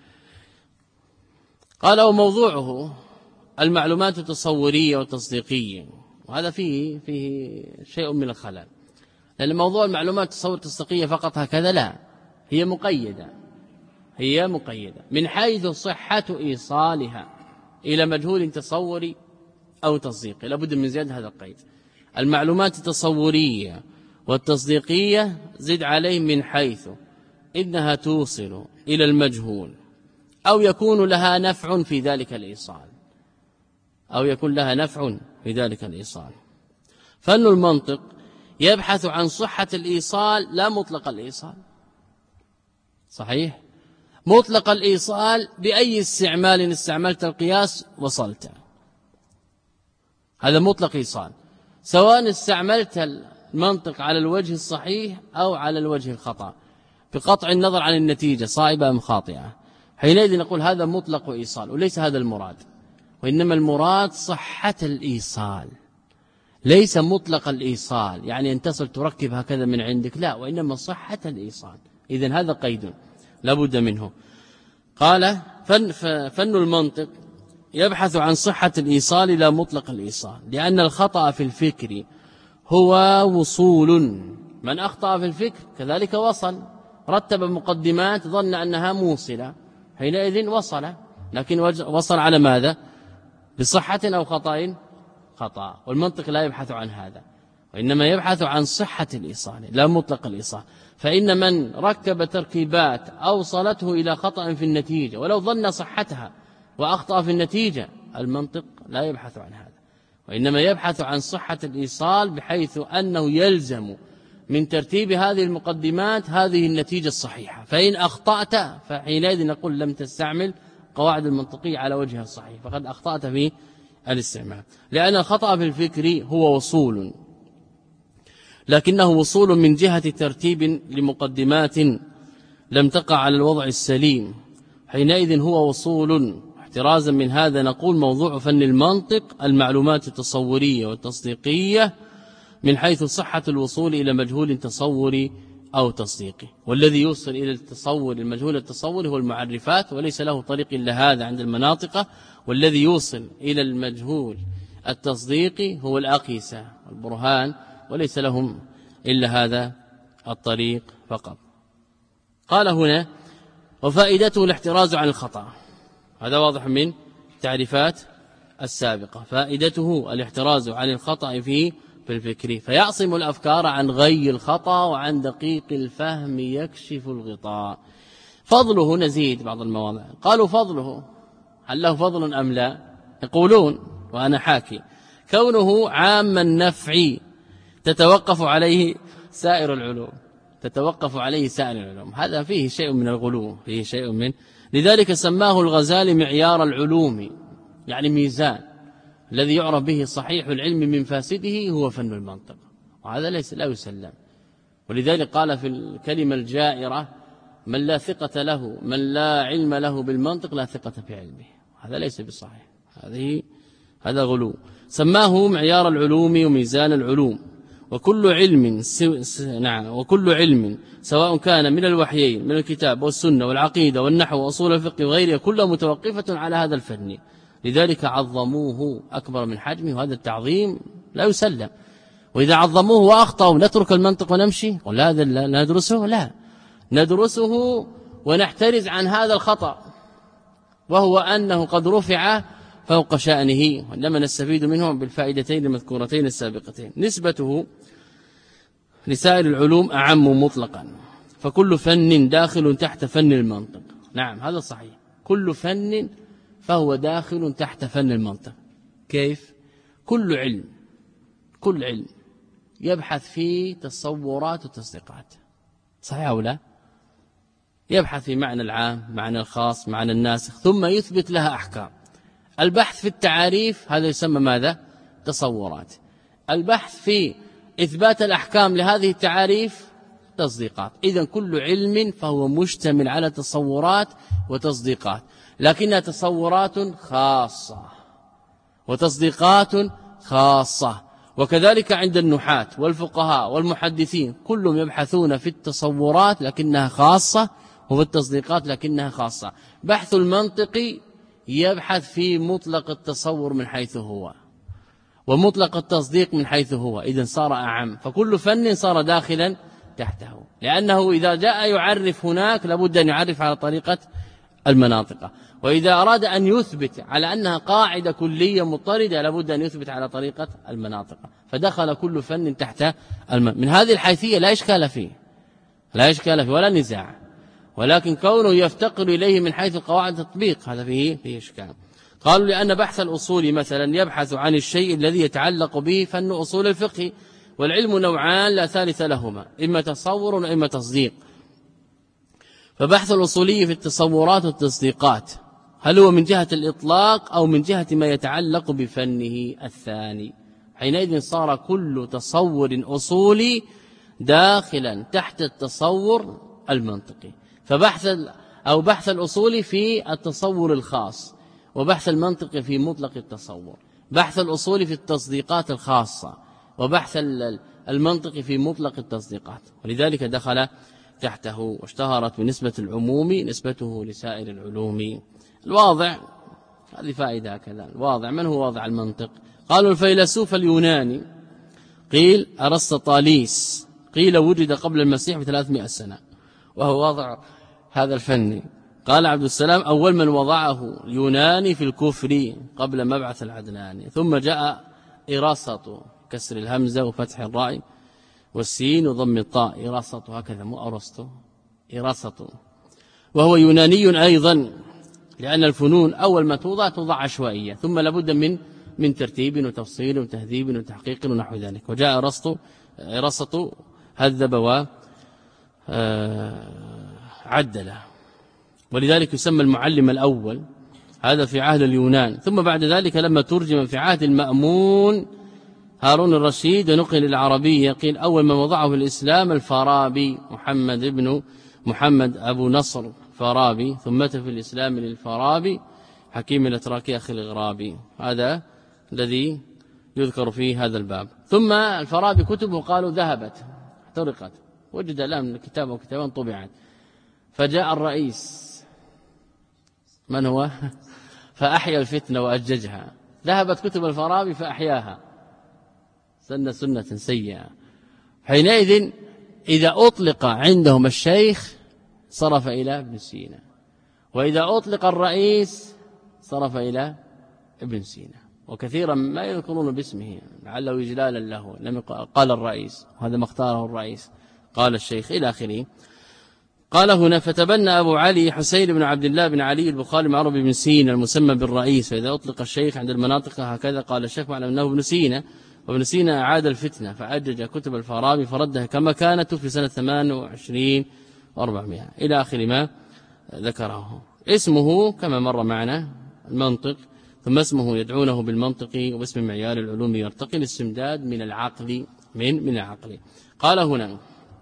قال وموضوعه المعلومات التصورية والتصديقية، وهذا فيه فيه شيء من الخلل، لأن موضوع المعلومات التصور التصديقية فقط هكذا لا، هي مقيدة هي مقيدة من حيث صحة إيصالها إلى مجهول تصوري أو تصديقي، لابد من زيادة هذا القيد. المعلومات التصورية والتصديقية زد عليه من حيث إنها توصل إلى المجهول أو يكون لها نفع في ذلك الإيصال، أو يكون لها نفع في ذلك الإيصال. فن المنطق يبحث عن صحة الإيصال لا مطلق الإيصال. صحيح؟ مطلق الإيصال بأي استعمال استعملت القياس وصلت، هذا مطلق إيصال، سواء استعملت المنطق على الوجه الصحيح أو على الوجه الخطأ، بقطع النظر عن النتيجة صائبة أم خاطئة. حينئذ نقول هذا مطلق إيصال، وليس هذا المراد، وإنما المراد صحة الإيصال، ليس مطلق الإيصال يعني أن تصل تركب هكذا من عندك، لا، وإنما صحة الإيصال. إذن هذا قيد لابد منه. قال فن, فن المنطق يبحث عن صحة الإيصال لا مطلق الإيصال، لأن الخطأ في الفكر هو وصول، من أخطأ في الفكر كذلك وصل، رتب مقدمات ظن أنها موصلة، حينئذ وصل، لكن وصل على ماذا؟ بصحة أو خطأ؟ خطأ. والمنطق لا يبحث عن هذا، وإنما يبحث عن صحة الإيصال لا مطلق الإيصال. فإن من ركب تركيبات أوصلته إلى خطأ في النتيجة ولو ظن صحتها وأخطأ في النتيجة، المنطق لا يبحث عن هذا، وإنما يبحث عن صحة الإيصال، بحيث أنه يلزم من ترتيب هذه المقدمات هذه النتيجة الصحيحة. فإن أخطأت فحينئذ نقول لم تستعمل قواعد المنطقية على وجهها الصحيح، فقد أخطأت في الاستعمال. لأن الخطأ في الفكر هو وصول، لكنه وصول من جهة ترتيب لمقدمات لم تقع على الوضع السليم، حينئذ هو وصول. احترازا من هذا نقول موضوع فن المنطق المعلومات التصورية والتصديقية من حيث صحة الوصول إلى مجهول تصوري أو تصديقي، والذي يوصل إلى التصور المجهول التصوري هو المعرفات، وليس له طريق إلا هذا عند المناطق، والذي يوصل إلى المجهول التصديقي هو الأقيسة والبرهان، وليس لهم إلا هذا الطريق فقط. قال هنا وفائدته الاحتراز عن الخطأ، هذا واضح من تعريفات السابقة. فائدته الاحتراز عن الخطأ في في الفكر، فيعصم الأفكار عن غي الخطأ وعن دقيق الفهم يكشف الغطاء. فضله نزيد بعض المواضع، قالوا فضله هل له فضل أم لا؟ يقولون وأنا حاكي كونه عام النفع تتوقف عليه سائر العلوم، تتوقف عليه سائر العلوم، هذا فيه شيء من الغلو، فيه شيء من، لذلك سماه الغزالي معيار العلوم، يعني ميزان الذي يعرف به صحيح العلم من فاسده هو فن المنطق، وهذا ليس لا يسلم. ولذلك قال في الكلمة الجائرة من لا ثقة له، من لا علم له بالمنطق لا ثقة في علمه، هذا ليس بصحيح، هذه هذا غلو. سماه معيار العلوم وميزان العلوم، وكل علم نعم وكل علم سواء كان من الوحيين من الكتاب والسنة والعقيدة والنحو وأصول الفقه وغيرها كلها متوقفة على هذا الفن، لذلك عظموه أكبر من حجمه، وهذا التعظيم لا يسلم. وإذا عظموه وأخطأوا نترك المنطق ونمشي ولا هذا لا ندرسه، لا ندرسه ونحترز عن هذا الخطأ، وهو أنه قد رفع فوق شأنه، وإنما نستفيد منه بالفائدتين المذكورتين السابقتين. نسبته لسائر العلوم أعم مطلقا، فكل فن داخل تحت فن المنطق. نعم هذا صحيح، كل فن فهو داخل تحت فن المنطق. كيف؟ كل علم كل علم يبحث في تصورات وتصديقات، صحيح أو لا؟ يبحث في معنى العام، معنى الخاص، معنى الناسخ، ثم يثبت لها أحكام. البحث في التعاريف هذا يسمى ماذا؟ تصورات. البحث في إثبات الأحكام لهذه التعاريف تصديقات. إذن كل علم فهو مشتمل على تصورات وتصديقات، لكنها تصورات خاصة وتصديقات خاصة. وكذلك عند النحاة والفقهاء والمحدثين كلهم يبحثون في التصورات لكنها خاصة، وفي التصديقات لكنها خاصة. بحث المنطق يبحث في مطلق التصور من حيث هو، ومطلق التصديق من حيث هو، إذن صار أعم، فكل فن صار داخلا تحته، لأنه إذا جاء يعرف هناك لابد أن يعرف على طريقة المناطق، وإذا أراد أن يثبت على أنها قاعدة كلية مضطردة لابد أن يثبت على طريقة المناطق، فدخل كل فن تحت الم... من هذه الحيثية لا إشكال فيه، لا إشكال فيه ولا نزاع، ولكن كونه يفتقر إليه من حيث قواعد التطبيق هذا فيه فيه إشكال. قالوا لأن بحث الأصول مثلا يبحث عن الشيء الذي يتعلق به فن أصول الفقه، والعلم نوعان لا ثالث لهما، إما تصور وإما تصديق. فبحث الأصولي في التصورات والتصديقات هل هو من جهة الإطلاق أو من جهة ما يتعلق بفنه الثاني؟ حينئذ صار كل تصور أصولي داخلا تحت التصور المنطقي. فبحث أو بحث الأصولي في التصور الخاص، وبحث المنطقي في مطلق التصور، بحث الأصولي في التصديقات الخاصة، وبحث المنطقي في مطلق التصديقات، ولذلك دخل تحته واشتهرت بنسبة العموم نسبته لسائر العلوم. الواضع، هذه فائدة كذا، الواضع من هو واضع المنطق؟ قالوا الفيلسوف اليوناني، قيل أرسطاليس، قيل وجد قبل المسيح بثلاثمائة سنة وهو واضع هذا الفن. قال عبد السلام أول من وضعه اليوناني في الكفر قبل مبعث العدناني. ثم جاء إراسطو، كسر الهمزة وفتح الراء والسين وضم الطاء، إراسطو هكذا، مو أرسطو، إراسطو، وهو يوناني أيضا، لأن الفنون أول ما توضع توضع عشوائية، ثم لابد من من ترتيب وتفصيل وتهذيب وتحقيق ونحو ذلك. وجاء أرسطو إراسطو هذب وعدل، ولذلك يسمى المعلم الأول، هذا في عهد اليونان. ثم بعد ذلك لما ترجم في عهد المأمون هارون الرشيد ونقل العربية، قيل أول من وضعه في الإسلام الفارابي، محمد ابن محمد أبو نصر فارابي، ثم مات في الإسلام للفارابي حكيم الأتراكي أخي الغرابي. هذا الذي يذكر في هذا الباب. ثم الفارابي كتبه قالوا ذهبت احترقت، وجد الآن كتابه وكتابان طبعت. فجاء الرئيس من هو فأحيا الفتنة وأججها، ذهبت كتب الفارابي فأحياها، سن سنة سيئة. حينئذ إذا أطلق عندهم الشيخ صرف إلى ابن سينا، وإذا أطلق الرئيس صرف إلى ابن سينا، وكثيرا ما يذكرون باسمه لعله إجلالا له، لم قال الرئيس وهذا ما اختاره الرئيس، قال الشيخ إلى آخره. قال هنا فتبنى أبو علي حسين بن عبد الله بن علي البخاري معروف بن سينا المسمى بالرئيس، فإذا أطلق الشيخ عند المناطق هكذا قال الشيخ معلم أنه ابن سينا، وابن سينا أعاد الفتنة فأجج كتب الفارابي فردها كما كانت في سنة ثمان وعشرين وأربعمائة إلى آخر ما ذكره. اسمه كما مر معنا المنطق، ثم اسمه يدعونه بالمنطق، واسم معيار العلوم يرتقي الاستمداد من العقل من من العقل. قال هنا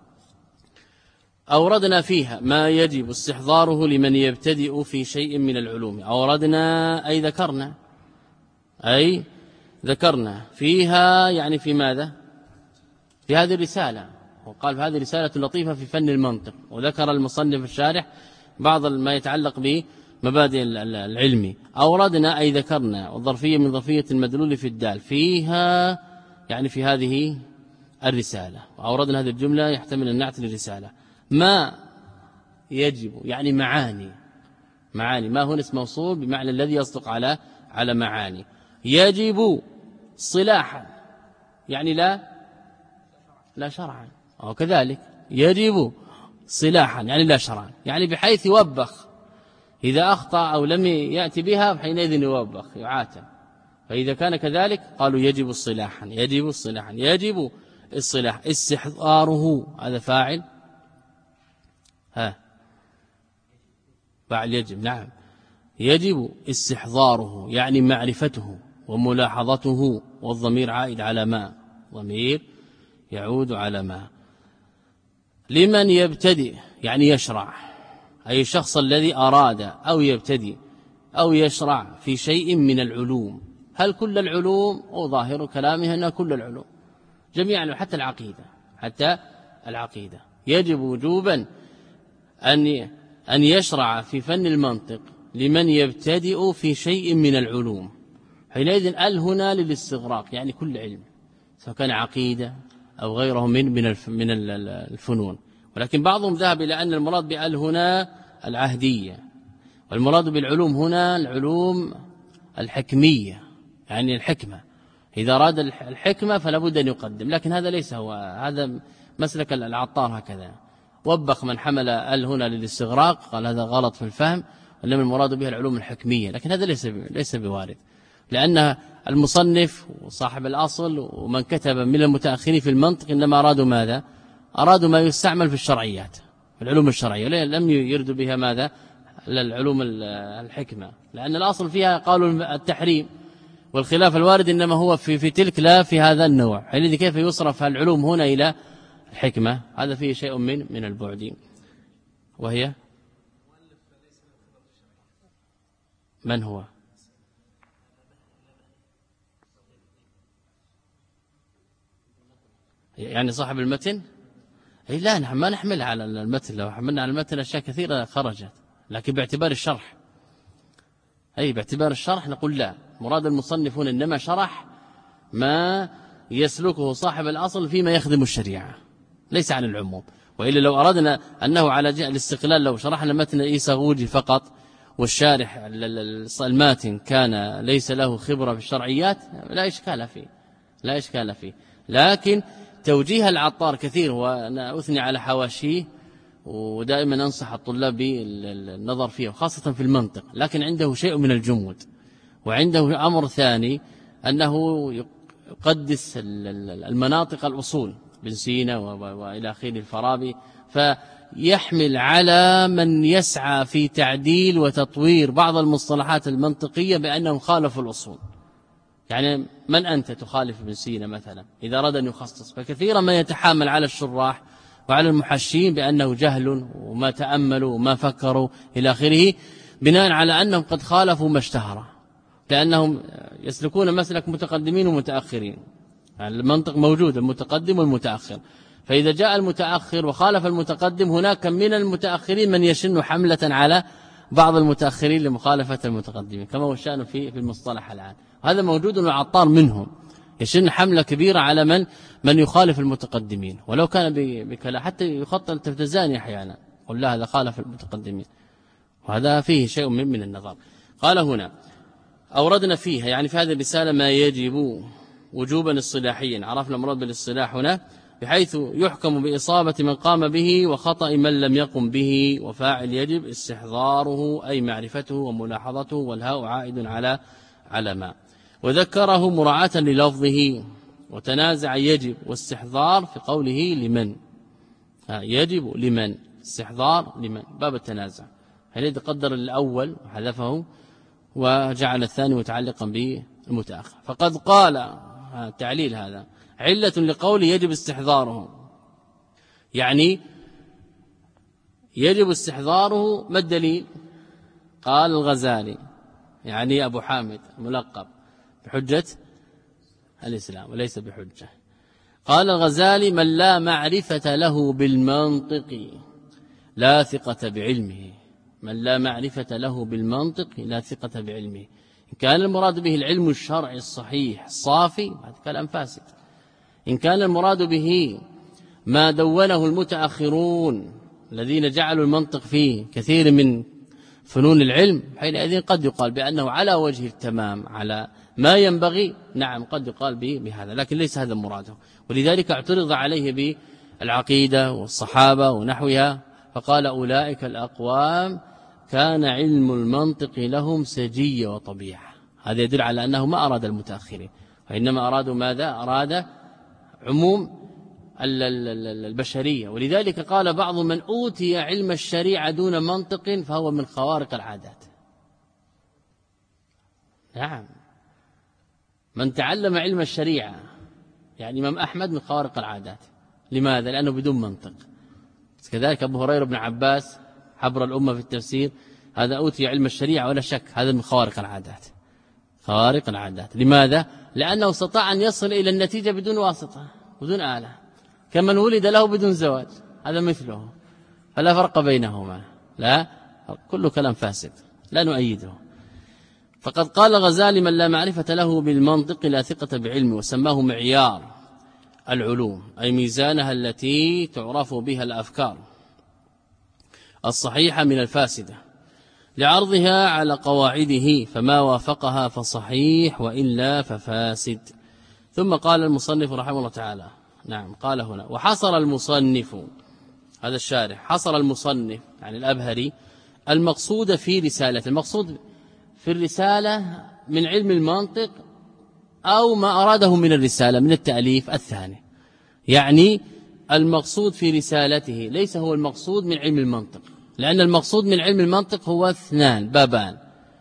أوردنا فيها ما يجب استحضاره لمن يبتدئ في شيء من العلوم. أوردنا أي ذكرنا، أي ذكرنا فيها يعني في ماذا؟ في هذه الرسالة، وقال في هذه رسالة لطيفة في فن المنطق، وذكر المصنف الشارح بعض ما يتعلق بمبادئ العلم. أوردنا أي ذكرنا، والظرفية من ظرفية المدلول في الدال، فيها يعني في هذه الرسالة. وأوردنا هذه الجملة يحتمل النعت للرسالة. ما يجب يعني معاني، معاني ما هو اسم موصول بمعنى الذي يصدق على على معاني. يجب صلاحا يعني لا لا شرعا، أو كذلك يجب صلاحا يعني لا شرعا، يعني بحيث يوبخ إذا أخطأ أو لم يأتي بها حينئذ يوبخ يعاتب. فإذا كان كذلك قالوا يجب الصلاحا، يجب الصلاحا، يجب الصلاح. استحضاره هذا فاعل، ها فاعل يجب، نعم يجب استحضاره يعني معرفته وملاحظته، والضمير عائد على ما، ضمير يعود على ما. لمن يبتدئ يعني يشرع، أي الشخص الذي أراد أو يبتدئ أو يشرع في شيء من العلوم. هل كل العلوم؟ أو ظاهر كلامها أن كل العلوم جميعا، حتى العقيدة، حتى العقيدة يجب وجوبا أن أن يشرع في فن المنطق لمن يبتدئ في شيء من العلوم. حينئذ ال هنا للاستغراق يعني كل علم، سواء كان عقيدة أو غيره من من من الفنون. ولكن بعضهم ذهب إلى أن المراد بال هنا العهدية، والمراد بالعلوم هنا العلوم الحكمية، يعني الحكمة، إذا أراد الحكمة فلا بد أن يقدم. لكن هذا ليس هو، هذا مسلك العطار هكذا، وبخ من حمل ال هنا للاستغراق قال هذا غلط في الفهم، إنما المراد بها العلوم الحكمية، لكن هذا ليس ليس بوارد، لأن المصنف وصاحب الأصل ومن كتب من المتأخرين في المنطق إنما أرادوا ماذا؟ أرادوا ما يستعمل في الشرعيات، في العلوم الشرعية، لم يردوا بها ماذا؟ العلوم الحكمة، لأن الأصل فيها قالوا التحريم، والخلاف الوارد إنما هو في في تلك لا في هذا النوع. حينئذ كيف يصرف العلوم هنا إلى الحكمة؟ هذا فيه شيء من من البعد. وهي من هو؟ يعني صاحب المتن؟ أي لا، نحن ما نحمل على المتن، لو حملنا على المتن أشياء كثيرة خرجت، لكن باعتبار الشرح، أي باعتبار الشرح نقول لا، مراد المصنفون إنما شرح ما يسلكه صاحب الأصل فيما يخدم الشريعة، ليس عن العموم. وإلا لو أردنا أنه على جهة الاستقلال، لو شرحنا متن إيساغوجي فقط والشارح الماتن كان ليس له خبرة في الشرعيات، لا إشكال فيه، لا إشكال فيه. لكن توجيه العطار كثير، وأنا أثني على حواشيه ودائما أنصح الطلاب بالنظر فيه، وخاصة في المنطق، لكن عنده شيء من الجمود، وعنده أمر ثاني أنه يقدس المناطق الأصول، بن سينا وإلى آخره الفارابي، فيحمل على من يسعى في تعديل وتطوير بعض المصطلحات المنطقية بأنهم خالفوا الأصول. يعني من أنت تخالف ابن سينا مثلا إذا أراد أن يخصص؟ فكثيرا ما يتحامل على الشراح وعلى المحشين بأنه جهل وما تأملوا وما فكروا إلى آخره، بناء على أنهم قد خالفوا ما اشتهر، لأنهم يسلكون مسلك متقدمين ومتأخرين. يعني المنطق موجود، المتقدم والمتأخر، فإذا جاء المتأخر وخالف المتقدم، هناك من المتأخرين من يشن حملة على بعض المتأخرين لمخالفة المتقدمين، كما هو الشأن في في المصطلح الآن. هذا موجود، وعطار منهم يشن حملة كبيرة على من من يخالف المتقدمين، ولو كان بكلا، حتى يخطل التفتزاني أحيانا، قل لا هذا خالف المتقدمين، وهذا فيه شيء من من النظر. قال هنا أوردنا فيها، يعني في هذه الرسالة، ما يجب وجوبا اصطلاحيا، عرفنا المراد بالاصطلاح هنا بحيث يحكم بإصابة من قام به وخطأ من لم يقم به، وفاعل يجب استحضاره أي معرفته وملاحظته، والهاء عائد على على ما، وذكره مراعاة للفظه، وتنازع يجب واستحضار في قوله لمن، يجب لمن، استحضار لمن، باب التنازع. هل قدر الأول وحذفه وجعل الثاني متعلقا بالمتأخر. فقد قال تعليل هذا علة لقول يجب استحضاره، يعني يجب استحضاره، ما الدليل؟ قال الغزالي، يعني أبو حامد ملقب بحجة الإسلام وليس بحجة. قال الغزالي: من لا معرفة له بالمنطق لا ثقة بعلمه، من لا معرفة له بالمنطق لا ثقة بعلمه. إن كان المراد به العلم الشرعي الصحيح الصافي، هذا كلام فاسد. إن كان المراد به ما دونه المتأخرون الذين جعلوا المنطق فيه كثير من فنون العلم، حينئذ قد يقال بأنه على وجه التمام، على ما ينبغي، نعم قد يقال بهذا، لكن ليس هذا مراده. ولذلك اعترض عليه بالعقيدة والصحابة ونحوها، فقال: أولئك الأقوام كان علم المنطق لهم سجية وطبيعة. هذا يدل على أنه ما أراد المتأخرين، وإنما أرادوا ماذا؟ أراد عموم البشرية. ولذلك قال بعض: من أوتي علم الشريعة دون منطق فهو من خوارق العادات. نعم، من تعلم علم الشريعة، يعني إمام أحمد، من خوارق العادات. لماذا؟ لأنه بدون منطق. كذلك أبو هريرة بن عباس حبر الأمة في التفسير، هذا أوتي علم الشريعة ولا شك، هذا من خوارق العادات. خوارق العادات. لماذا؟ لأنه استطاع أن يصل إلى النتيجة بدون واسطة، بدون آلة، كمن ولد له بدون زواج، هذا مثله، فلا فرق بينهما. لا، كل كلام فاسد لا نؤيده. فقد قال الغزالي: من لا معرفة له بالمنطق لا ثقة بعلمه، وسماه معيار العلوم، أي ميزانها التي تعرف بها الأفكار الصحيحة من الفاسدة، لعرضها على قواعده، فما وافقها فصحيح وإلا ففاسد. ثم قال المصنف رحمه الله تعالى، نعم قال هنا: وحصر المصنف، هذا الشارح، حصر المصنف يعني الأبهري المقصود في رسالة. المقصود في الرسالة من علم المنطق أو ما أراده من الرسالة من التأليف الثاني، يعني المقصود في رسالته ليس هو المقصود من علم المنطق، لأن المقصود من علم المنطق هو اثنان بابان،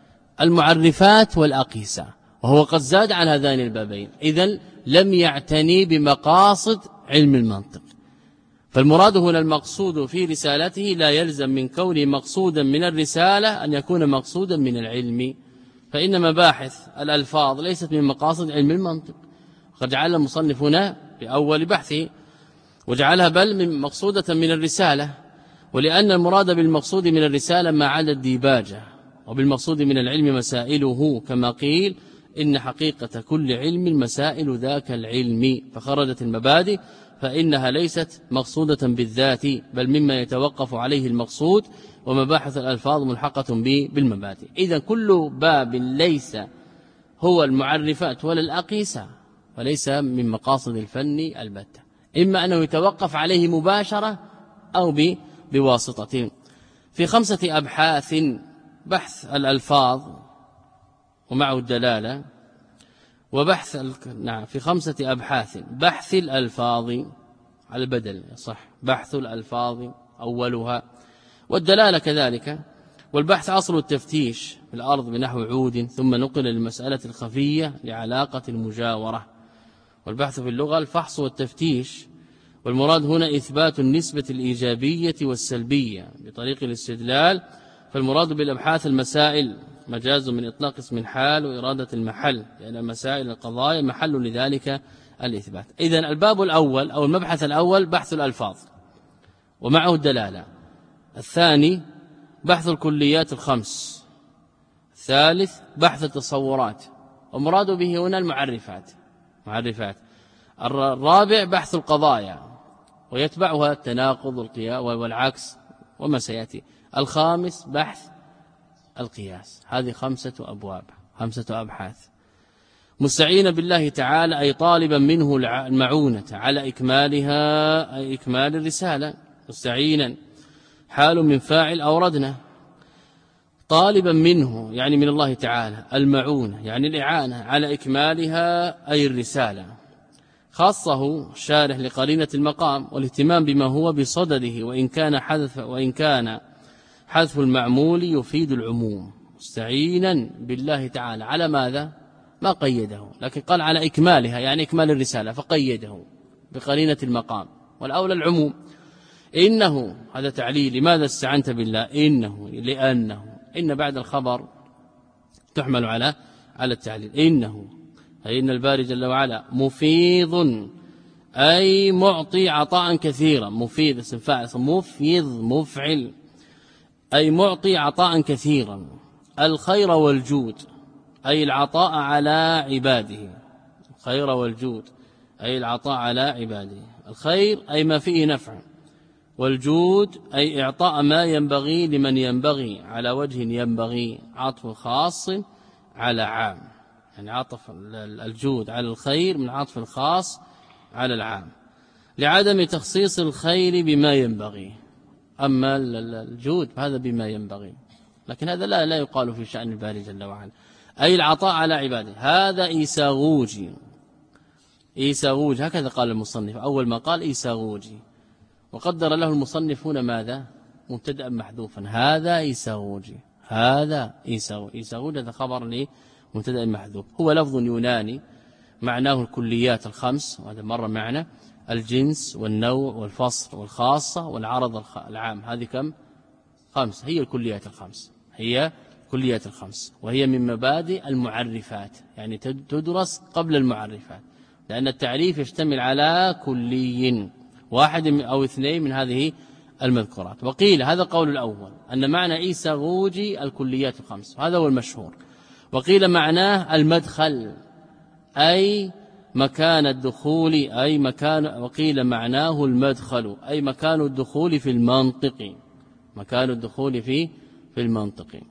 المعرفات والأقيسة، وهو قد زاد عن هذين البابين، إذن لم يعتني بمقاصد علم المنطق. فالمراد هنا المقصود في رسالته لا يلزم من كونه مقصودا من الرسالة أن يكون مقصودا من العلم، فإن مباحث الألفاظ ليست من مقاصد علم المنطق، قد جعل المصنف هنا بأول بحثه وجعلها بل من مقصودة من الرسالة، ولأن المراد بالمقصود من الرسالة ما عدا الديباجة، وبالمقصود من العلم مسائله، كما قيل إن حقيقة كل علم مسائل ذاك العلم، فخرجت المبادئ فإنها ليست مقصودة بالذات بل مما يتوقف عليه المقصود، ومباحث الألفاظ ملحقة به بالمبادئ. إذا كل باب ليس هو المعرفات ولا الأقيسة فليس من مقاصد الفن البتة، إما أنه يتوقف عليه مباشرة أو بواسطة. في خمسة أبحاث: بحث الألفاظ ومعه الدلالة، وبحث ال... نعم في خمسة أبحاث: بحث الألفاظ على البدل صح، بحث الألفاظ أولها، والدلالة كذلك، والبحث أصل التفتيش في الأرض بنحو عود ثم نقل للمسألة الخفية لعلاقة المجاورة، والبحث في اللغة الفحص والتفتيش، والمراد هنا إثبات النسبة الإيجابية والسلبية بطريق الاستدلال، فالمراد بالأبحاث المسائل مجاز من إطلاق اسم الحال وإرادة المحل، لأن مسائل القضايا محل لذلك الإثبات. إذن الباب الأول أو المبحث الأول بحث الألفاظ ومعه الدلالة، الثاني بحث الكليات الخمس، الثالث بحث التصورات، ومراد به هنا المعرفات معرفات، الرابع بحث القضايا ويتبعها التناقض والعكس وما سيأتي، الخامس بحث القياس. هذه خمسة أبواب، خمسة أبحاث، مستعين بالله تعالى أي طالبا منه المعونة على إكمالها أي إكمال الرسالة، مستعينا حال من فاعل أوردنا، طالبا منه يعني من الله تعالى، المعونة يعني الإعانة على إكمالها أي الرسالة، خاصه شارح لقرينة المقام والاهتمام بما هو بصدده، وإن كان حذف وإن كان حذف المعمول يفيد العموم، مستعينا بالله تعالى على ماذا؟ ما قيده، لكن قال على إكمالها يعني إكمال الرسالة فقيده بقرينة المقام، والأولى العموم. إنه هذا تعليل، لماذا استعنت بالله؟ إنه لأنه إن بعد الخبر تحمل على على التعليل، إنه أي إن الباري جل وعلا مفيض أي معطي عطاء كثيرا، مفيض اسم فاعل، مفيض مفعل أي معطي عطاء كثيرا، الخير والجود أي العطاء على عباده، الخير والجود أي العطاء على عباده، الخير أي ما فيه نفع، والجود أي إعطاء ما ينبغي لمن ينبغي على وجه ينبغي، عطف خاص على عام، يعني عطف الجود على الخير من عطف الخاص على العام، لعدم تخصيص الخير بما ينبغي، أما الجود هذا بما ينبغي، لكن هذا لا لا يقال في شأن الباري جل وعلا، أي العطاء على عباده. هذا إيساغوجي، إيساغوجي هكذا قال المصنف، أول ما قال إيساغوجي، وقدر له المصنف هنا ماذا؟ مبتدأ محذوفا، هذا إيساغوجي، هذا إيساغوجي، إيساغوجي هذا خبر لمبتدأ محذوف، هو لفظ يوناني معناه الكليات الخمس، وهذا مرة معنى الجنس والنوع والفصل والخاصة والعرض العام، هذه كم؟ خمس، هي الكليات الخمس، هي كليات الخمس، وهي من مبادئ المعرفات، يعني تدرس قبل المعرفات، لأن التعريف يشتمل على كلي واحد أو اثنين من هذه المذكورات. وقيل هذا القول الأول أن معنى إيساغوجي الكليات الخمس، هذا هو المشهور، وقيل معناه المدخل أي مكان الدخول أي مكان، وقيل معناه المدخل أي مكان الدخول في المنطق، مكان الدخول في في المنطق،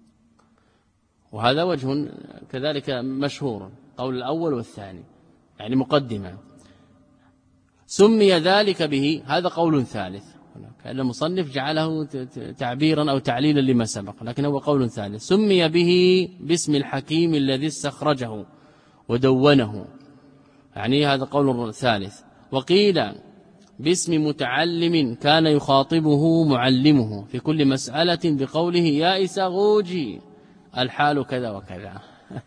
وهذا وجه كذلك مشهور، قول الأول والثاني يعني مقدمة، سمي ذلك به، هذا قول ثالث، كأن المصنف جعله تعبيرا أو تعليلا لما سبق، لكن هو قول ثالث. سمي به باسم الحكيم الذي استخرجه ودونه، يعني هذا قول ثالث. وقيل باسم متعلم كان يخاطبه معلمه في كل مسألة بقوله يا إساغوجي الحال كذا وكذا.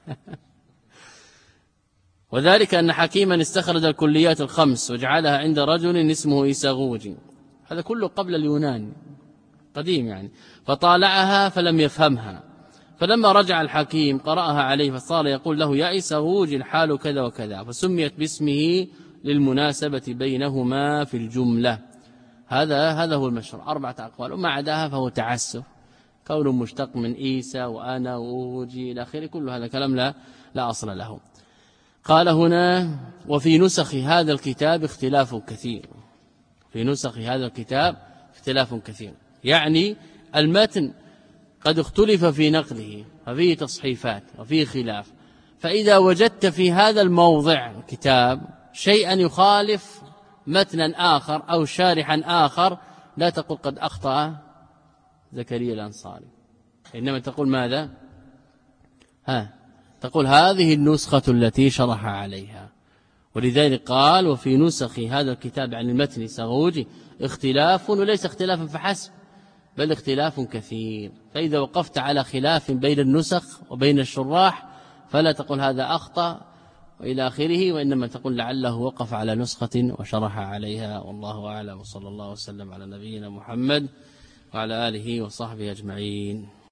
وذلك أن حكيما استخرج الكليات الخمس وجعلها عند رجل اسمه إساغوجي، هذا كله قبل اليونان قديم يعني، فطالعها فلم يفهمها، فلما رجع الحكيم قرأها عليه فصار يقول له يا إساغوجي الحال كذا وكذا، فسميت باسمه للمناسبة بينهما في الجملة. هذا هذا هو المشهور، أربعة أقوال، وما عداها فهو تعسف، كون مشتق من إيسا وأنا وأوجي إلى آخره، كل هذا كلام لا لا أصل له. قال هنا وفي نسخ هذا الكتاب اختلاف كثير، في نسخ هذا الكتاب اختلاف كثير، يعني المتن قد اختلف في نقله وفيه تصحيفات وفيه خلاف، فإذا وجدت في هذا الموضع كتاب شيئا يخالف متنا آخر أو شارحا آخر لا تقول قد أخطأ زكريا الأنصاري، إنما تقول ماذا؟ ها تقول هذه النسخة التي شرح عليها. ولذلك قال وفي نسخ هذا الكتاب عن المتن إساغوجي اختلاف، وليس اختلافا فحسب بل اختلاف كثير، فإذا وقفت على خلاف بين النسخ وبين الشراح فلا تقول هذا أخطأ وإلى آخره، وإنما تقول لعله وقف على نسخة وشرح عليها، والله أعلم. وصلى الله وسلم على نبينا محمد وعلى آله وصحبه أجمعين.